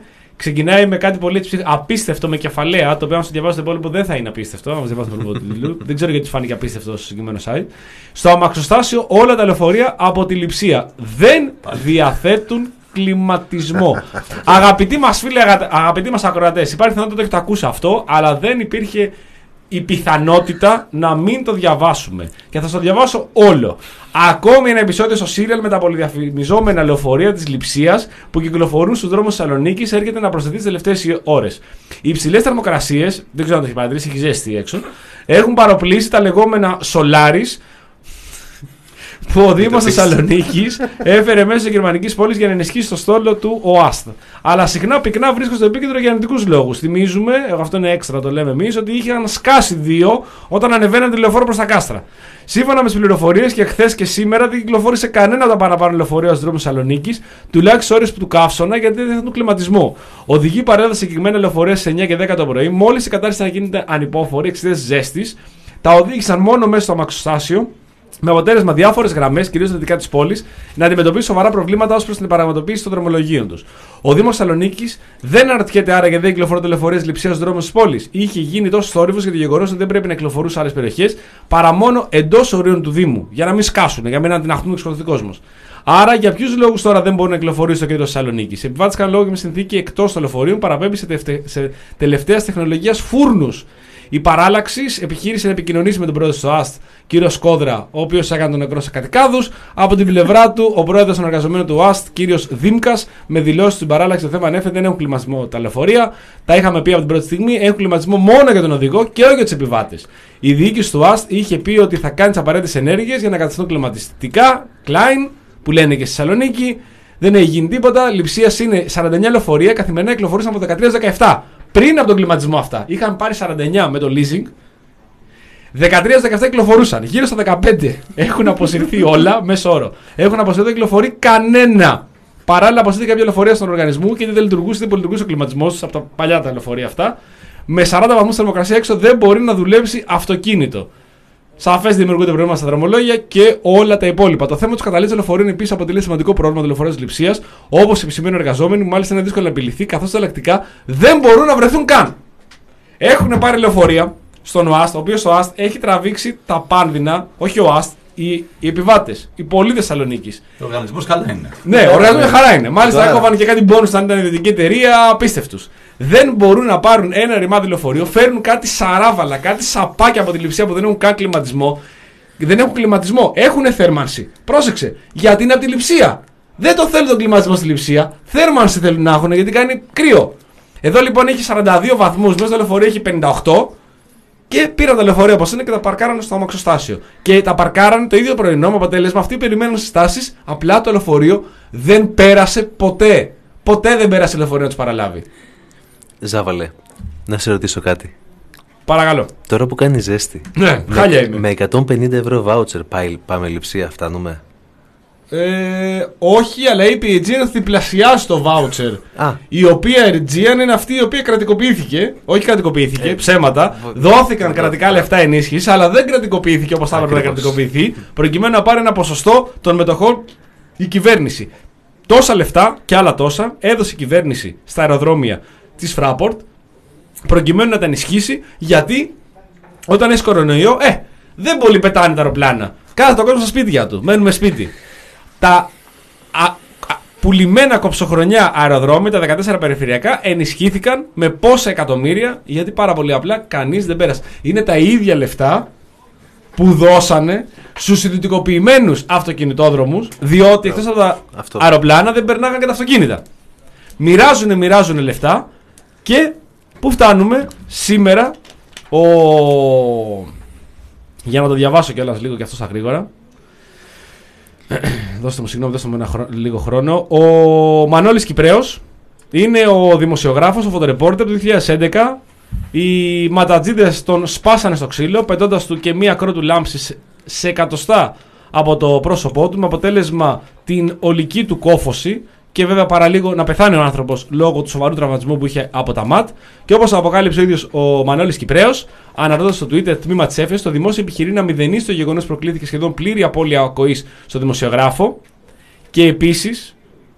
D: Ξεκινάει με κάτι πολύ απίστευτο με κεφαλαία, το οποίο αν σου διαβάσω το υπόλοιπο δεν θα είναι απίστευτο. Αν διαβάσω το υπόλοιπο του τίτλου, δεν ξέρω γιατί του φάνηκε απίστευτο στο συγκεκριμένο site. Στο αμαξοστάσιο όλα τα λεωφορεία από τη Λειψία δεν διαθέτουν κλιματισμό. Αγαπητοί μας φίλοι, αγαπητοί μας ακροατές, υπάρχει πιθανότητα ότι έχετε ακούσει αυτό, αλλά δεν υπήρχε η πιθανότητα να μην το διαβάσουμε. Και θα σας το διαβάσω όλο. Ακόμη ένα επεισόδιο στο σύριαλ με τα πολυδιαφημιζόμενα λεωφορεία της Λειψίας που κυκλοφορούν στους δρόμους της Θεσσαλονίκης έρχεται να προσθεθεί τις τελευταίες ώρες. Οι υψηλές θερμοκρασίες, δεν ξέρω αν το έχει παρατηρήσει, έχει ζέστη έξω, έχουν παροπλήσει τα λεγόμενα Solaris που ο Δήμος Θεσσαλονίκης έφερε μέσω της γερμανικής πόλης για να ενισχύσει το στόλο του ΟΑΣΤ. Αλλά συχνά πυκνά βρίσκονται στο επίκεντρο για αρνητικούς λόγους. Θυμίζουμε, αυτό είναι έξτρα, το λέμε εμείς, ότι είχαν σκάσει δύο όταν ανεβαίναν τη λεωφόρο προς τα κάστρα. Σύμφωνα με τις πληροφορίες και χθες και σήμερα δεν κυκλοφόρησε κανένα από τα παραπάνω λεωφορεία στους δρόμους Θεσσαλονίκης, τουλάχιστον ώρες που του καύσωνα γιατί δεν είχαν τον κλιματισμό. Οδηγοί παρέδωσαν συγκεκριμένα λεωφορεία στις εννιά και δέκα το πρωί, μόλις η κατάσταση να γίνεται ανυπόφορη εξαιτίας ζέστης, τα οδήγησαν μόνο μέσα στο αμαξοστάσιο. Με αποτέλεσμα διάφορες γραμμές, κυρίως στα δυτικά της πόλης, να αντιμετωπίσουν σοβαρά προβλήματα ως προς την παραγματοποίηση των δρομολογίων τους. Ο Δήμος Θεσσαλονίκης δεν αναρωτιέται άρα γιατί δεν κυκλοφορούν λεωφορείες Λειψίας στους δρόμους της πόλης. Είχε γίνει τόσο θόρυβος για το γεγονός ότι δεν πρέπει να κυκλοφορούν σε άλλες περιοχές παρά μόνο εντός ορίων του Δήμου, για να μην σκάσουν, για να μην αντιναχθούν και σκοτωθεί κόσμος. Άρα, για ποιους λόγους τώρα δεν μπορούν να κυκλοφορήσουν στο κέντρο της Θεσσαλονίκης? Οι επιβάτες κάνουν λόγο με συνθήκη εκτός των λεωφορείων, παραπέμπει σε, τευτε... σε τελευταίας τεχνολογίας φούρνους. Η παράλλαξη επιχείρησε να επικοινωνήσει με τον πρόεδρο του ΟΑΣΤ, κύριο Σκόδρα, ο οποίος έκανε τον νεκρό σε κατοικάδους. Από την πλευρά του, ο πρόεδρος των εργαζομένων του ΟΑΣΤ, κύριος Δήμκας, με δηλώσεις στην παράλλαξη το θέμα ανέφερε δεν έχουν κλιματισμό τα λεωφορεία. Τα είχαμε πει από την πρώτη στιγμή, έχουν κλιματισμό μόνο για τον οδηγό και όχι για τους επιβάτες. Η διοίκηση του ΟΑΣΤ είχε πει ότι θα κάνει τις απαραίτητες ενέργειες για να καταστούν κλιματιστικά. Klein, που λένε και στη Θεσσαλονίκη. Δεν έχει γίνει τίποτα. Λειψίας είναι σαράντα εννιά λεωφορεία, καθημερινά κυκλοφορούσαν από δεκατρία δεκαεπτά. Πριν από τον κλιματισμό αυτά. Είχαν πάρει σαράντα εννιά με το leasing. δεκατρία δεκαεπτά κυκλοφορούσαν. Γύρω στα δεκαπέντε έχουν αποσυρθεί όλα, μέσω όρο. Έχουν αποσυρθεί, δεν κυκλοφορεί κανένα. Παράλληλα, αποσυρθεί κάποια λεωφορεία στον οργανισμό και δεν λειτουργούσε, δεν λειτουργούσε ο κλιματισμός από τα παλιά τα λεωφορεία αυτά. Με σαράντα βαθμούς θερμοκρασία έξω δεν μπορεί να δουλέψει αυτοκίνητο. Σαφές δημιουργούνται προβλήματα στα δρομολόγια και όλα τα υπόλοιπα. Το θέμα του καταλήτων λεωφορείων επίσης αποτελεί σημαντικό πρόβλημα των λεωφορείων της Λειψίας, όπως επισημαίνουν οι εργαζόμενοι, μάλιστα είναι δύσκολο να επιληθεί καθώς τα ελεκτικά δεν μπορούν να βρεθούν καν. Έχουν πάρει λεωφορεία στον ΟΑΣΤ, ο οποίος ο ΟΑΣΤ έχει τραβήξει τα πάνδυνα, όχι ο ΟΑΣΤ, οι, οι επιβάτες, οι πολίτες Θεσσαλονίκης.
E: Ο οργανισμός καλά είναι.
D: Ναι, ο οργανισμός χαρά είναι. Μάλιστα έκοβαν και κάτι μπόνους αν ήταν ιδιωτική εταιρεία, απίστευτους. Δεν μπορούν να πάρουν ένα ρημάδι λεωφορείο, φέρνουν κάτι σαράβαλα, κάτι σαπάκια από τη Λειψία που δεν έχουν καν κλιματισμό. Δεν έχουν κλιματισμό, έχουν θέρμανση. Πρόσεξε, γιατί είναι από τη Λειψία. Δεν το θέλουν τον κλιματισμό στη Λειψία. Θέρμανση θέλουν να έχουν γιατί κάνει κρύο. Εδώ λοιπόν έχει σαράντα δύο βαθμούς, μέσα στο λεωφορείο έχει πενήντα οκτώ. Και πήραν τα λεωφορεία όπως είναι και τα παρκάρανε στο αμαξοστάσιο. Και τα παρκάρανε το ίδιο πρωινό με αποτέλεσμα αυτοί περιμένουν στις στάσεις. Απλά το λεωφορείο δεν πέρασε ποτέ. Ποτέ δεν πέρασε λεωφορείο να τους παραλάβει.
H: Ζάβαλε, να σε ρωτήσω κάτι.
D: Παρακαλώ.
H: Τώρα που κάνει ζέστη.
D: Ναι, με, χάλια είμαι.
H: Με εκατόν πενήντα ευρώ βάουτσερ πάμε Λειψία, φτάνουμε.
D: Ε, όχι, αλλά είπε η Aegean να διπλασιάσει το βάουτσερ. Η οποία Aegean είναι αυτή η οποία κρατικοποιήθηκε. Όχι κρατικοποιήθηκε, ε, ψέματα. Β... Δόθηκαν β... κρατικά λεφτά ενίσχυση, αλλά δεν κρατικοποιήθηκε όπως θα έπρεπε να κρατικοποιηθεί. Προκειμένου να πάρει ένα ποσοστό των μετοχών η κυβέρνηση. Τόσα λεφτά και άλλα τόσα έδωσε η κυβέρνηση στα αεροδρόμια της Fraport προκειμένου να τα ενισχύσει, γιατί όταν έχει κορονοϊό, ε, δεν πολύ πετάνε τα αεροπλάνα. Κάθε το κόσμο στα σπίτια του. Μένουμε σπίτι. Τα α, α, πουλημένα κοψοχρονιά αεροδρόμια, τα δεκατέσσερα περιφερειακά, ενισχύθηκαν με πόσα εκατομμύρια, γιατί πάρα πολύ απλά κανείς δεν πέρασε. Είναι τα ίδια λεφτά που δώσανε στους ιδιωτικοποιημένους αυτοκινητόδρομους, διότι εκτός από τα Αυτό. αεροπλάνα δεν περνάγαν και τα αυτοκίνητα. Μοιράζουνε, μοιράζουνε λεφτά και πού φτάνουμε σήμερα. Ο... Για να το διαβάσω κιόλας λίγο και αυτό στα γρήγορα. Δώστε μου συγγνώμη, δώστε μου ένα χρόνο, λίγο χρόνο. Ο Μανώλης Κυπρέος είναι ο δημοσιογράφος, ο φωτορεπόρτερ του δύο χιλιάδες έντεκα. Οι ματατζίδες τον σπάσανε στο ξύλο, πετώντας του και μία κρότου λάμψη σε εκατοστά από το πρόσωπό του, με αποτέλεσμα την ολική του κόφωση και βέβαια παραλίγο να πεθάνει ο άνθρωπος λόγω του σοβαρού τραυματισμού που είχε από τα ΜΑΤ. Και όπως αποκάλυψε ο ίδιος ο Μανώλης Κυπρέος, αναρτώντας στο Twitter τμήμα της ΕΦΕΣ, το δημόσιο επιχειρεί να μηδενίσει το γεγονός προκλήθηκε σχεδόν πλήρη απώλεια ακοής στο δημοσιογράφο. Και επίσης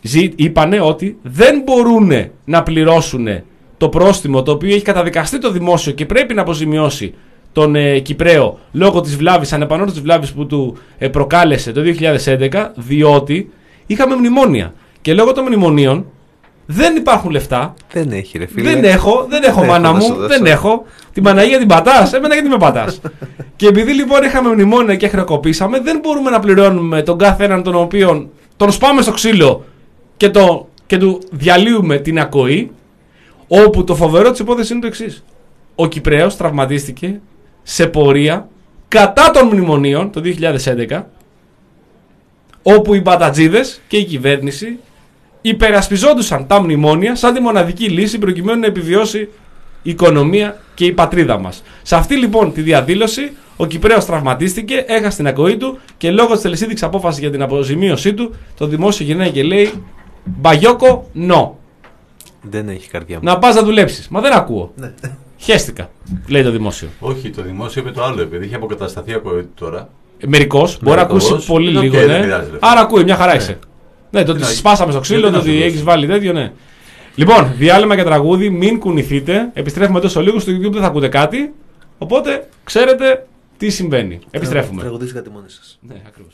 D: είπανε ότι δεν μπορούν να πληρώσουν το πρόστιμο το οποίο έχει καταδικαστεί το δημόσιο και πρέπει να αποζημιώσει τον ε, Κυπραίο λόγω της βλάβης, ανεπανόρθωτης βλάβης που του ε, προκάλεσε το δύο χιλιάδες έντεκα, διότι είχαμε μνημόνια. Και λόγω των μνημονίων δεν υπάρχουν λεφτά.
H: Δεν έχει, ρε φίλε.
D: Δεν έχω, δεν έχω,
H: δεν
D: μάνα
H: έχω,
D: μου, δεν έχω. Την Παναγία την πατάς, εμένα γιατί με πατάς. Και επειδή λοιπόν είχαμε μνημόνια και χρεοκοπήσαμε, δεν μπορούμε να πληρώνουμε τον κάθε έναν τον οποίον τον σπάμε στο ξύλο και, το, και του διαλύουμε την ακοή. Όπου το φοβερό της υπόθεσης είναι το εξής. Ο Κυπραίος τραυματίστηκε σε πορεία κατά των μνημονίων το δύο χιλιάδες έντεκα, όπου οι μπατατζίδες και η κυβέρνηση υπερασπιζόντουσαν τα μνημόνια σαν τη μοναδική λύση προκειμένου να επιβιώσει η οικονομία και η πατρίδα μας. Σε αυτή λοιπόν τη διαδήλωση ο Κυπραίος τραυματίστηκε, έχασε την ακοή του και λόγω της τελεσίδικης απόφασης για την αποζημίωσή του το δημόσιο γυρνάει και λέει «Μπαγιόκο, νο».
H: Δεν έχει καρδιά μου.
D: Να πας να δουλέψεις. Μα δεν ακούω.
H: Ναι.
D: Χαίστηκα, λέει το δημόσιο.
E: Όχι, το δημόσιο είπε το άλλο, επειδή είχε αποκατασταθεί ακοή τώρα.
D: Μερικός, μπορεί να ακούσει πολύ
E: okay,
D: λίγο,
E: ναι.
D: Άρα ακούει, μια χαρά είσαι. Ναι, ναι το ότι σπάσαμε στο ξύλο, το ότι έχεις βάλει τέτοιο, ναι. Λοιπόν, διάλειμμα και τραγούδι, μην κουνηθείτε. Επιστρέφουμε τόσο λίγο, στο YouTube δεν θα ακούτε κάτι. Οπότε ξέρετε τι συμβαίνει. Επιστρέφουμε.
H: Τραγουδίστε κάτι μόνοι σας.
D: Ναι, ακριβώς.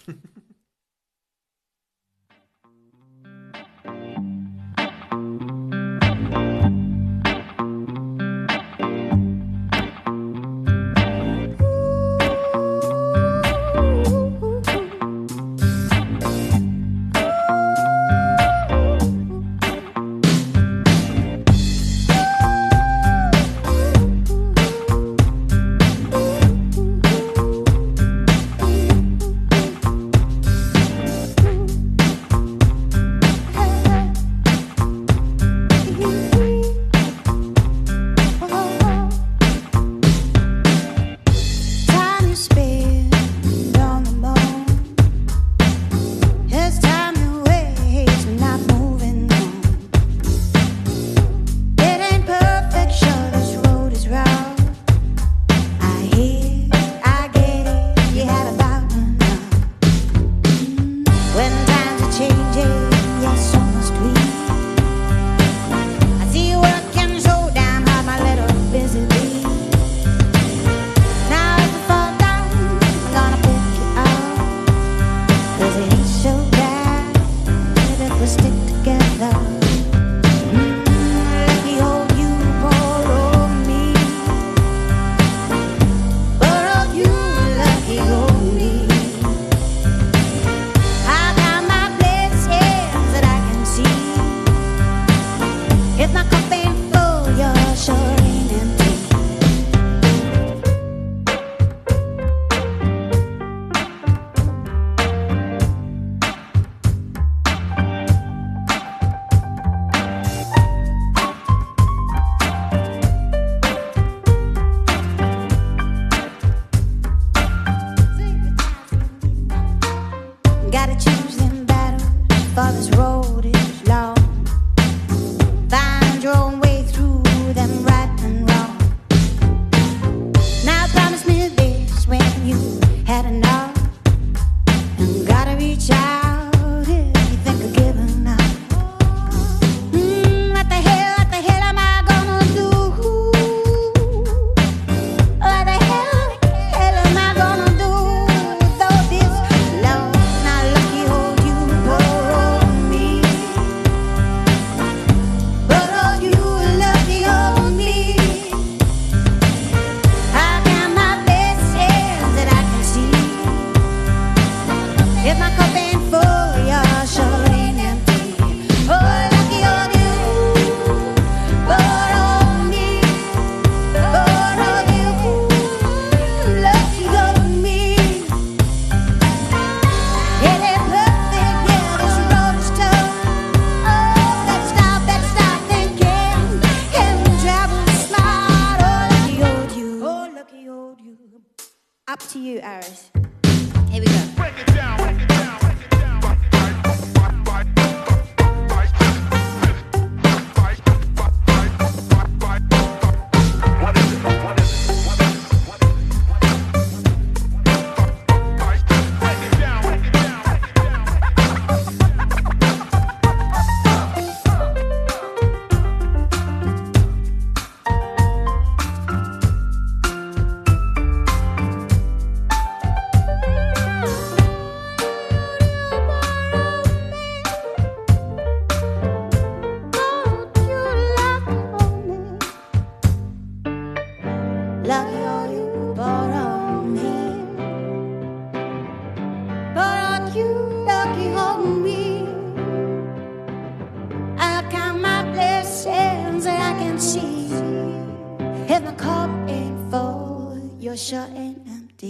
I: cup ain't full, your shirt ain't empty.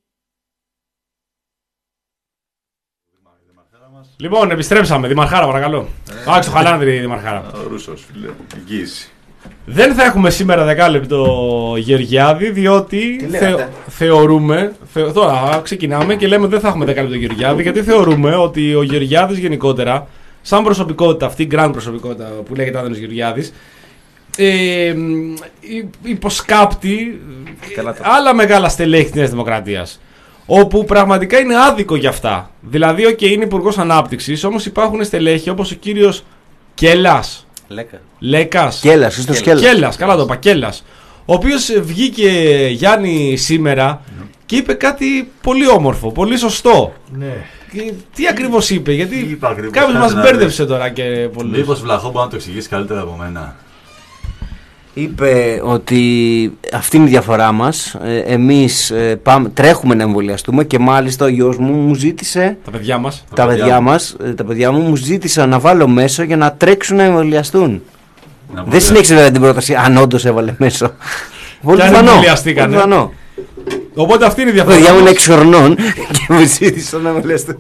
D: Λοιπόν, επιστρέψαμε. Δημαρχάρα, παρακαλώ. Άξιο το χαλάνδρι, Δημαρχάρα.
E: Ο Ρούσος, φίλε. Εγγύηση.
D: Δεν θα έχουμε σήμερα δεκάλεπτο Γεωργιάδη, διότι θε, θεωρούμε. Θε, τώρα ξεκινάμε και λέμε ότι δεν θα έχουμε δεκάλεπτο Γεωργιάδη, γιατί θεωρούμε ότι ο Γεωργιάδης γενικότερα, σαν προσωπικότητα, αυτή η grand προσωπικότητα που λέγεται Άδωνης Γεωργιάδης, ε, υποσκάπτει άλλα μεγάλα στελέχη της Νέας Δημοκρατίας. Όπου πραγματικά είναι άδικο για αυτά. Δηλαδή, οκ, okay, είναι υπουργός ανάπτυξης, όμως υπάρχουν στελέχη όπως ο κύριος Κέλλας.
F: Λέκα.
D: Λέκας.
F: Κέλλας, ίσως Κέλλας.
D: Κέλλας, καλά το είπα, Κέλλας. Ο οποίος βγήκε, Γιάννη, σήμερα mm. και είπε κάτι πολύ όμορφο, πολύ σωστό.
E: Ναι.
D: Και τι ακριβώς είπε, γιατί κάποιος μας μπέρδευσε τώρα και πολύ.
E: Μήπως Βλαχό μπορεί να το εξηγήσει καλύτερα από μένα.
F: Είπε ότι αυτή είναι η διαφορά μας. Ε, εμείς ε, πάμε, τρέχουμε να εμβολιαστούμε και μάλιστα ο γιος μου μου ζήτησε.
D: Τα παιδιά μας.
F: Τα, τα παιδιά, παιδιά μας, ε, τα παιδιά μου μου ζήτησαν να βάλω μέσο για να τρέξουν να εμβολιαστούν. Να Δεν συνέχισε βέβαια την πρόταση αν όντως έβαλε μέσο.
D: Πολύ πιθανό. Οπότε αυτή είναι η διαφορά.
F: Τα παιδιά μου είναι έξι χρονών και μου ζήτησαν να εμβολιαστούν.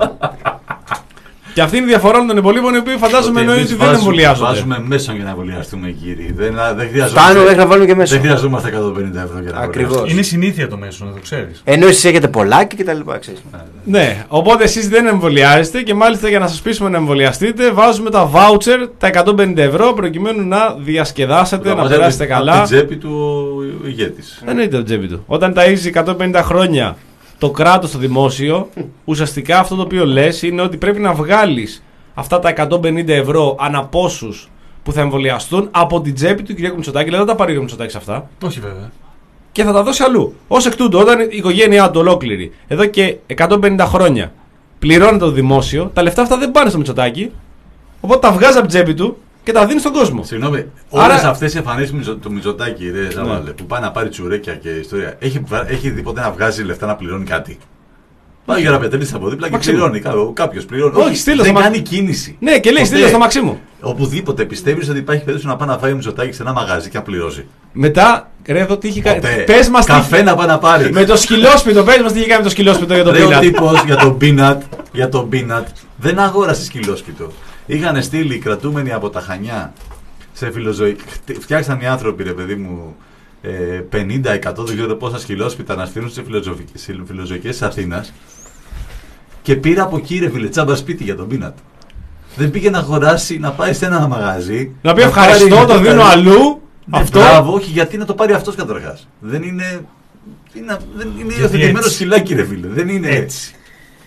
D: Και αυτή είναι η διαφορά των υπολείπων, οι οποίοι φαντάζομαι εννοεί ότι δεν εμβολιάζονται.
E: Βάζουμε μέσον για να εμβολιαστούμε, κύριοι. Δεν, δεν χρειαζόμαστε.
F: Φτάνω μέχρι να βάλουμε και μέσον.
E: Δεν χρειαζόμαστε εκατόν πενήντα ευρώ για να εμβολιαστούμε.
G: Είναι συνήθεια το μέσον, να το ξέρεις.
F: Ενώ εσείς έχετε πολλάκι και τα λοιπά, ξέρεις.
D: Ναι, οπότε εσείς δεν εμβολιάζεστε και μάλιστα για να σας πείσουμε να εμβολιαστείτε, βάζουμε τα voucher, τα εκατόν πενήντα ευρώ, προκειμένου να διασκεδάσετε, να περάσετε καλά.
E: Από την τσέπη του ηγέτης.
D: Δεν είναι την τσέπη του. Όταν ταΐζεις εκατόν πενήντα χρόνια το κράτος στο δημόσιο, ουσιαστικά αυτό το οποίο λες είναι ότι πρέπει να βγάλεις αυτά τα εκατόν πενήντα ευρώ ανά πόσους που θα εμβολιαστούν από την τσέπη του Κυριάκου Μητσοτάκη. Δηλαδή δεν τα πάρει ο Μητσοτάκης αυτά.
G: Όχι βέβαια.
D: Και θα τα δώσει αλλού. Ως εκ τούτου, όταν η οικογένειά του ολόκληρη εδώ και εκατόν πενήντα χρόνια πληρώνει το δημόσιο, τα λεφτά αυτά δεν πάνε στο Μητσοτάκη. Οπότε τα βγάζει από την τσέπη του και τα δίνει στον κόσμο.
E: Συγγνώμη, όλες Άρα... αυτές οι εμφανίσεις του Μητσοτάκη ρε, ναι. που πάει να πάρει τσουρέκια και ιστορία, έχει, έχει δει ποτέ να βγάζει λεφτά να πληρώνει κάτι? Πάει για να πετρήσει από δίπλα και πληρώνει. Κάποιος πληρώνει.
D: Όχι, στείλω
E: δεν
D: στο
E: κάνει μα... κίνηση.
D: Ναι, και λέει στείλω στο Μαξίμου.
E: Οπουδήποτε πιστεύεις ότι υπάρχει περίπτωση να πάει να φάει ο Μητσοτάκης σε ένα μαγαζί και να πληρώσει?
D: Μετά, ρε, εδώ τι είχε κάνει.
E: Πες μας καφέ τι... να πάει να πάρει.
D: Με το σκυλόσπιτο, πες μας τι είχε κάνει με το σκυλόσπιτο για τον Πίνατ.
E: Ο τύπος για τον Πίνατ, για τον Πίνατ δεν αγόρασε σκυλόσπιτο. Είχαν στείλει κρατούμενοι από τα Χανιά σε φιλοζωή. Φτιάξαν οι άνθρωποι, ρε παιδί μου, πενήντα εκατό δεν ξέρω πόσα σκυλόσπιτα να στείλουν σε φιλοζωικές της Αθήνας. Και πήρα από εκεί, ρε φίλε, τσάμπα σπίτι για τον Πίνατ. Δεν πήγε να αγοράσει, να πάει σε ένα μαγαζί.
D: Να πει ευχαριστώ, το δίνω αλλού.
E: Ναι, αυτό. Μπράβο, όχι, γιατί να το πάρει αυτός καταρχάς. Δεν είναι. Είναι, δεν είναι υιοθετημένο σκυλάκι, ρε φίλε. Δεν είναι έτσι.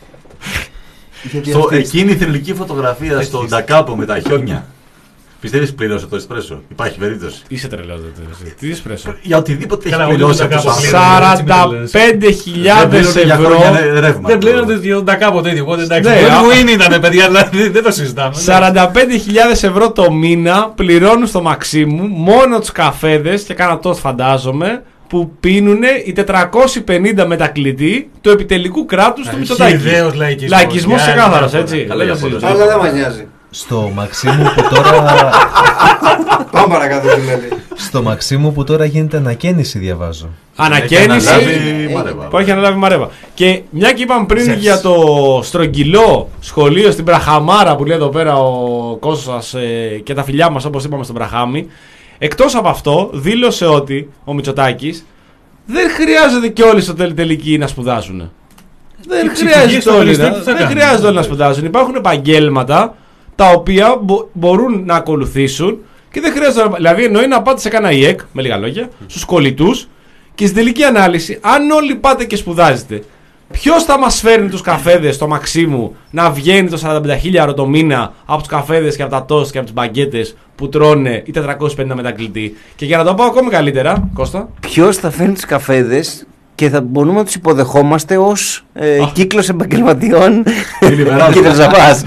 E: Στο, εκείνη η θρηλυκή φωτογραφία στο Ντακάπο με τα χιόνια. Πιστεύεις πλήρωσε το εσπρέσο? Υπάρχει περίπτωση?
D: Είσαι τρελός. Τι εσπρέσο?
E: Για οτιδήποτε έχει πληρώσει από το
D: σαράντα πέντε χιλιάδες ευρώ.
G: Δεν πλήρωνε το Ντακάπο τέτοιο. Οπότε εντάξει. Win ήταν, παιδιά, δεν το συζητάμε.
D: σαράντα πέντε χιλιάδες ευρώ το μήνα πληρώνουν στο Μαξίμου μόνο τους καφέδες και κάνα τόσο φαντάζομαι που πίνουν οι τετρακόσιοι πενήντα μετακλητοί του επιτελικού κράτους του Μητσοτάκη. Λαϊκισμός ξεκάθαρος, έτσι.
F: Αλλά δεν μας νοιάζει.
H: Στο Μαξίμου που τώρα.
F: Πάμε παρακάτω, δηλαδή.
H: Στο Μαξίμου που τώρα γίνεται ανακαίνιση, διαβάζω.
D: Ανακαίνιση που έχει αναλάβει Μαρέβα. Και μια και είπαμε πριν Ζες. για το στρογγυλό σχολείο στην Μπραχαμάρα που λέει εδώ πέρα ο Κώστας ε, και τα φιλιά μας, όπως είπαμε στον Μπραχάμι. Εκτός από αυτό, δήλωσε ότι ο Μητσοτάκης δεν χρειάζεται και όλοι στο τελική να σπουδάσουν. Δεν χρειάζεται όλοι, δεν χρειάζεται όλοι να σπουδάσουν. Υπάρχουν επαγγέλματα τα οποία μπο, μπορούν να ακολουθήσουν και δεν χρειάζεται. Δηλαδή, εννοεί να πάτε σε κάνα ΙΕΚ, με λίγα λόγια, στους κολλητούς και στην τελική ανάλυση, αν όλοι πάτε και σπουδάζετε, ποιος θα μας φέρνει τους καφέδες στο Μαξίμου να βγαίνει το σαράντα πέντε χιλιάδες το μήνα από τους καφέδες και από τα τόστ και από τις μπαγκέτες που τρώνε οι τετρακόσιοι πενήντα μετακλητοί? Και για να το πω ακόμη καλύτερα, Κώστα.
F: Ποιος θα φέρνει τους καφέδες και θα μπορούμε να τους υποδεχόμαστε ως ε, oh. κύκλος επαγγελματιών. Κύριε Ζαβάς.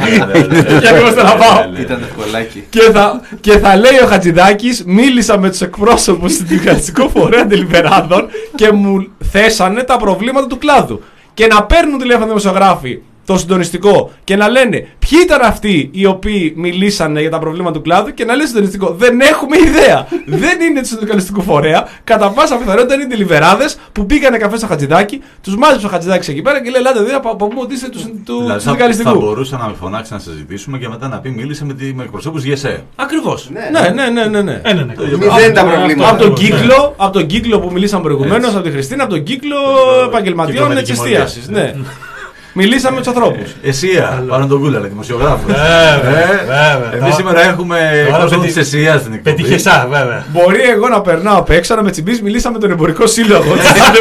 H: Ήταν ευκολάκι.
D: Και θα λέει ο Χατζηδάκης, μίλησα με τους εκπρόσωπους του Δικαστικού Φορέα Ντελιβεράδων και μου θέσανε τα προβλήματα του κλάδου. Και να παίρνουν τηλέφωνο δημοσιογράφοι το συντονιστικό και να λένε ποιοι ήταν αυτοί οι οποίοι μιλήσανε για τα προβλήματα του κλάδου και να λέει συντονιστικό. Δεν έχουμε ιδέα. Δεν είναι του συνδικαλιστικού φορέα. Κατά πάσα πιθανότητα είναι οι τελιβεράδες που πήγανε καφέ στο Χατζηδάκι, του μάζεψε ο Χατζηδάκη εκεί πέρα και λέει: Ελάτε, δεν θα πούμε ότι είστε του, του
E: δηλαδή,
D: συνδικαλιστικού.
E: Θα μπορούσε να με φωνάξει να συζητήσουμε και μετά να πει: Μίλησε με, με εκπροσώπους ΓΕΣΕ.
D: Ακριβώς. Ναι, ναι, ναι. ναι, ναι.
G: Ε, ναι, ναι.
F: Μηδέν τα προβλήματα.
D: Από τον κύκλο, από τον κύκλο που μιλήσαμε προηγουμένως, από τη Χριστίνα, από τον κύκλο επαγγελματιών τη εστίαση. Ναι. Μιλήσαμε με του ανθρώπου.
E: Εσία, πάνω τον Κούλαλα, δημοσιογράφο.
G: Βέβαια.
E: Εμείς σήμερα έχουμε εκπρόσωπο της Εσία στην εκπομπή.
G: Πετυχεσά, βέβαια.
D: Μπορεί εγώ να περνάω απ' έξω να με τσιμπήσει, μιλήσαμε με τον εμπορικό σύλλογο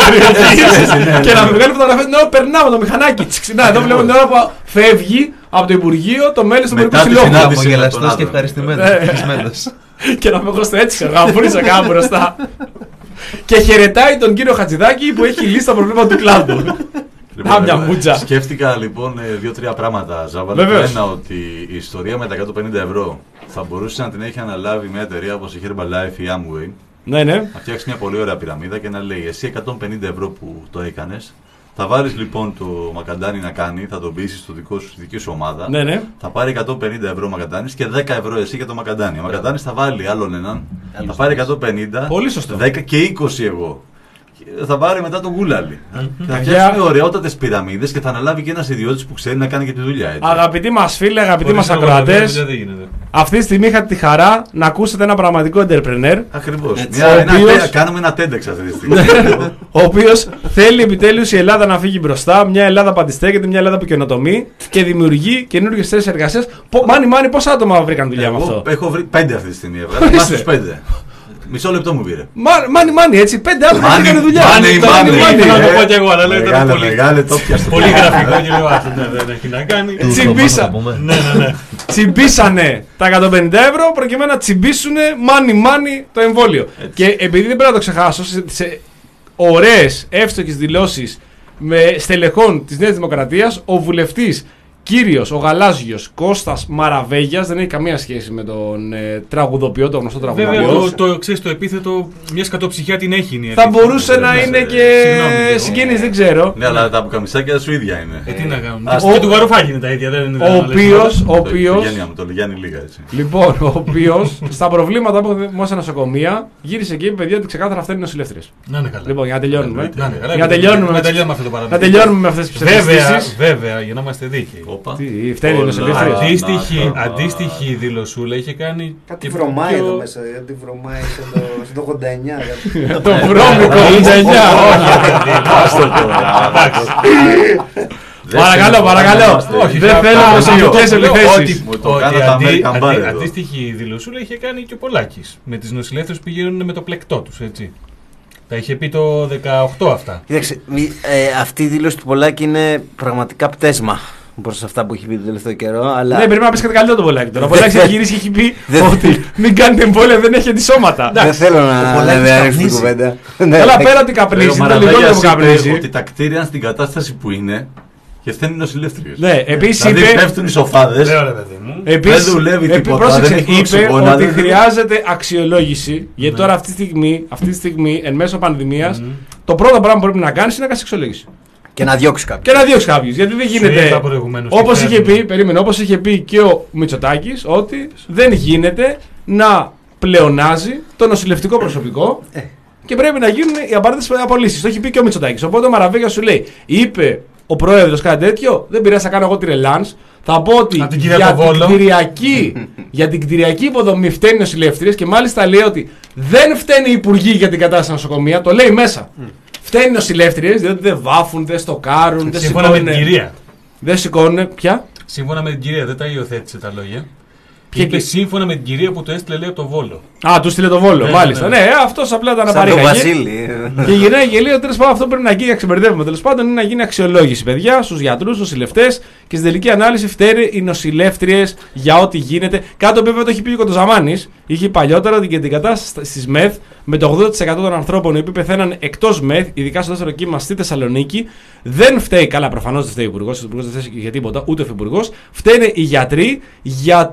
D: και να με βγάλει φωτογραφία την ώρα που περνάω με το μηχανάκι. Ξινά, εδώ βλέπω την ώρα που φεύγει από το Υπουργείο το μέλος του εμπορικού συλλόγου.
H: Απογελαστός και ευχαριστημένος.
D: Και να με έχω στο έτσι, γαμπούρησα κάπου μπροστά. Και χαιρετάει τον κύριο Χατζηδάκη που έχει λύσει τα προβλήματα του κλάδου.
E: Λοιπόν,
D: μια μούτζα.
E: Σκέφτηκα λοιπόν δύο-τρία πράγματα. Ζάβαλα. Ένα, ότι η ιστορία με τα εκατόν πενήντα ευρώ θα μπορούσε να την έχει αναλάβει μια εταιρεία όπως η Herbalife ή η Amway.
D: Ναι, ναι.
E: Να φτιάξει μια πολύ ωραία πυραμίδα και να λέει: Εσύ εκατόν πενήντα ευρώ που το έκανες, θα βάλεις λοιπόν το μακαντάνι να κάνει, θα τον πείσεις στο δικό σου, στη δική σου ομάδα.
D: Ναι, ναι.
E: Θα πάρει εκατόν πενήντα ευρώ ο μακαντάνις και δέκα ευρώ εσύ για το μακαντάνι. Ο μακαντάνις θα βάλει άλλον έναν, θα πάρει εκατόν πενήντα,
D: πολύ σωστό.
E: δέκα και είκοσι εγώ. Θα πάρει μετά τον Γκούλαλι. Θα φτιάξουμε ωραιότατες πυραμίδες και θα αναλάβει και ένας ιδιώτης που ξέρει να κάνει και τη δουλειά. Έτσι.
D: Αγαπητοί μας φίλοι, αγαπητοί μας ακροατές, αυτή τη στιγμή είχατε τη χαρά να ακούσετε ένα πραγματικό entrepreneur.
E: Ακριβώς.
D: Οποίος...
E: Κάνουμε ένα τέντεξ αυτή τη στιγμή.
D: Ο οποίος θέλει επιτέλους η Ελλάδα να φύγει μπροστά. Μια Ελλάδα που αντιστέκεται, μια Ελλάδα που καινοτομεί και δημιουργεί καινούργιες θέσεις εργασίας. Μάνι, μάνι, πόσα άτομα βρήκαν δουλειά με αυτό?
E: Έχω βρει πέντε αυτή τη στιγμή. Έβγαλα στους πέντε. Μισό λεπτό μου πήρε.
D: Μάνι, μάνι, έτσι. Πέντε άτομα βρήκαν δουλειά.
E: Μάνι, μάνι.
G: Να το πω κι εγώ, αλλά λέω ήταν πολύ.
E: Μεγάλε, το πιαστο.
G: Πολύ γραφικό και λέω: δεν έχει να κάνει.
D: Τσιμπήσανε τα εκατόν πενήντα ευρώ προκειμένου να τσιμπήσουνε μάνι, μάνι το εμβόλιο. Και επειδή δεν πρέπει να το ξεχάσω, σε ωραίες εύστοχες δηλώσεις με στελεχών της Νέας Δημοκρατίας, ο βουλευτής κύριος, ο γαλάζιος Κώστας Μαραβέγιας, δεν έχει καμία σχέση με τον ε, τραγουδοποιό, τον γνωστό τραγουδοποιό.
G: Βέβαια, το, το, ξέρεις, το επίθετο μια κατοψυχιά την έχει. Είναι,
D: θα μπορούσε να είναι ε, και συγκίνηση, δεν ξέρω.
E: Ναι, αλλά τα πουκαμισάκια σου ίδια είναι.
G: Ε, τι να κάνουμε. Και ο... του Βαρουφάκη είναι τα ίδια. Δεν είναι
D: ο οποίος. Ο οποίος
E: το Λιγιάννη λίγα έτσι.
D: Λοιπόν, ο οποίος στα προβλήματα που έχουμε στα νοσοκομεία γύρισε και είπε: Παιδιά, ότι ξεκάθαρα αυτά είναι νοσηλεύτριες.
G: Να είναι καλά.
D: Λοιπόν, για να τελειώνουμε.
G: Να
D: τελειώνουμε με αυτές τις ψευδεστήσεις.
G: Βέβαια, για να είμαστε δίκαιοι.
D: Τι φταίνει η νοσηλεύτρια.
G: Αντίστοιχη δηλωσούλα είχε κάνει.
F: Κάτι βρωμάει εδώ μέσα. Γιατί βρωμάει στο ογδόντα εννιά.
D: Το βρώμικο ογδόντα εννιά. Παρακαλώ, παρακαλώ. Δεν θέλω προσωπικές επιθέσεις.
G: Αντίστοιχη δηλωσούλα είχε κάνει και ο Πολάκης με τις νοσηλεύτριες που πηγαίνουν με το πλεκτό τους, έτσι. Τα είχε πει το δεκαοκτώ αυτά.
F: Κοίταξε, αυτή η δήλωση του Πολάκη είναι πραγματικά πτέσμα προς αυτά που έχει πει τον τελευταίο καιρό. Αλλά...
D: Ναι, πρέπει να πεις κάτι καλύτερο το Πολάκη τώρα. Ο Πολάκης έχει γυρίσει και έχει πει ότι μην κάνετε εμβόλια, δεν έχει αντισώματα.
F: Δεν θέλω να διαρρεύσω την κουβέντα.
D: Αλλά πέρα ότι καπνίζει, είναι το λιγότερο που καπνίζει.
E: Ότι τα κτίρια στην κατάσταση που είναι και φταίνουν οι νοσηλεύτριες.
D: Ναι, επίσης
E: δηλαδή
D: είπε.
E: Πέφτουν οι σοφάδες.
D: Επίσης,
E: δεν δουλεύει τίποτα.
D: Πρόσεξε,
E: δεν
D: είπε ότι χρειάζεται αξιολόγηση. Γιατί τώρα αυτή τη στιγμή, αυτή τη στιγμή εν μέσω πανδημίας, το πρώτο πράγμα που πρέπει να κάνεις είναι να κάνεις αξιολόγηση.
F: Και να διώξει κάποιους.
D: Και να διώξει κάποιους. Γιατί δεν γίνεται. Όπως είχε πει, περίμενε, όπως είχε πει και ο Μητσοτάκης, ότι δεν γίνεται να πλεονάζει το νοσηλευτικό προσωπικό ε. και πρέπει να γίνουν οι απαραίτητες απολύσεις. Το έχει πει και ο Μητσοτάκης. Οπότε ο Μαραβέγιας σου λέει, είπε ο πρόεδρος κάτι τέτοιο, δεν πειράζει να κάνω εγώ τη ρελάνς. Θα πω ότι
G: την
D: για, την κτηριακή, για την κτηριακή υποδομή φταίνει οι νοσηλεύτριες και μάλιστα λέει ότι δεν φταίνει οι υπουργοί για την κατάσταση νοσοκομεία. Το λέει μέσα. Mm. Φταίνει οι νοσηλεύτριες, διότι δεν βάφουν, δεν στοκάρουν, δεν
G: σύμφωνα
D: σηκώνουν.
G: Με την κυρία.
D: Δεν σηκώνουν. Ποια?
G: Σύμφωνα με την κυρία, δεν τα υιοθέτησε τα λόγια. Και είπε σύμφωνα με την κυρία που το έστειλε, λέει, από το Βόλο.
D: Α, του στείλε το Βόλο, ναι, μάλιστα. Ναι, ναι, ναι αυτός απλά ήταν απαρήγαγε. Και γυρνάει και λέει: τέλος πάντων, αυτό πρέπει να γίνει, ξεμπερδεύουμε. Τέλος πάντων, είναι να γίνει αξιολόγηση, παιδιά, στους γιατρούς, στους νοσηλευτές και στην τελική ανάλυση φταίνουν οι νοσηλεύτριες για ό,τι γίνεται. Κάτι που βέβαια το έχει πει ο Κοντοζαμάνης. Είχε παλιότερα ότι για την κατάσταση στις ΜΕΘ με το ογδόντα τοις εκατό των ανθρώπων οι οποίοι πεθαίναν εκτός ΜΕΘ, ειδικά στο δεύτερο κύμα στη Θεσσαλονίκη, δεν φταίει. Καλά, προφανώς δεν φταίει ο Υπουργός, ο Υπουργός δεν φταίει για τίποτα, ούτε ο Υφυπουργός. Φταίνε οι γιατροί για την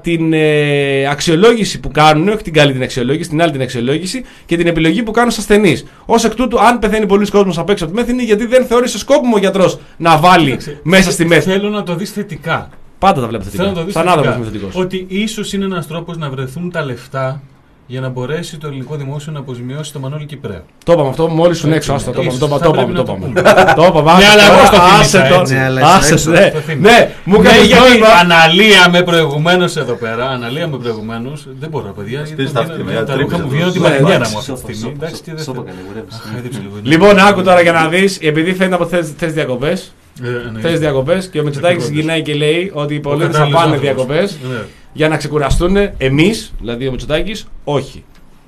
D: ε, αξιολόγηση που κάνουν, όχι την καλή την αξιολόγηση, την άλλη την αξιολόγηση και την επιλογή που κάνουν στους ασθενείς. Ως εκ τούτου, αν πεθαίνει πολλοί κόσμος απ' έξω από τη μεθ, είναι γιατί δεν θεώρησε σκόπιμο ο γιατρός να βάλει Κοίταξε, μέσα στη μεθ.
G: Θέλω να το δεις θετικά.
D: Πάντα τα βλέπω θετικά.
G: Θέλω να το δεις
D: Σαν
G: θετικά.
D: άνθρωπος είμαι θετικός.
G: Ότι ίσως είναι ένας τρόπος να βρεθούν τα λεφτά για να μπορέσει το ελληνικό δημόσιο να αποζημιώσει το Μανώλη Κυπρέο.
D: Το είπαμε αυτό μόλις σου έξω. Άστα, το είπαμε. Το είπαμε. Το είπαμε.
G: Ναι, αλλά εγώ στο
D: θυμήθηκα. Ναι, μου
G: έκανε
D: νόημα.
G: Αναλύαμε προηγουμένως εδώ πέρα. Αναλύαμε προηγουμένως. Δεν μπορώ, παιδιά. Τα ρούχα μου βγαίνουν την πανηγέρα μου αυτή τη στιγμή.
D: Λοιπόν, άκου τώρα για να δεις, επειδή φαίνεται από θες διακοπές. Θες διακοπές και ο Μητσοτάκης συγκινάει και λέει ότι οι πολίτες θα πάνε διακοπές για να ξεκουραστούν. Εμείς, δηλαδή ο Μητσοτάκης, όχι.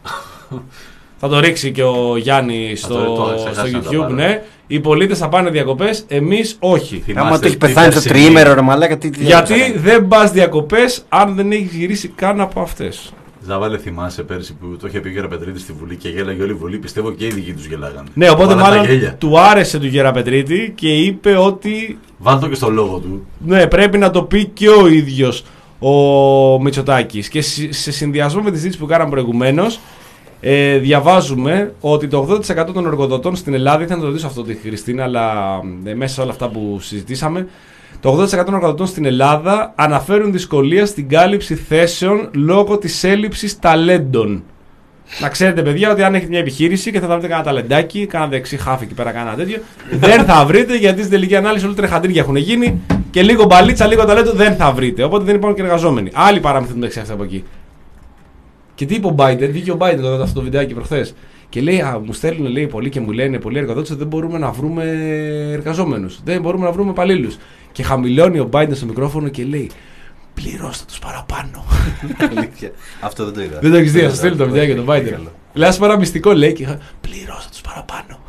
D: Θα το ρίξει και ο Γιάννης στο, στο YouTube, ναι. Οι πολίτες θα πάνε διακοπές, εμείς όχι.
F: Άμα ότι έχει πεθάνει το τριήμερο, ρε μαλάκα, τι, τι
D: γιατί δεν πας διακοπές αν δεν έχεις γυρίσει καν από αυτές.
E: Ζάβαλε, θυμάσαι πέρσι που το είχε πει ο Γεραπετρίτη στη Βουλή και γέλαγε όλη η Βουλή, πιστεύω και οι δικοί τους γελάγανε.
D: Ναι, οπότε μάλλον του άρεσε του Γεραπετρίτη και είπε ότι.
E: Βάλτο και στο λόγο του.
D: Ναι, πρέπει να το πει και ο ίδιος ο Μητσοτάκης. Και σε συνδυασμό με τη συζήτηση που κάναμε προηγουμένως, ε, διαβάζουμε ότι το ογδόντα τοις εκατό των εργοδοτών στην Ελλάδα, ήθελα να το ρωτήσω αυτό τη Χριστίνα, αλλά ε, μέσα σε όλα αυτά που συζητήσαμε, το ογδόντα τοις εκατό των εργοδοτών στην Ελλάδα αναφέρουν δυσκολία στην κάλυψη θέσεων λόγω της έλλειψης ταλέντων. Να ξέρετε, παιδιά, ότι αν έχετε μια επιχείρηση και θα βρείτε κανένα ταλεντάκι, κανένα δεξί χάφι εκεί πέρα, κανένα τέτοιο, δεν θα βρείτε γιατί στην τελική ανάλυση όλοι τρεχαντήρια έχουν γίνει και λίγο μπαλίτσα, λίγο ταλέντο δεν θα βρείτε. Οπότε δεν υπάρχουν και εργαζόμενοι. Άλλοι παραμυθούν μεταξύ αυτά από εκεί. Και τι είπε ο Biden, βγήκε ο Biden εδώ αυτό το βιντεάκι προχθές. Και λέει, α, μου στέλνουν λέει, πολλοί και μου λένε πολλοί εργοδότες ότι δεν μπορούμε να βρούμε εργαζόμενους. Δεν μπορούμε να βρούμε υπαλλήλους. Και χαμηλώνει ο Biden στο μικρόφωνο και λέει, πληρώστε τους παραπάνω.
H: Αυτό δεν το είδα.
D: Δεν το έχεις δει, θα στείλει το βιντεάκι για τον Biden. Λέει, ας παρά μυστικό λέει και πληρώστε τους παραπάνω.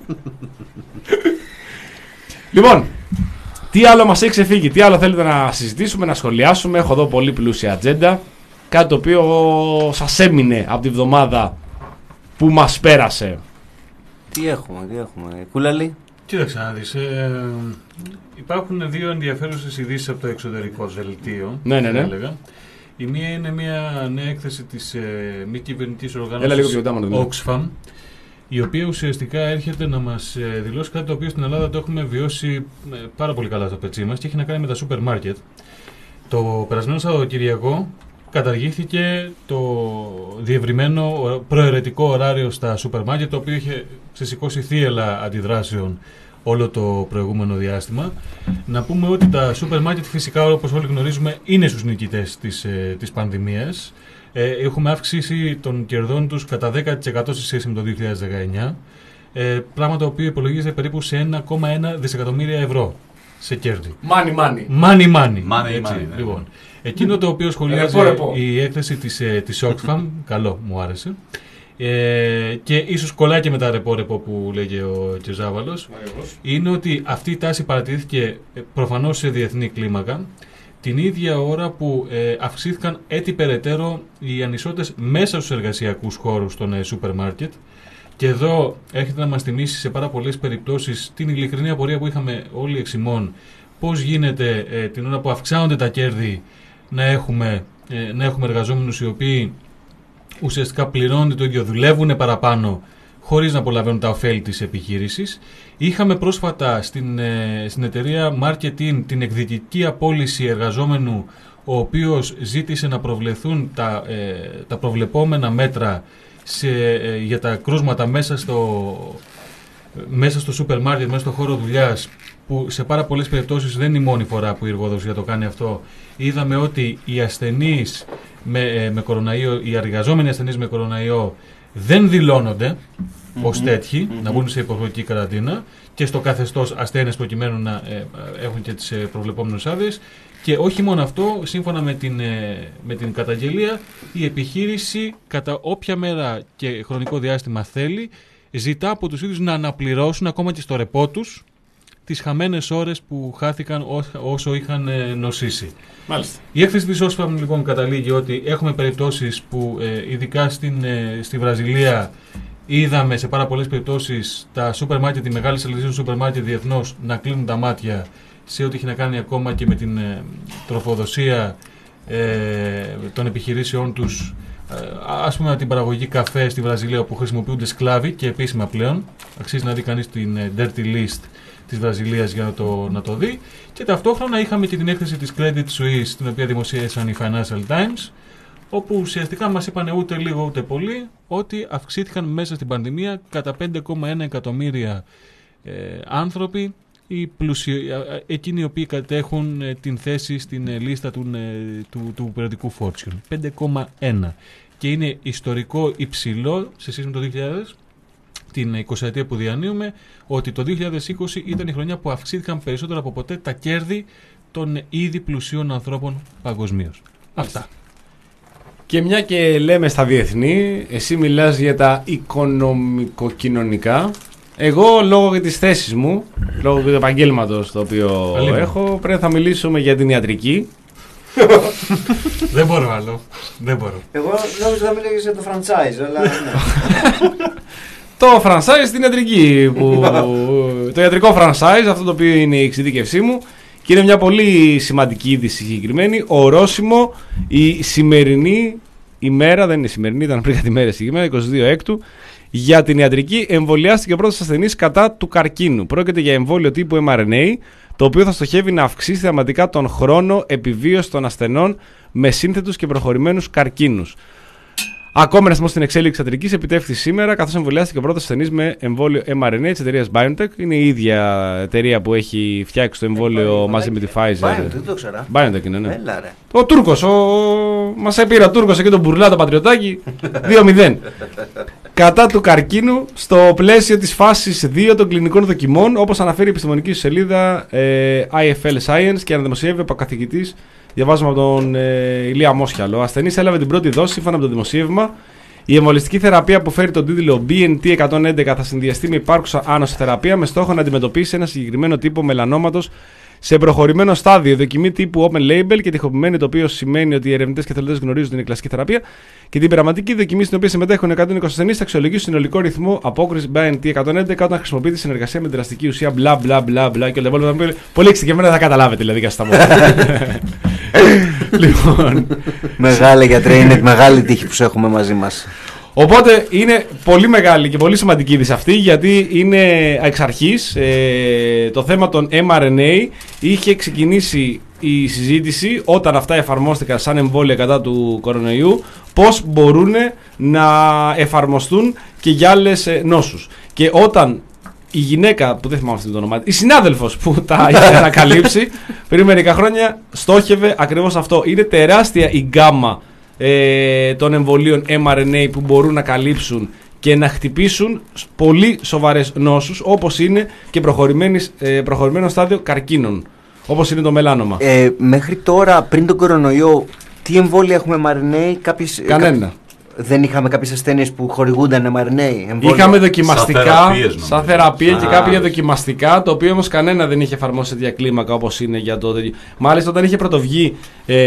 D: Λοιπόν, τι άλλο μας έχει ξεφύγει, τι άλλο θέλετε να συζητήσουμε, να σχολιάσουμε. Έχω εδώ πολύ πλούσια ατζέντα. Κάτι το οποίο σας έμεινε από τη βδομάδα που μας πέρασε.
F: Τι έχουμε, τι έχουμε, Κούλαλη.
G: Κοίταξε να δεις, ε, υπάρχουν δύο ενδιαφέρουσες ειδήσεις από το εξωτερικό δελτίο.
D: Ναι, ναι, ναι.
G: Έλεγα. Η μία είναι μια νέα έκθεση της ε, μη κυβερνητικής οργάνωσης Oxfam, η οποία ουσιαστικά έρχεται να μας ε, δηλώσει κάτι το οποίο στην Ελλάδα το έχουμε βιώσει ε, πάρα πολύ καλά στο πετσί μας και έχει να κάνει με τα σούπερ μάρκετ. Το περασμένο Σαββατοκυριακό καταργήθηκε το διευρυμένο προαιρετικό ωράριο στα σούπερ μάρκετ, το οποίο είχε ξεσηκώσει θύελλα αντιδράσεων όλο το προηγούμενο διάστημα. Να πούμε ότι τα σούπερ μάρκετ φυσικά, όπως όλοι γνωρίζουμε, είναι στους νικητές της, ε, της πανδημίας. Ε, έχουμε αύξηση των κερδών τους κατά δέκα τοις εκατό σε σχέση με το δύο χιλιάδες δεκαεννιά, ε, πράγμα το οποίο υπολογίζεται περίπου σε ένα κόμμα ένα δισεκατομμύρια ευρώ σε κέρδη.
D: Money, money.
G: Money, money.
E: money,
G: Έτσι,
E: money ναι.
G: Λοιπόν. Εκείνο το οποίο σχολιάζει η έκθεση της, της Oxfam, καλό, μου άρεσε, ε, και ίσως κολλάει και με τα ρεπό-ρεπό που λέγε ο κ. Ζάβαλος, είναι ότι αυτή η τάση παρατηρήθηκε προφανώς σε διεθνή κλίμακα την ίδια ώρα που ε, αυξήθηκαν έτσι περαιτέρω οι ανισότητες μέσα στους εργασιακούς χώρους των ε, σούπερ μάρκετ. Και εδώ έρχεται να μας θυμίσει σε πάρα πολλές περιπτώσεις την ειλικρινή απορία που είχαμε όλοι εξ ημών, πώς γίνεται ε, την ώρα που αυξάνονται τα κέρδη να έχουμε, ε, να έχουμε εργαζόμενους οι οποίοι ουσιαστικά πληρώνονται το ίδιο, δουλεύουν παραπάνω χωρίς να απολαβαίνουν τα ωφέλη της επιχείρησης. Είχαμε πρόσφατα στην, ε, στην εταιρεία Marketing την εκδικητική απόλυση εργαζόμενου, ο οποίος ζήτησε να προβλεφθούν τα, ε, τα προβλεπόμενα μέτρα σε, ε, για τα κρούσματα μέσα στο, μέσα στο σούπερ μάρκετ, μέσα στο χώρο δουλειάς, που σε πάρα πολλές περιπτώσεις δεν είναι η μόνη φορά που η εργοδοσία το κάνει αυτό. Είδαμε ότι οι ασθενείς με, ε, με κοροναϊό, οι εργαζόμενοι ασθενείς με κοροναϊό δεν δηλώνονται mm-hmm. ως τέτοιοι, mm-hmm. να μπουν σε υποχρεωτική καραντίνα και στο καθεστώς ασθένειες προκειμένου να ε, έχουν και τις ε, προβλεπόμενες άδειες. Και όχι μόνο αυτό, σύμφωνα με την, ε, με την καταγγελία, η επιχείρηση κατά όποια μέρα και χρονικό διάστημα θέλει, ζητά από τους ίδιους να αναπληρώσουν ακόμα και στο ρεπό τους τις χαμένες ώρες που χάθηκαν όσο είχαν ε, νοσήσει.
D: Μάλιστα.
G: Η έκθεση της Oxfam λοιπόν καταλήγει ότι έχουμε περιπτώσεις που ε, ειδικά στην, ε, στη Βραζιλία είδαμε σε πάρα πολλές περιπτώσεις τα σούπερ μάρκετ, οι μεγάλες αλυσίδες σούπερ μάρκετ διεθνώς να κλείνουν τα μάτια σε ό,τι έχει να κάνει ακόμα και με την ε, τροφοδοσία ε, των επιχειρήσεών τους, ε, ας πούμε την παραγωγή καφέ στη Βραζιλία που χρησιμοποιούνται σκλάβοι και επίσημα πλέον. Αξίζει να δει κανείς την Dirty List της Βραζιλίας για να το, να το δει. Και ταυτόχρονα είχαμε και την έκθεση της Credit Suisse, την οποία δημοσίευσαν οι Financial Times, όπου ουσιαστικά μας είπαν ούτε λίγο ούτε πολύ ότι αυξήθηκαν μέσα στην πανδημία κατά πέντε κόμμα ένα εκατομμύρια ε, άνθρωποι, οι πλουσιο, εκείνοι οι οποίοι κατέχουν ε, την θέση στην ε, λίστα του, ε, του, του περιοδικού Fortune. πέντε κόμμα ένα. Και είναι ιστορικό υψηλό σε σχέση με το δύο χιλιάδες, την εικοσαετία που διανύουμε, ότι το δύο χιλιάδες είκοσι ήταν η χρονιά που αυξήθηκαν περισσότερο από ποτέ τα κέρδη των ήδη πλουσίων ανθρώπων παγκοσμίως. Αυτά.
D: Και μια και λέμε στα διεθνή, εσύ μιλάς για τα οικονομικοκοινωνικά. Εγώ λόγω για τις θέσεις μου, λόγω του επαγγέλματος το οποίο Αλήμα. έχω, πρέπει θα μιλήσουμε για την ιατρική.
G: Δεν μπορώ άλλο. Δεν μπορώ.
F: Εγώ νόμιζα θα μιλήσεις για το franchise, αλλά ναι.
D: Το franchise στην ιατρική. Που, το ιατρικό franchise, αυτό το οποίο είναι η εξειδίκευσή μου. Και είναι μια πολύ σημαντική είδηση συγκεκριμένη. Ορόσημο η σημερινή ημέρα, δεν είναι σημερινή, ήταν πριν κάτι μέρες συγκεκριμένα, εικοστή δεύτερη έκτου, για την ιατρική εμβολιάστηκε ο πρώτος ασθενής κατά του καρκίνου. Πρόκειται για εμβόλιο τύπου εμ αρ εν έι, το οποίο θα στοχεύει να αυξήσει θεαματικά τον χρόνο επιβίωσης των ασθενών με σύνθετους και προχωρημένους καρκίνους. Ακόμα ένα αριθμό στην εξέλιξη ιατρικής επιτεύχθη σήμερα, καθώς εμβολιάστηκε ο πρώτος ασθενής με εμβόλιο εμ αρ εν έι της εταιρείας BioNTech. Είναι η ίδια εταιρεία που έχει φτιάξει το εμβόλιο ε, μαζί με τη Pfizer.
F: BioNTech, δεν το ξέρα.
D: BioNTech είναι, ναι.
F: Έλα, ρε.
D: Ο Τούρκος, ο... μας έπειρα ο Τούρκος εκεί τον μπουρλά, το πατριωτάκι. δύο μηδέν. Κατά του καρκίνου στο πλαίσιο της φάσης δύο των κλινικών δοκιμών, όπως αναφέρει η επιστημονική σελίδα ε, άι εφ ελ Science και αναδημοσιεύει από καθηγητής. Διαβάζουμε από τον ε, Ηλία Μόσχιαλο. Ο ασθενής έλαβε την πρώτη δόση σύμφωνα με το δημοσίευμα. Η εμβολιστική θεραπεία που φέρει τον τίτλο μπι εν τι εκατόν έντεκα θα συνδυαστεί με υπάρχουσα άνωση θεραπεία με στόχο να αντιμετωπίσει ένα συγκεκριμένο τύπο μελανόματος σε προχωρημένο στάδιο. Δοκιμή τύπου open label και τυχοποιημένη, το οποίο σημαίνει ότι οι ερευνητές και εθελοντές γνωρίζουν την κλασική θεραπεία. Και την πειραματική δοκιμή στην οποία συμμετέχουν εκατόν είκοσι ασθενείς θα αξιολογήσει συνολικό ρυθμό απόκριση μπι εν τι εκατόν έντεκα όταν χρησιμοποιείται συνεργασία με δραστική ουσία μπλα μπλα μπλα μπλα και όλα τα υπόλοιπα. Πολύ εξειδικευμένα θα καταλάβετε δηλαδή και στα Λοιπόν.
F: Μεγάλη γιατρέ, είναι μεγάλη τύχη που έχουμε μαζί μας.
D: Οπότε είναι πολύ μεγάλη και πολύ σημαντική είδηση αυτή, γιατί είναι εξ αρχής ε, το θέμα των εμ αρ εν έι είχε ξεκινήσει η συζήτηση όταν αυτά εφαρμόστηκαν σαν εμβόλια κατά του κορονοϊού, πώς μπορούν να εφαρμοστούν και για άλλες νόσους. Και όταν η γυναίκα, που δεν θυμάμαι αυτό το όνομα, η συνάδελφος που τα είχε ανακαλύψει πριν μερικά χρόνια, στόχευε ακριβώς αυτό. Είναι τεράστια η γκάμα ε, των εμβολίων εμ αρ εν έι που μπορούν να καλύψουν και να χτυπήσουν πολύ σοβαρές νόσους, όπως είναι και ε, προχωρημένο στάδιο καρκίνων, όπως είναι το μελάνομα.
F: Ε, μέχρι τώρα, πριν τον κορονοϊό, τι εμβόλια έχουμε εμ αρ εν έι? Κάποιες,
D: Κανένα.
F: Κά... Δεν είχαμε κάποιες ασθένειες που χορηγούνταν εμ αρ εν έι?
D: Είχαμε δοκιμαστικά, σαν, σαν θεραπεία
F: Α,
D: και κάποια δοκιμαστικά, το οποίο όμως κανένα δεν είχε εφαρμόσει σε τέτοια κλίμακα όπως είναι για το. Μάλιστα, όταν είχε πρωτοβγεί ε,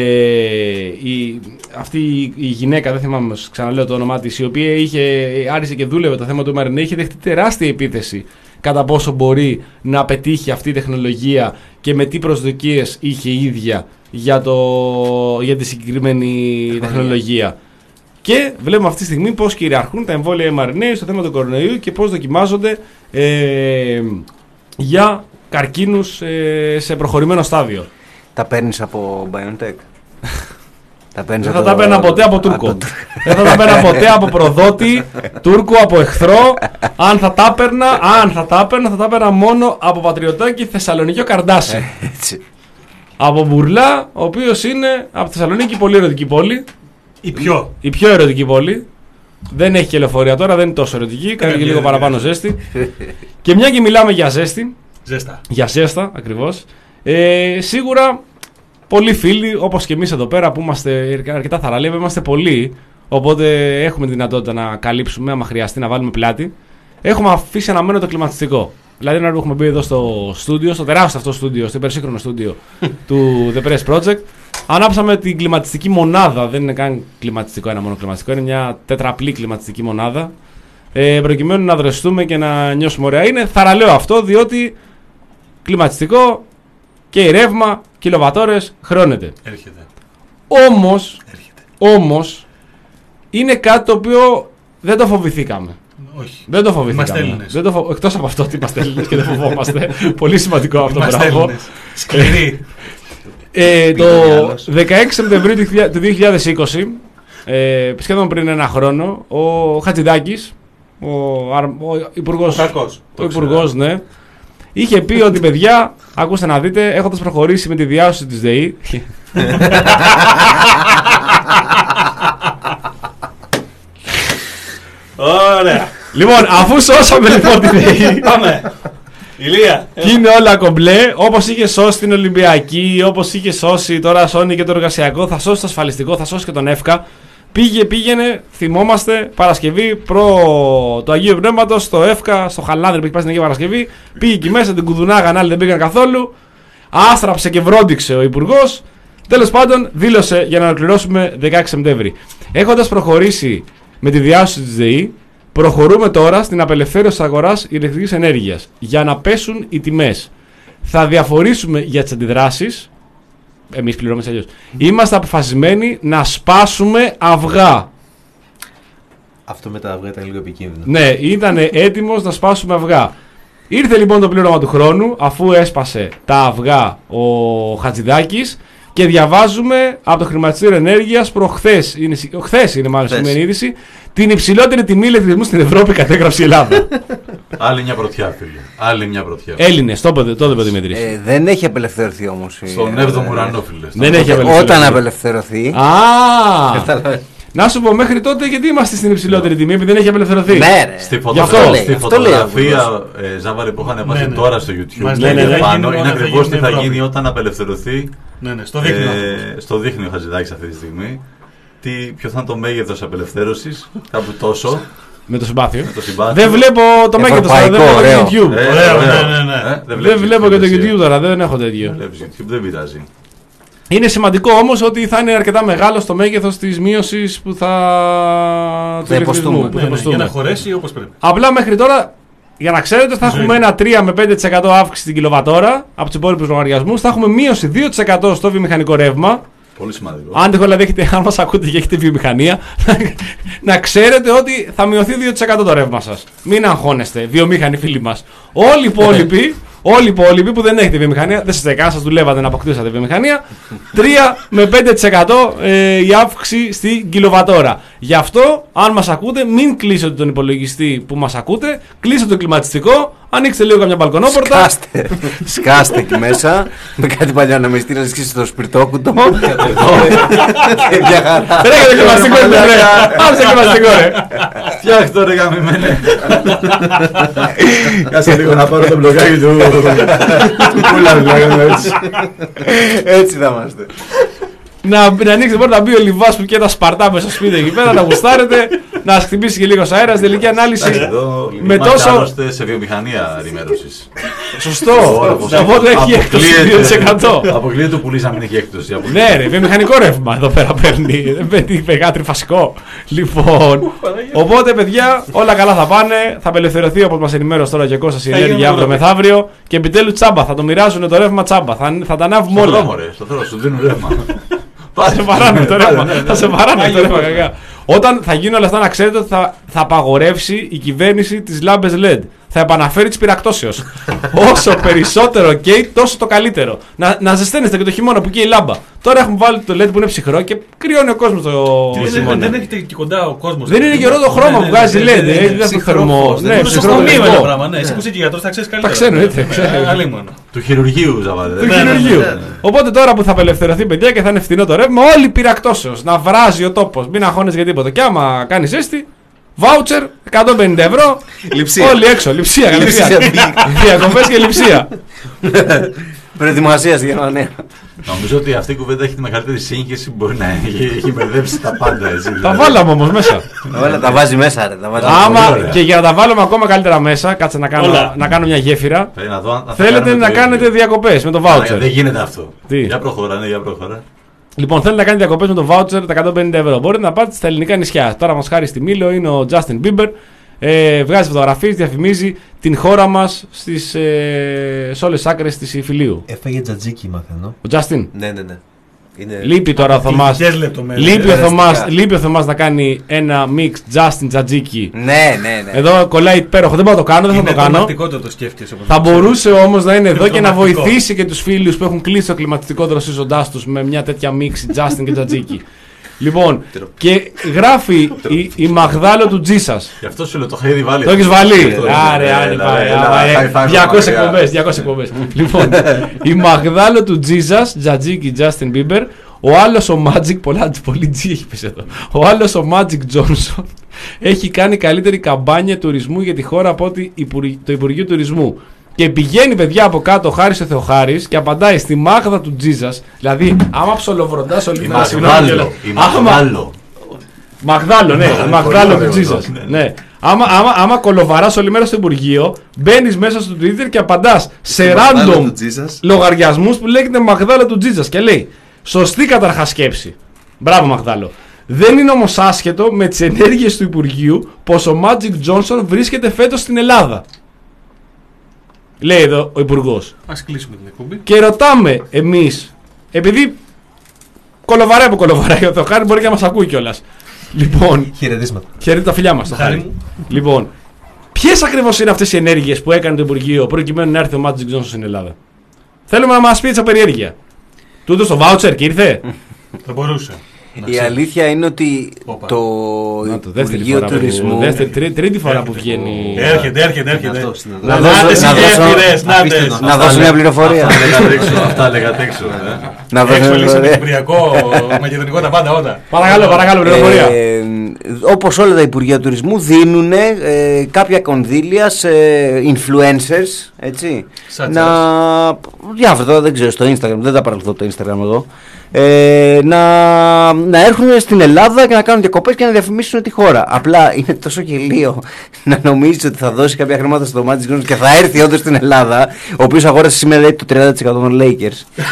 D: η, αυτή η γυναίκα, δεν θυμάμαι, ξαναλέω το όνομά της, η οποία είχε, άρχισε και δούλευε το θέμα του εμ αρ εν έι, είχε δεχτεί τεράστια επίθεση κατά πόσο μπορεί να πετύχει αυτή η τεχνολογία και με τι προσδοκίες είχε η ίδια για, το, για τη συγκεκριμένη τεχνολογία. Και βλέπουμε αυτή τη στιγμή πώς κυριαρχούν τα εμβόλια εμ αρ εν έι στο θέμα του κορονοϊού και πώς δοκιμάζονται ε, για καρκίνους ε, σε προχωρημένο στάδιο.
F: Τα παίρνεις από BioNTech? Τα παίρνεις
D: Δεν
F: από
D: θα
F: το...
D: τα παίρνα ποτέ από Τούρκο.
F: Από το...
D: Δεν θα τα παίρνα ποτέ από προδότη, Τούρκο, από εχθρό. Αν θα τα παίρνα, αν θα τα παίρνα, θα τα παίρνα μόνο από πατριωτάκι Θεσσαλονίκιο Καρντάσι.
F: Ε, έτσι.
D: Από Μπουρλά, ο οποίος είναι από Θεσσαλονίκη, πολύ ερωτική πόλη.
G: Η πιο.
D: Η πιο ερωτική πόλη. Δεν έχει και λεωφορεία τώρα, δεν είναι τόσο ερωτική. Κάνει και λίγο παραπάνω ζέστη. Και μια και μιλάμε για ζέστη.
G: Ζέστα.
D: Για ζέστα, ακριβώς. Ε, σίγουρα πολλοί φίλοι, όπως και εμείς εδώ πέρα που είμαστε αρκετά θαραλέοι, είμαστε πολλοί. Οπότε έχουμε τη δυνατότητα να καλύψουμε, άμα χρειαστεί, να βάλουμε πλάτη. Έχουμε αφήσει αναμένο το κλιματιστικό. Δηλαδή, ένα που έχουμε μπει εδώ στο στούντιο, στο τεράστιο αυτό στούντιο, στο υπερσύγχρονο στούντιο του The Press Project, ανάψαμε την κλιματιστική μονάδα. Δεν είναι καν κλιματιστικό ένα μόνο κλιματιστικό, είναι μια τετραπλή κλιματιστική μονάδα. Ε, προκειμένου να δραστούμε και να νιώσουμε ωραία. Είναι θαραλέο αυτό, διότι κλιματιστικό και η ρεύμα, κιλοβατόρες, χρεώνεται.
G: Έρχεται.
D: Όμως, όμως, είναι κάτι το οποίο δεν το φοβηθήκαμε.
G: Όχι.
D: Δεν το φοβηθήκαμε. Δεν το φο... Εκτός από αυτό ότι είμαστε Έλληνες και δεν φοβόμαστε. Πολύ σημαντικό αυτό το πράγμα.
G: Σκληρή.
D: Ε, το δεκαέξι Σεπτεμβρίου του δύο χιλιάδες είκοσι, ε, σχεδόν πριν ένα χρόνο, ο Χατζηδάκης, ο, ο υπουργός, ο, ο υπουργός, ναι, είχε πει ότι παιδιά, ακούστε να δείτε, έχοντας προχωρήσει με τη διάσωση της ΔΕΗ.
J: Ωραία.
D: Λοιπόν, αφού σώσαμε λοιπόν τη ΔΕΗ,
J: πάμε. Ηλία.
D: Και είναι όλα κομπλέ, όπως είχε σώσει την Ολυμπιακή, όπως είχε σώσει, τώρα σώνει και το εργασιακό, θα σώσει το ασφαλιστικό, θα σώσει και τον ΕΦΚΑ. Πήγε, πήγαινε, θυμόμαστε, Παρασκευή προ το Αγίου Πνεύματος, στο ΕΦΚΑ, στο Χαλάνδρη που έχει πάει στην Αγία Παρασκευή. Πήγε εκεί μέσα, την κουδουνάγαν, άλλοι δεν πήγαν καθόλου. Άστραψε και βρόντιξε ο υπουργός. Τέλος πάντων, δήλωσε για να ολοκληρώσουμε δεκαέξι Σεπτέμβρη. Έχοντας προχωρήσει με τη διάσωση της ΔΕΗ, προχωρούμε τώρα στην απελευθέρωση της αγοράς ηλεκτρικής ενέργειας για να πέσουν οι τιμές. Θα διαφορήσουμε για τις αντιδράσεις. Εμείς πληρώνουμε αλλιώς. Είμαστε αποφασισμένοι να σπάσουμε αυγά.
H: Αυτό με τα αυγά ήταν λίγο επικίνδυνο.
D: Ναι, ήταν έτοιμος να σπάσουμε αυγά. Ήρθε λοιπόν το πλήρωμα του χρόνου, αφού έσπασε τα αυγά ο Χατζηδάκης, και διαβάζουμε από το χρηματιστήριο ενέργειας προχθές, είναι, χθες είναι μάλλον σημαίνει είδηση, την υψηλότερη τιμή ηλεκτρισμού στην Ευρώπη κατέγραψε η Ελλάδα.
E: Άλλη μια πρωτιά, φίλε. Άλλη μια πρωτιά.
D: Έλληνες, το είπε ο Δημήτρης.
F: Ε, δεν έχει απελευθερωθεί όμως.
E: Στον έβδομο ουρανό, φίλε.
D: Δεν έχει απελευθερωθεί.
F: Όταν απελευθερωθεί.
D: Α! Να σου πω μέχρι τότε γιατί είμαστε στην υψηλότερη τιμή, επειδή δεν έχει απελευθερωθεί.
F: Ναι, ρε.
E: Στη φωτογραφία, στη φωτογραφία ε, Ζάβαρη, που είχαν βάσει τώρα στο YouTube,
D: ναι, ναι, ναι,
E: πάνω, είναι ακριβώς τι θα γίνει όταν απελευθερωθεί.
G: Ναι, ναι, στο δείχνει.
E: Ε, στο δείχνει ο Χατζηδάκης αυτή τη στιγμή. Τι, ποιο θα είναι το μέγεθος απελευθέρωσης, κάπου τόσο.
D: Με το συμπάθειο.
E: Με το συμπάθειο.
D: Δεν βλέπω το μέγεθος, δεν βλέπω το YouTube.
E: Ε, ωραίο, ναι, ναι, ναι.
D: Δεν βλέπω και το YouTube τώρα, δεν έχω τέτοιο.
E: YouTube, δεν πειράζει.
D: Είναι σημαντικό όμως ότι θα είναι αρκετά μεγάλο το μέγεθος της μείωσης που θα.
F: Θα υποστούμε.
G: Ναι, ναι, για να χωρέσει όπως πρέπει.
D: Απλά μέχρι τώρα, για να ξέρετε, θα έχουμε ένα τρία με πέντε τοις εκατό αύξηση στην κιλοβατόρα από τους υπόλοιπους λογαριασμούς. Θα έχουμε μείωση δύο τοις εκατό στο βιομηχανικό ρεύμα.
E: Πολύ σημαντικό.
D: Αν τυχόν δηλαδή έχετε, αν μας ακούτε και έχετε βιομηχανία, να ξέρετε ότι θα μειωθεί δύο τοις εκατό το ρεύμα σας. Μην αγχώνεστε, βιομήχανοι φίλοι μας. Όλοι οι υπόλοιποι. Όλοι οι υπόλοιποι που δεν έχετε βιομηχανία, δεν σας έκανε, σας δουλεύατε να αποκτήσατε βιομηχανία, τρία με πέντε τοις εκατό ε, η αύξηση στην κιλοβατόρα. Γι' αυτό, αν μας ακούτε, μην κλείσετε τον υπολογιστή που μας ακούτε, κλείστε το κλιματιστικό, ανοίξτε λίγο καμιά μπαλκονόπορτα.
F: Σκάστε, σκάστε εκεί μέσα με κάτι παλιά να με στείλει να σκίσει το σπιρτόκουτο. Και μια χαρά.
D: Δεν έχετε κλιματιστικό, ρε. Άψε κλιματιστικό, ρε.
E: Φτιάχτε το, ρε γαμημένε. Κάτσε λίγο να πάρω το μπλοκάκι του.
F: Έτσι θα είμαστε.
D: Να, να ανοίξετε πόρτα, να μπει ο Λιβάς που και τα Σπαρτά μέσα στο σπίτι εκεί πέρα, να γουστάρετε, να σας χτυπήσει και λίγο αέρα. Στην τελική ανάλυση.
E: Με τόσο. Είμαστε σε βιομηχανία ενημέρωσης.
D: Σωστό. Οπότε έχει έκπτωση δύο τοις εκατό.
E: Αποκλείεται το πουλί να μην έχει έκπτωση.
D: Ναι, ρε, βιομηχανικό ρεύμα εδώ πέρα παίρνει. Δεν παίρνει μεγάλο τριφασικό. Λοιπόν. Οπότε, παιδιά, όλα καλά θα πάνε. Θα απελευθερωθεί όπως μας ενημέρωσε τώρα και ο Κώστας η ενέργεια αύριο μεθαύριο. Και επιτέλους τσάμπα. Θα το μοιράζουν το ρεύμα τσάμπα. Θα τα ανάβουμε όλα.
E: Στο δρόμο, σου δίνουν ρεύμα.
D: Θα σε βαράνε το ρεύμα. Θα σε βαράνε το ρεύμα, κακά. Όταν θα γίνουν όλα αυτά, να ξέρετε ότι θα, θα απαγορεύσει η κυβέρνηση τις λάμπες ελ ι ντι. Θα επαναφέρει τις πυρακτώσεως. Όσο περισσότερο καίει, τόσο το καλύτερο. Να, να ζεσταίνεστε και το χειμώνα που καίει η λάμπα. Τώρα έχουμε βάλει το ελ ι ντι που είναι ψυχρό και κρυώνει ο κόσμος το χειμώνα.
G: Δεν έχετε και κοντά ο κόσμος.
D: Δεν είναι γερό το χρώμα που βγάζει ελ ι ντι. Έχει δεύτερο θερμό.
G: Ναι, ψυχρό το πράγμα. Ναι, εσύ που είσαι γιατρός θα ξέρεις καλύτερα.
D: Τα ξέρω, έτσι.
E: Του χειρουργείου, Ζαβάδε.
D: Του χειρουργείου. Οπότε τώρα που θα απελευθερωθεί, παιδιά, και θα είναι φθηνό το ρεύμα, όλη πυρακτώσεως. Να βράζει ο τόπος. Μην αγχώνεσαι για τίποτα. Και άμα κάνει ζέστη, βάουτσερ εκατόν πενήντα ευρώ.
F: Λειψία.
D: Όλοι έξω. Λειψία. Διακοπές και λειψία.
F: Προετοιμασία στη Γερμανία.
E: Νομίζω ότι αυτή η κουβέντα έχει τη μεγαλύτερη σύγχυση που μπορεί να έχει, έχει μπερδέψει τα πάντα. Έτσι,
D: τα βάλαμε όμως μέσα.
F: Όλα τα βάζει μέσα, ρε. Τα βάζει
D: άμα και για να τα βάλουμε ακόμα καλύτερα μέσα, κάτσε να κάνω, να κάνω μια γέφυρα.
E: Να δω, να
D: θέλετε να κάνετε διακοπές με το voucher.
E: Δεν γίνεται αυτό.
D: Τι?
E: Για προχώρα, ναι, για προχώρα.
D: Λοιπόν, θέλετε να κάνετε διακοπές με το voucher τα εκατόν πενήντα ευρώ. Μπορείτε να πάτε στα ελληνικά νησιά. Τώρα μας χάρη στη Μήλο είναι ο Justin Bieber. Ε, βγάζει φωτογραφίες, διαφημίζει την χώρα μας στις, ε, σε όλες τις άκρες της Ιφιλίου.
H: Έφαγε τζατζίκι, μαθαίνω.
D: Ο Justin.
H: Ναι, ναι, ναι. Είναι...
D: Λείπει τώρα ο Θωμάς. Λείπει, λείπει ο Θωμάς να κάνει ένα mix Justin Τζατζίκι.
F: Ναι, ναι, ναι.
D: Εδώ κολλάει υπέροχο. Δεν μπορώ να το κάνω, δεν θα το κάνω.
G: Το σκέφτεσαι,
D: θα μπορούσε όμως να είναι εδώ και να βοηθήσει και τους φίλους που έχουν κλείσει το κλιματιστικό δροσίζοντάς τους με μια τέτοια mix Justin και Τζατζίκι. Λοιπόν, και γράφει η, η Μαγδάλο του Τζίσας.
E: Γι' αυτό σου λέω, το είχα ήδη βάλει.
D: Το έχεις βάλει. Άρε, άρε, πάει. διακόσιες εκπομπές, διακόσιες εκπομπές. Λοιπόν, η Μαγδάλο του Τζίσας, Τζατζίκι, Justin Bieber. Ο άλλος ο Magic, πολλά, πολύ G έχει πέσει εδώ. Ο άλλος ο Magic Johnson έχει κάνει καλύτερη καμπάνια τουρισμού για τη χώρα από ότι το Υπουργείο Τουρισμού. Και πηγαίνει, παιδιά, από κάτω ο Χάρης ο Θεοχάρης και απαντάει στη Μάγδα του Τζίζας. Δηλαδή, άμα ψολοβροντάς όλη την
E: Μαγδάλο. Η Μαγδάλο.
D: Μαγδάλο, ναι, η Μαγδάλο του Τζίζας. Ναι. Άμα, άμα, άμα κολοβαράς όλη μέρα στο Υπουργείο, μπαίνεις μέσα στο Twitter και απαντάς σε random λογαριασμούς που λέγεται Μαγδάλο του Τζίζας. Και λέει, σωστή καταρχάς σκέψη. Μπράβο, Μαγδάλο. Δεν είναι όμως άσχετο με τις ενέργειες του Υπουργείου πως ο Magic Johnson βρίσκεται φέτος στην Ελλάδα. Λέει εδώ ο Υπουργός.
G: Ας κλείσουμε την εκπομπή.
D: Και ρωτάμε εμείς, επειδή κολοβαράει από κολοβαράει ο Θεοχάρη, μπορεί και να μας ακούει κιόλας. Λοιπόν,
H: χαιρετίσματα.
D: Χαιρετίσματα τα φιλιά μας το Χάρη. Λοιπόν, ποιες ακριβώς είναι αυτές οι ενέργειες που έκανε το Υπουργείο προκειμένου να έρθει ο Magic Johnson στην Ελλάδα? Θέλουμε να μας πει έτσι περιέργεια. Του έδωσε το βάουτσερ και ήρθε.
G: Θα μπορούσε.
F: Η αλήθεια είναι ότι
G: Όπα.
F: το Υπουργείο Τουρισμού.
D: Δεύτερη, τρί, τρίτη φορά που βγαίνει.
G: Έρχεται, έρχεται, έρχεται.
F: Να δώσω μια πληροφορία.
E: Αυτά λέγατε έξω.
F: Να δώσω μια πληροφορία.
G: Κυπριακό, μακεδονικό, τα πάντα όλα.
D: Παρακαλώ, παρακαλώ, πληροφορία.
F: Όπως όλα τα Υπουργεία Τουρισμού δίνουν κάποια κονδύλια σε influencers. Έτσι. Να. Διάφορα, δεν ξέρω, στο Instagram, δεν τα παρακολουθώ το Instagram εγώ. Ε, να, να έρχουν στην Ελλάδα και να κάνουν διακοπές και να διαφημίσουν τη χώρα. Απλά είναι τόσο γελίο να νομίζεις ότι θα δώσει κάποια χρήματα στο Magic Johnson και θα έρθει όντως στην Ελλάδα, ο οποίος αγόρασε σήμερα λέει, το τριάντα τοις εκατό των Lakers.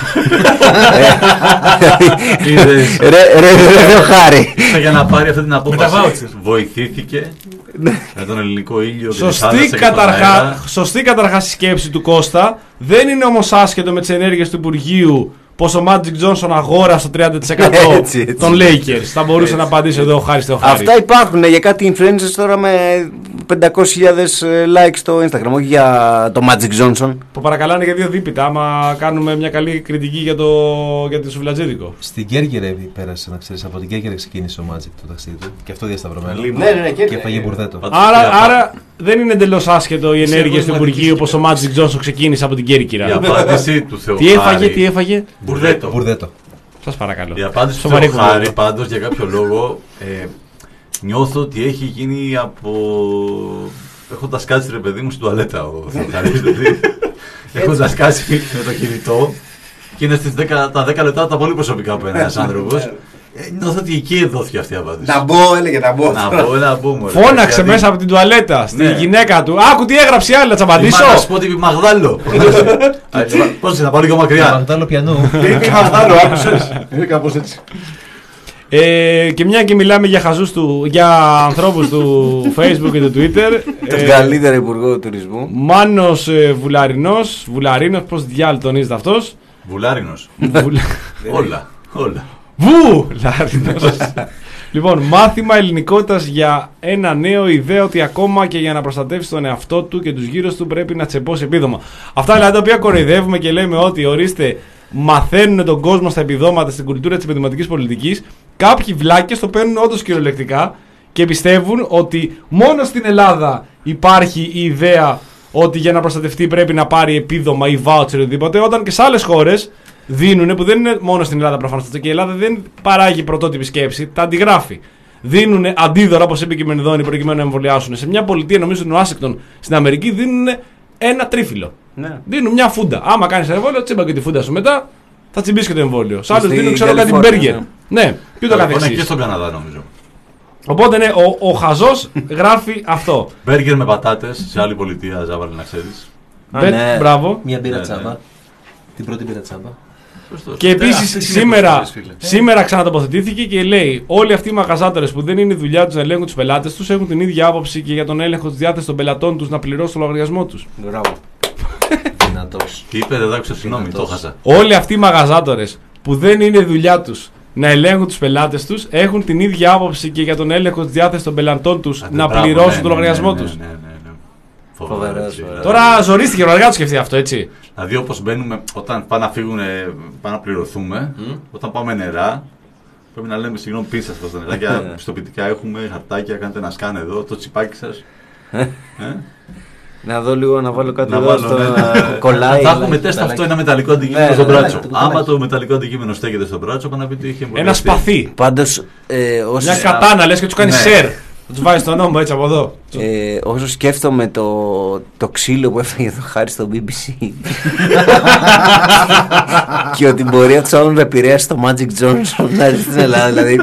F: Ρε, ρε, ρε, χάρη.
E: Για να πάρει αυτή την απόφαση βοηθήθηκε με τον ελληνικό ήλιο.
D: Σωστή καταρχά, σωστή καταρχάς η σκέψη του Κώστα. Δεν είναι όμως άσχετο με τις ενέργειες του Υπουργείου πως ο Magic Johnson αγόρασε το τριάντα τοις εκατό έτσι, έτσι, των Lakers. Θα μπορούσε έτσι, να απαντήσει εδώ ο Χάρης Θεοχάρη.
F: Αυτά υπάρχουν για κάτι influencers τώρα με πεντακόσιες χιλιάδες likes στο Instagram, όχι για το Magic Johnson.
D: Που παρακαλάνε για δύο δίπιτα, άμα κάνουμε μια καλή κριτική για το, για το σουβλατζίδικο.
H: Στην Κέρκυρα πέρασε, να ξέρεις, από την Κέρκυρα ξεκίνησε ο Magic το ταξίδι του. Και αυτό διασταυρωμένο.
F: Ναι, ναι, ναι,
H: και έφαγε μπουρδέτο.
D: Άρα, άρα δεν είναι εντελώς άσχετο οι ενέργειες του Υπουργείου πως ο Magic Johnson ξεκίνησε από την Κέρκυρα.
E: Η απάντηση του Θεοχάρη.
D: Τι έφαγε, τι έφαγε.
E: Μπουρδέτο.
H: Μπουρδέτο.
D: Σας παρακαλώ.
E: Η απάντηση του Θεοχάρη πάντως για κάποιο λόγο ε, νιώθω ότι έχει γίνει από. Έχοντας κάτσει ρε παιδί μου στην τουαλέτα ο Θεοχάρης. Δηλαδή, έχοντας κάτσει με το κινητό και είναι στις δέκα, τα δέκα λεπτά τα πολύ προσωπικά από ένας άνθρωπος. Νιώθω ότι εκεί δόθηκε αυτή η απάντηση.
F: Να μπω, έλεγε να μπω.
E: Να μπω, να μπω. Μωρέ,
D: φώναξε
E: γιατί... μέσα
D: από την τουαλέτα στη ναι. γυναίκα του. Άκου τι έγραψε η άλλη, να τσαμπαντήσω.
E: Να σου πω ότι είπε Μαγδάλο. Πώς είναι, να πάω λίγο μακριά.
H: Μαγδάλο πιανού.
E: Είναι Μαγδάλο, άκουσες. Είναι κάπως έτσι.
D: Ε, και μια και μιλάμε για χαζούς του, για ανθρώπους του Facebook και του Twitter.
F: Τον καλύτερο υπουργό τουρισμού.
D: Μάνος ε, Βουλαρινός. Βουλαρίνος, πώς διάλογο τονίζεται αυτός.
E: Βουλάρινος. Όλα, όλα.
D: Βουλαρινός. Λοιπόν, μάθημα ελληνικότητας για ένα νέο, ιδέα ότι ακόμα και για να προστατεύσει τον εαυτό του και τους γύρω του πρέπει να τσεπώσει επίδομα. Αυτά δηλαδή τα οποία κοροϊδεύουμε και λέμε ότι ορίστε μαθαίνουν τον κόσμο στα επιδόματα, στην κουλτούρα της επιδοματικής πολιτικής. Κάποιοι βλάκες το παίρνουν όντως κυριολεκτικά και πιστεύουν ότι μόνο στην Ελλάδα υπάρχει η ιδέα ότι για να προστατευτεί πρέπει να πάρει επίδομα ή βάουτσερ ή οτιδήποτε, όταν και σε άλλες χώρες δίνουν, που δεν είναι μόνο στην Ελλάδα προφανώς, και η Ελλάδα δεν παράγει πρωτότυπη σκέψη, τα αντιγράφει. Δίνουν αντίδωρα, όπως είπε και η Μενδώνη, προκειμένου να εμβολιάσουν. Σε μια πολιτεία, νομίζω στην Ουάσιγκτον, στην Αμερική, δίνουν ένα τρίφυλλο.
F: Ναι.
D: Δίνουν μια φούντα. Άμα κάνεις ένα εμβόλιο, τσίμπα και τη φούντα σου μετά, θα τσιμπήσει και το εμβόλιο. Σε άλλους δίνουν, ξέρω, κάτι μπέργκερ. Ναι, ναι. Και ούτω καθεξής.
E: Και στον Καναδά, νομίζω.
D: Οπότε ναι, ο, ο χαζός γράφει αυτό.
E: Μπέργκερ με πατάτες σε άλλη πολιτεία, Ζάβαλε να ξέρεις.
D: Ναι. Μπράβο.
H: Μια μπύρα τσάμπα. Την πρώτη μπύρα τσάμπα.
D: Και επίσης σήμερα, σήμερα ξανατοποθετήθηκε και λέει: όλοι αυτοί οι μαγαζάτορες που δεν είναι η δουλειά τους να ελέγχουν τους πελάτες τους έχουν την ίδια άποψη και για τον έλεγχο της διάθεσης των πελατών τους να πληρώσουν το λογαριασμό τους.
F: Μπράβο.
H: Δυνατός.
E: Τι είπε, δεν άκουσα, συγγνώμη, το χάσα.
D: Όλοι αυτοί οι μαγαζάτορες που δεν είναι δουλειά τους να ελέγχουν τους πελάτες τους, έχουν την ίδια άποψη και για τον έλεγχο της διάθεσης των πελατών τους να
E: μπράβο,
D: πληρώσουν
E: ναι,
D: τον λογαριασμό
E: ναι,
D: τους.
E: Ναι, ναι, ναι.
F: Φοβερός.
D: Τώρα ζορίστηκε ο το σκεφτεί αυτό, έτσι.
E: Δηλαδή, όπως μπαίνουμε, όταν πάνε να φύγουν, πάνε να πληρωθούμε, mm. όταν πάμε νερά, πρέπει να λέμε συγγνώμη πίσω στα στα νεράκια. Πιστοποιητικά έχουμε, χαρτάκια, κάντε ένα σκάν εδώ, το τσιπάκι σας. ε?
F: Να δω λίγο να βάλω κάτι
E: να
F: εδώ
E: βάλω,
F: στο...
E: ναι, ναι.
F: κολλάει.
E: Θα έχουμε τεστ αυτό ένα μεταλλικό αντικείμενο
F: ναι,
E: στο
F: ναι,
E: μπράτσο.
F: ναι,
E: Άμα το μεταλλικό αντικείμενο στέκεται στο μπράτσο, πάνε να πει ότι είχε
D: ένα σπαθί.
F: Πάντως, ε, όσο...
D: μια κατάνα λες και του κάνει σερ. Θα του βάζει το νόμο έτσι από εδώ.
F: Ε, όσο σκέφτομαι το, το ξύλο που έφαγε το Χάρη στο μπι μπι σι και ότι μπορεί αυτό άλλο να επηρέασει το Magic Johnson να έρθει στην Ελλάδα, δηλαδή.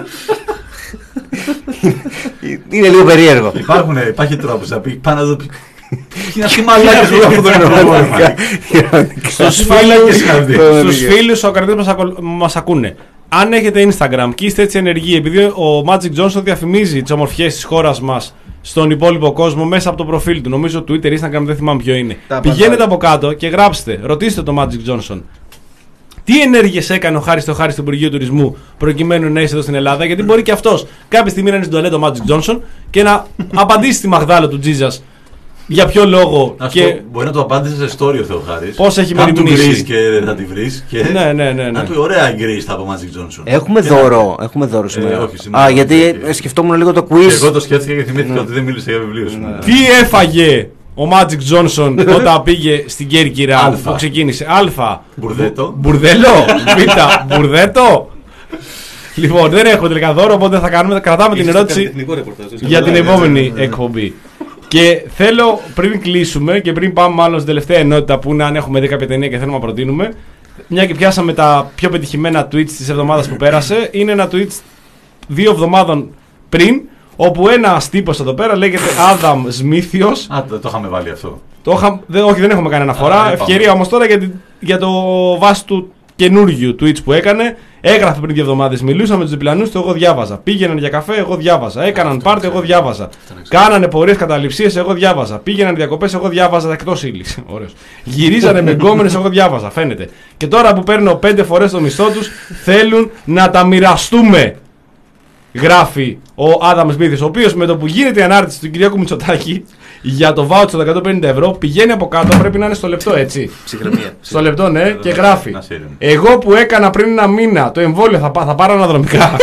F: Είναι λίγο περίεργο.
E: Υπάρχουν, υπάρχει τρόπος να πει πάνω εδώ. Ποιοι μαλάκες που έχουν
D: Στους φίλους ο κρατής μας ακούνε. Αν έχετε Instagram και είστε έτσι ενεργοί, επειδή ο Magic Johnson διαφημίζει τις ομορφιές της χώρας μας στον υπόλοιπο κόσμο μέσα από το προφίλ του, νομίζω Twitter, Instagram, δεν θυμάμαι ποιο είναι. Τα πηγαίνετε από κάτω και γράψτε, ρωτήστε το Magic Johnson. Τι ενέργειες έκανε ο Χάρης στο Χάρη στο Υπουργείο Τουρισμού προκειμένου να είσαι εδώ στην Ελλάδα, γιατί μπορεί και αυτός κάποια στιγμή να είναι στην τουαλέτα ο Magic Johnson και να απαντήσει στη μαγδάλα του Jesus. Για ποιο λόγο.
E: Να
D: και...
E: στο, μπορεί να το απάντησε σε story ο Θεοχάρης.
D: Πώς έχει
E: μεριμνήσει. Και θα τη βρει. Και...
D: ναι, ναι, ναι, ναι.
E: Να πει ωραία εγκρίστα από Magic Johnson.
F: Έχουμε και δώρο. Να... Έχουμε δώρο σήμερα.
E: Ε, όχι, σήμερα.
F: Α, γιατί και... σκεφτόμουν λίγο το quiz.
E: Και εγώ το σκέφτηκα και θυμήθηκα ναι. ότι δεν μίλησε για βιβλίο σου. Ναι.
D: Τι έφαγε ο Magic Johnson όταν πήγε στην Κέρκυρα που ξεκίνησε. Α.
E: Μπουρδέτο.
D: Μπουρδέλο. Β. Μπουρδέτο. Λοιπόν, δεν έχω τελικά δώρο, οπότε θα κάνουμε, κρατάμε την ερώτηση για την επόμενη εκπομπή. Και θέλω πριν κλείσουμε και πριν πάμε μάλλον στην τελευταία ενότητα που είναι αν έχουμε δει κάποια ταινία και θέλουμε να προτείνουμε, μια και πιάσαμε τα πιο πετυχημένα tweets της εβδομάδας που πέρασε, είναι ένα tweet δύο εβδομάδων πριν, όπου ένας τύπος εδώ πέρα λέγεται Adam Smithios.
E: Α, το, το είχαμε βάλει αυτό.
D: Το είχα, δε, όχι, δεν έχουμε κάνει αναφορά. Α, ευκαιρία όμως τώρα για, για το βάση του καινούργιου tweets που έκανε. Έγραφε πριν δύο εβδομάδες, μιλούσαμε με τους διπλανούς του, εγώ διάβαζα. Πήγαιναν για καφέ, εγώ διάβαζα. Έκαναν πάρτι, εγώ διάβαζα. Κάνανε πορείες καταληψίες, εγώ διάβαζα. Πήγαιναν διακοπές, εγώ διάβαζα. Εκτός ύλης. Ωραίος. Γυρίζανε με γκόμενες, εγώ διάβαζα. Φαίνεται. Και τώρα που παίρνω πέντε φορές το μισθό τους, θέλουν να τα μοιραστούμε. Γράφει ο Άνταμ Σμίθης, ο οποίος με το που γίνεται η ανάρτηση του Κυριάκου Μητσοτάκη για το voucher των εκατόν πενήντα ευρώ πηγαίνει από κάτω, πρέπει να είναι στο λεπτό έτσι.
H: Ψυχραιμία.
D: Στο λεπτό, ναι, και γράφει. Εγώ που έκανα πριν ένα μήνα το εμβόλιο θα, θα πάρω αναδρομικά.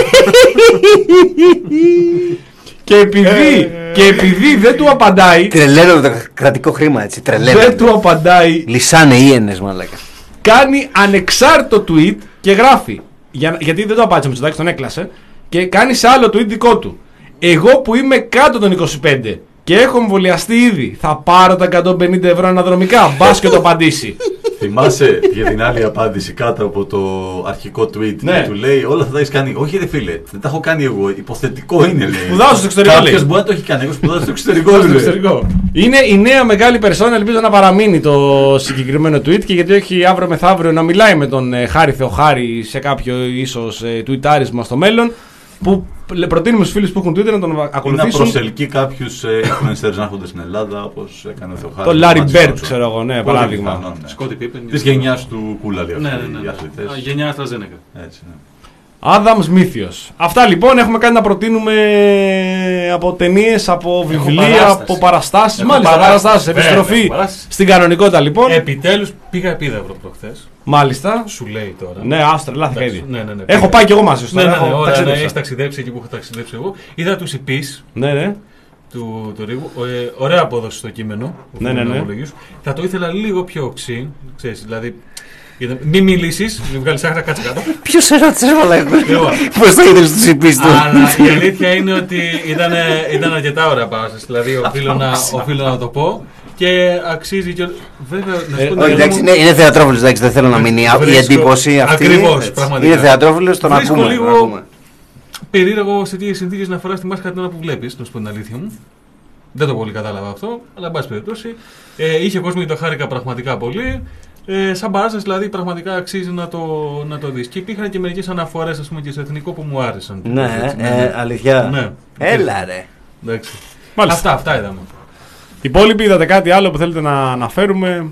D: και, επειδή, και επειδή δεν του απαντάει.
F: Τρελαίνω το κρατικό χρήμα έτσι. Τρελαίνω.
D: Δεν του απαντάει.
F: Λυσάνε ίενες, μαλάκα.
D: Κάνει ανεξάρτητο tweet και γράφει. Για, γιατί δεν το απάντησε ο Μητσοτάκης, τον έκλασε. Και κάνει σε άλλο tweet δικό του. Εγώ που είμαι κάτω των είκοσι πέντε και έχω εμβολιαστεί ήδη, θα πάρω τα εκατόν πενήντα ευρώ αναδρομικά. Μπας και το απαντήσει.
E: Θυμάσαι για την άλλη απάντηση κάτω από το αρχικό tweet.
D: Ναι.
E: Του λέει όλα αυτά τα έχει κάνει. Όχι, ρε φίλε, δεν τα έχω κάνει εγώ. Υποθετικό είναι, λέει.
D: Σπουδάζω στο εξωτερικό.
E: Κάποιος μπορεί να το έχει κάνει. Εγώ σπουδάζω στο εξωτερικό.
D: Στο εξωτερικό. Είναι η νέα μεγάλη περσόνα. Ελπίζω να παραμείνει το συγκεκριμένο tweet και γιατί όχι αύριο μεθαύριο να μιλάει με τον ε, Χάρη Θεοχάρη σε κάποιο ίσως ε, tweetarisμα στο μέλλον. Που προτείνουμε στους φίλους που έχουν Twitter να τον ακολουθήσουν.
E: Να προσελκύει κάποιους influencers να έρχονται στην Ελλάδα, όπως έκανε ο Θεοχάρης.
D: Το Larry Bird, ξέρω εγώ, ναι, παράδειγμα.
E: Σκότι Πίπεν. Της γενιάς του Κούλα, λέει.
G: Ναι, ναι, ναι. Γενιά AstraZeneca.
E: Έτσι, ναι.
D: Άνταμ Σμίθιος. Αυτά λοιπόν, έχουμε κάτι να προτείνουμε από ταινίες, από βιβλία, από παραστάσεις. Μάλιστα, παραστάσεις. Επιστροφή στην κανονικότητα λοιπόν.
G: Επιτέλους πήγα επίδαυρο προχθές.
D: Μάλιστα.
G: Σου λέει τώρα.
D: Ναι, άστρα, λάθη ήδη.
G: Ναι, ναι, ναι,
D: έχω πάει κι εγώ μαζί σου.
G: Ναι, ναι, ναι, ναι, ωραία, ναι, έχεις ταξιδέψει εκεί που έχω ταξιδέψει εγώ. Είδα τους υπείς.
D: Ναι, ναι.
G: Του, του Ρίγου. Ε, ωραία απόδοση στο κείμενο.
D: Ναι, ναι, ναι.
G: Θα το ήθελα λίγο πιο οξύ. Ξέρεις, δηλαδή. Μην μιλήσεις, μην βγάλεις άκρα, κάτσε κάτω.
F: Ποιος ερώτησε, μαλάκα. Πώς το είδες στους υπείς του.
G: Αλλά η αλήθεια είναι ότι ήταν, ήταν αρκετά ωραία παράσταση. Δηλαδή, οφείλω να, οφείλω να το πω. Και αξίζει και. Βέβαια, να σου πω.
F: Όχι, εντάξει, είναι, είναι θεατρόφιλος, εντάξει, δεν θέλω να μείνει η εντύπωση αυτή.
G: Ακριβώς, πραγματικά.
F: Είναι θεατρόφιλος, τον ακούμε.
G: Βρίσκω λίγο περίεργο σε τι συνθήκες να φοράς τη μάσκα την ώρα που βλέπεις, να σου πω την αλήθεια μου. Δεν το πολύ κατάλαβα αυτό, αλλά εν πάση περιπτώσει. Ε, είχε κόσμο και το χάρηκα πραγματικά πολύ. Ε, σαν παράσταση δηλαδή πραγματικά αξίζει να το, να το δεις. Και υπήρχαν και μερικές αναφορές ας πούμε και στο εθνικό που μου άρεσαν.
F: Ναι, έτσι, ναι, ναι. Ε, αλήθεια.
G: Ναι.
F: Έλα ρε.
G: Αυτά, αυτά είδαμε.
D: Οι υπόλοιποι είδατε κάτι άλλο που θέλετε να αναφέρουμε.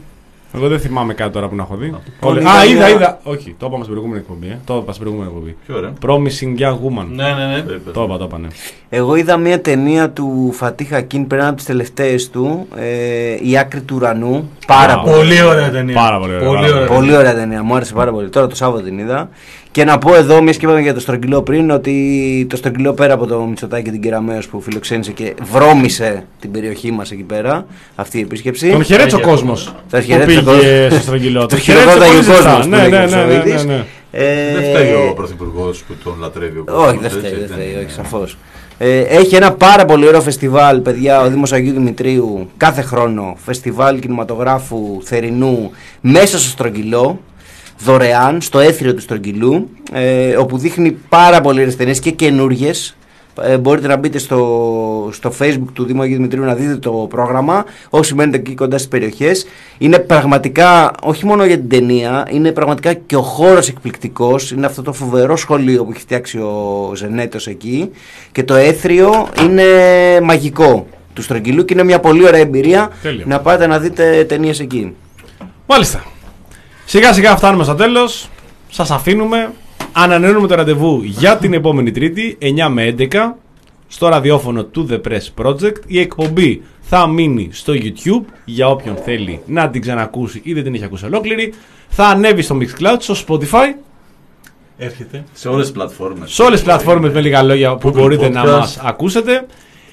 D: Εγώ δεν θυμάμαι κάτι τώρα που να έχω δει.
F: Πολύ
D: Α,
F: ωραία.
D: είδα, είδα. Όχι, το είπαμε στην προηγούμενη εκπομπή. Ε. Το είπα στην προηγούμενη εκπομπή.
E: Ποιο ωραία.
D: Promising Young Woman.
J: Ναι, ναι, ναι.
D: Το είπα, το είπα, ναι.
F: Εγώ είδα μια ταινία του Φατί Χακίν πριν από τις τελευταίες του, ε, Η Άκρη του Ουρανού. Πάρα
D: Wow.
F: πολύ.
G: Πολύ ωραία ταινία.
D: Πάρα πολύ ωραία.
G: Πολύ
D: Πάρα
G: ωραία.
F: Πολύ ωραία ταινία, μου άρεσε πάρα πολύ. Τώρα το Σάββατο την είδα. Και να πω εδώ, μια και είπαμε για το Στρογγυλό πριν, ότι το Στρογγυλό πέρα από το Μητσοτάκη και την Κεραμέως που φιλοξένησε και βρώμησε την περιοχή μας εκεί πέρα, αυτή η επίσκεψη.
D: Τον χαιρέτησε ο κόσμος.
F: Τον
D: Που
F: χαιρέτησε ο
D: πήγε
F: κόσμος.
D: στο Στρογγυλό.
F: Το χειροκρόταγε ο κόσμος.
D: Ναι, ναι, ναι, ναι, ναι.
F: Ε,
E: Δεν φταίει ο πρωθυπουργός που τον λατρεύει ο κόσμος.
F: Όχι, δεν φταίει,
E: έτσι,
F: δεν
E: δεν
F: φταίει,
E: είναι.
F: όχι, σαφώς. Ε, έχει ένα πάρα πολύ ωραίο φεστιβάλ, παιδιά, ο Δήμος Αγίου Δημητρίου, κάθε χρόνο. Φεστιβάλ κινηματογράφου θερινού μέσα στο Στρογγυλό, δωρεάν, στο έθριο του Στρογγυλού, ε, όπου δείχνει πάρα πολύ ωραίες ταινίες και καινούργιες. Ε, μπορείτε να μπείτε στο, στο Facebook του Δήμου Αγίου Δημητρίου να δείτε το πρόγραμμα. Όσοι μένετε εκεί κοντά στις περιοχές, είναι πραγματικά, όχι μόνο για την ταινία, είναι πραγματικά και ο χώρος εκπληκτικός. Είναι αυτό το φοβερό σχολείο που έχει φτιάξει ο Ζενέτος εκεί. Και το έθριο είναι μαγικό του Στρογγυλού και είναι μια πολύ ωραία εμπειρία.
D: Τέλεια.
F: Να πάτε να δείτε ταινίες εκεί.
D: Μάλιστα. Σιγά σιγά φτάνουμε στο τέλος. Σας αφήνουμε. Ανανεώνουμε το ραντεβού για την επόμενη Τρίτη, εννιά με έντεκα, στο ραδιόφωνο του The Press Project. Η εκπομπή θα μείνει στο YouTube για όποιον θέλει να την ξανακούσει ή δεν την έχει ακούσει ολόκληρη. Θα ανέβει στο Mixcloud, στο Spotify,
J: Έρχεται.
E: Σε όλες τις πλατφόρμες.
D: σε όλες τις πλατφόρμες με λίγα λόγια που
E: Google
D: μπορείτε να
E: Podcast.
D: μας ακούσετε.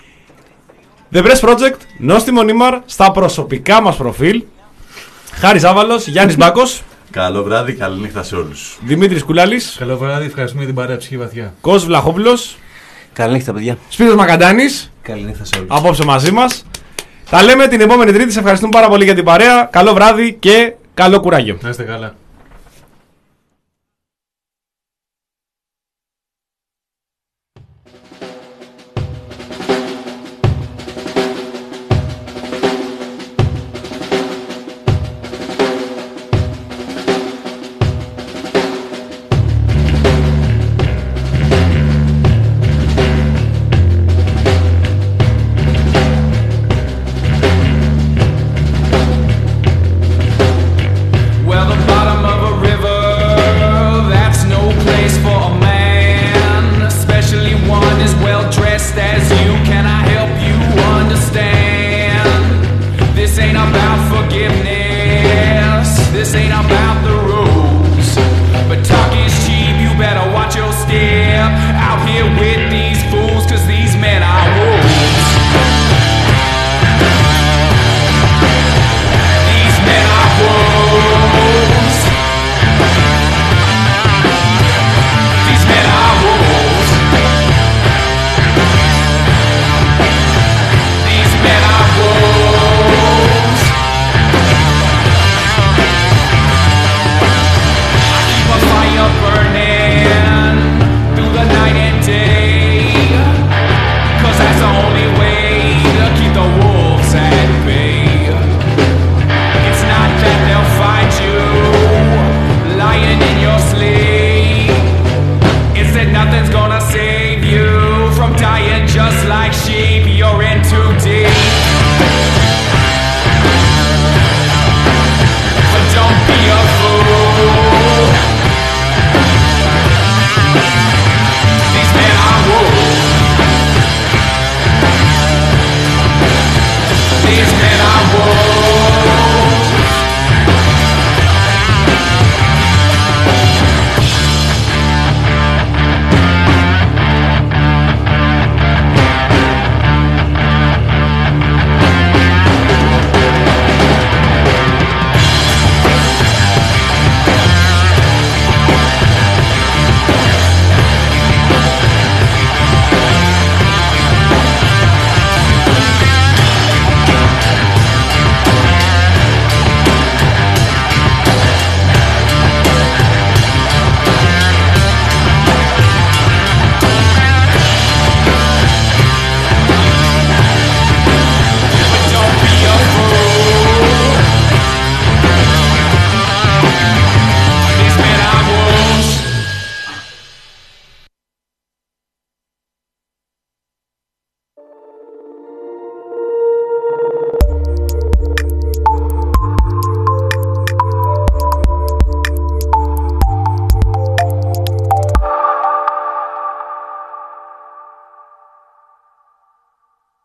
D: The Press Project, Νόστιμο Νίμαρ, στα προσωπικά μας προφίλ. Χάρης Άβαλος, Γιάννης Μπάκος,
E: Καλό βράδυ, καλή νύχτα σε όλους.
D: Δημήτρης Κουλάλης,
G: Καλό βράδυ, ευχαριστούμε για την παρέα ψυχή βαθιά.
D: Κος Βλαχόπουλος,
F: Καληνύχτα, παιδιά.
D: Σπύρος Μακαντάνης,
H: Καληνύχτα σε όλους.
D: απόψε μαζί μας. Τα λέμε την επόμενη Τρίτη. Σε ευχαριστούμε πάρα πολύ για την παρέα. Καλό βράδυ και καλό κουράγιο.
G: Να είστε καλά.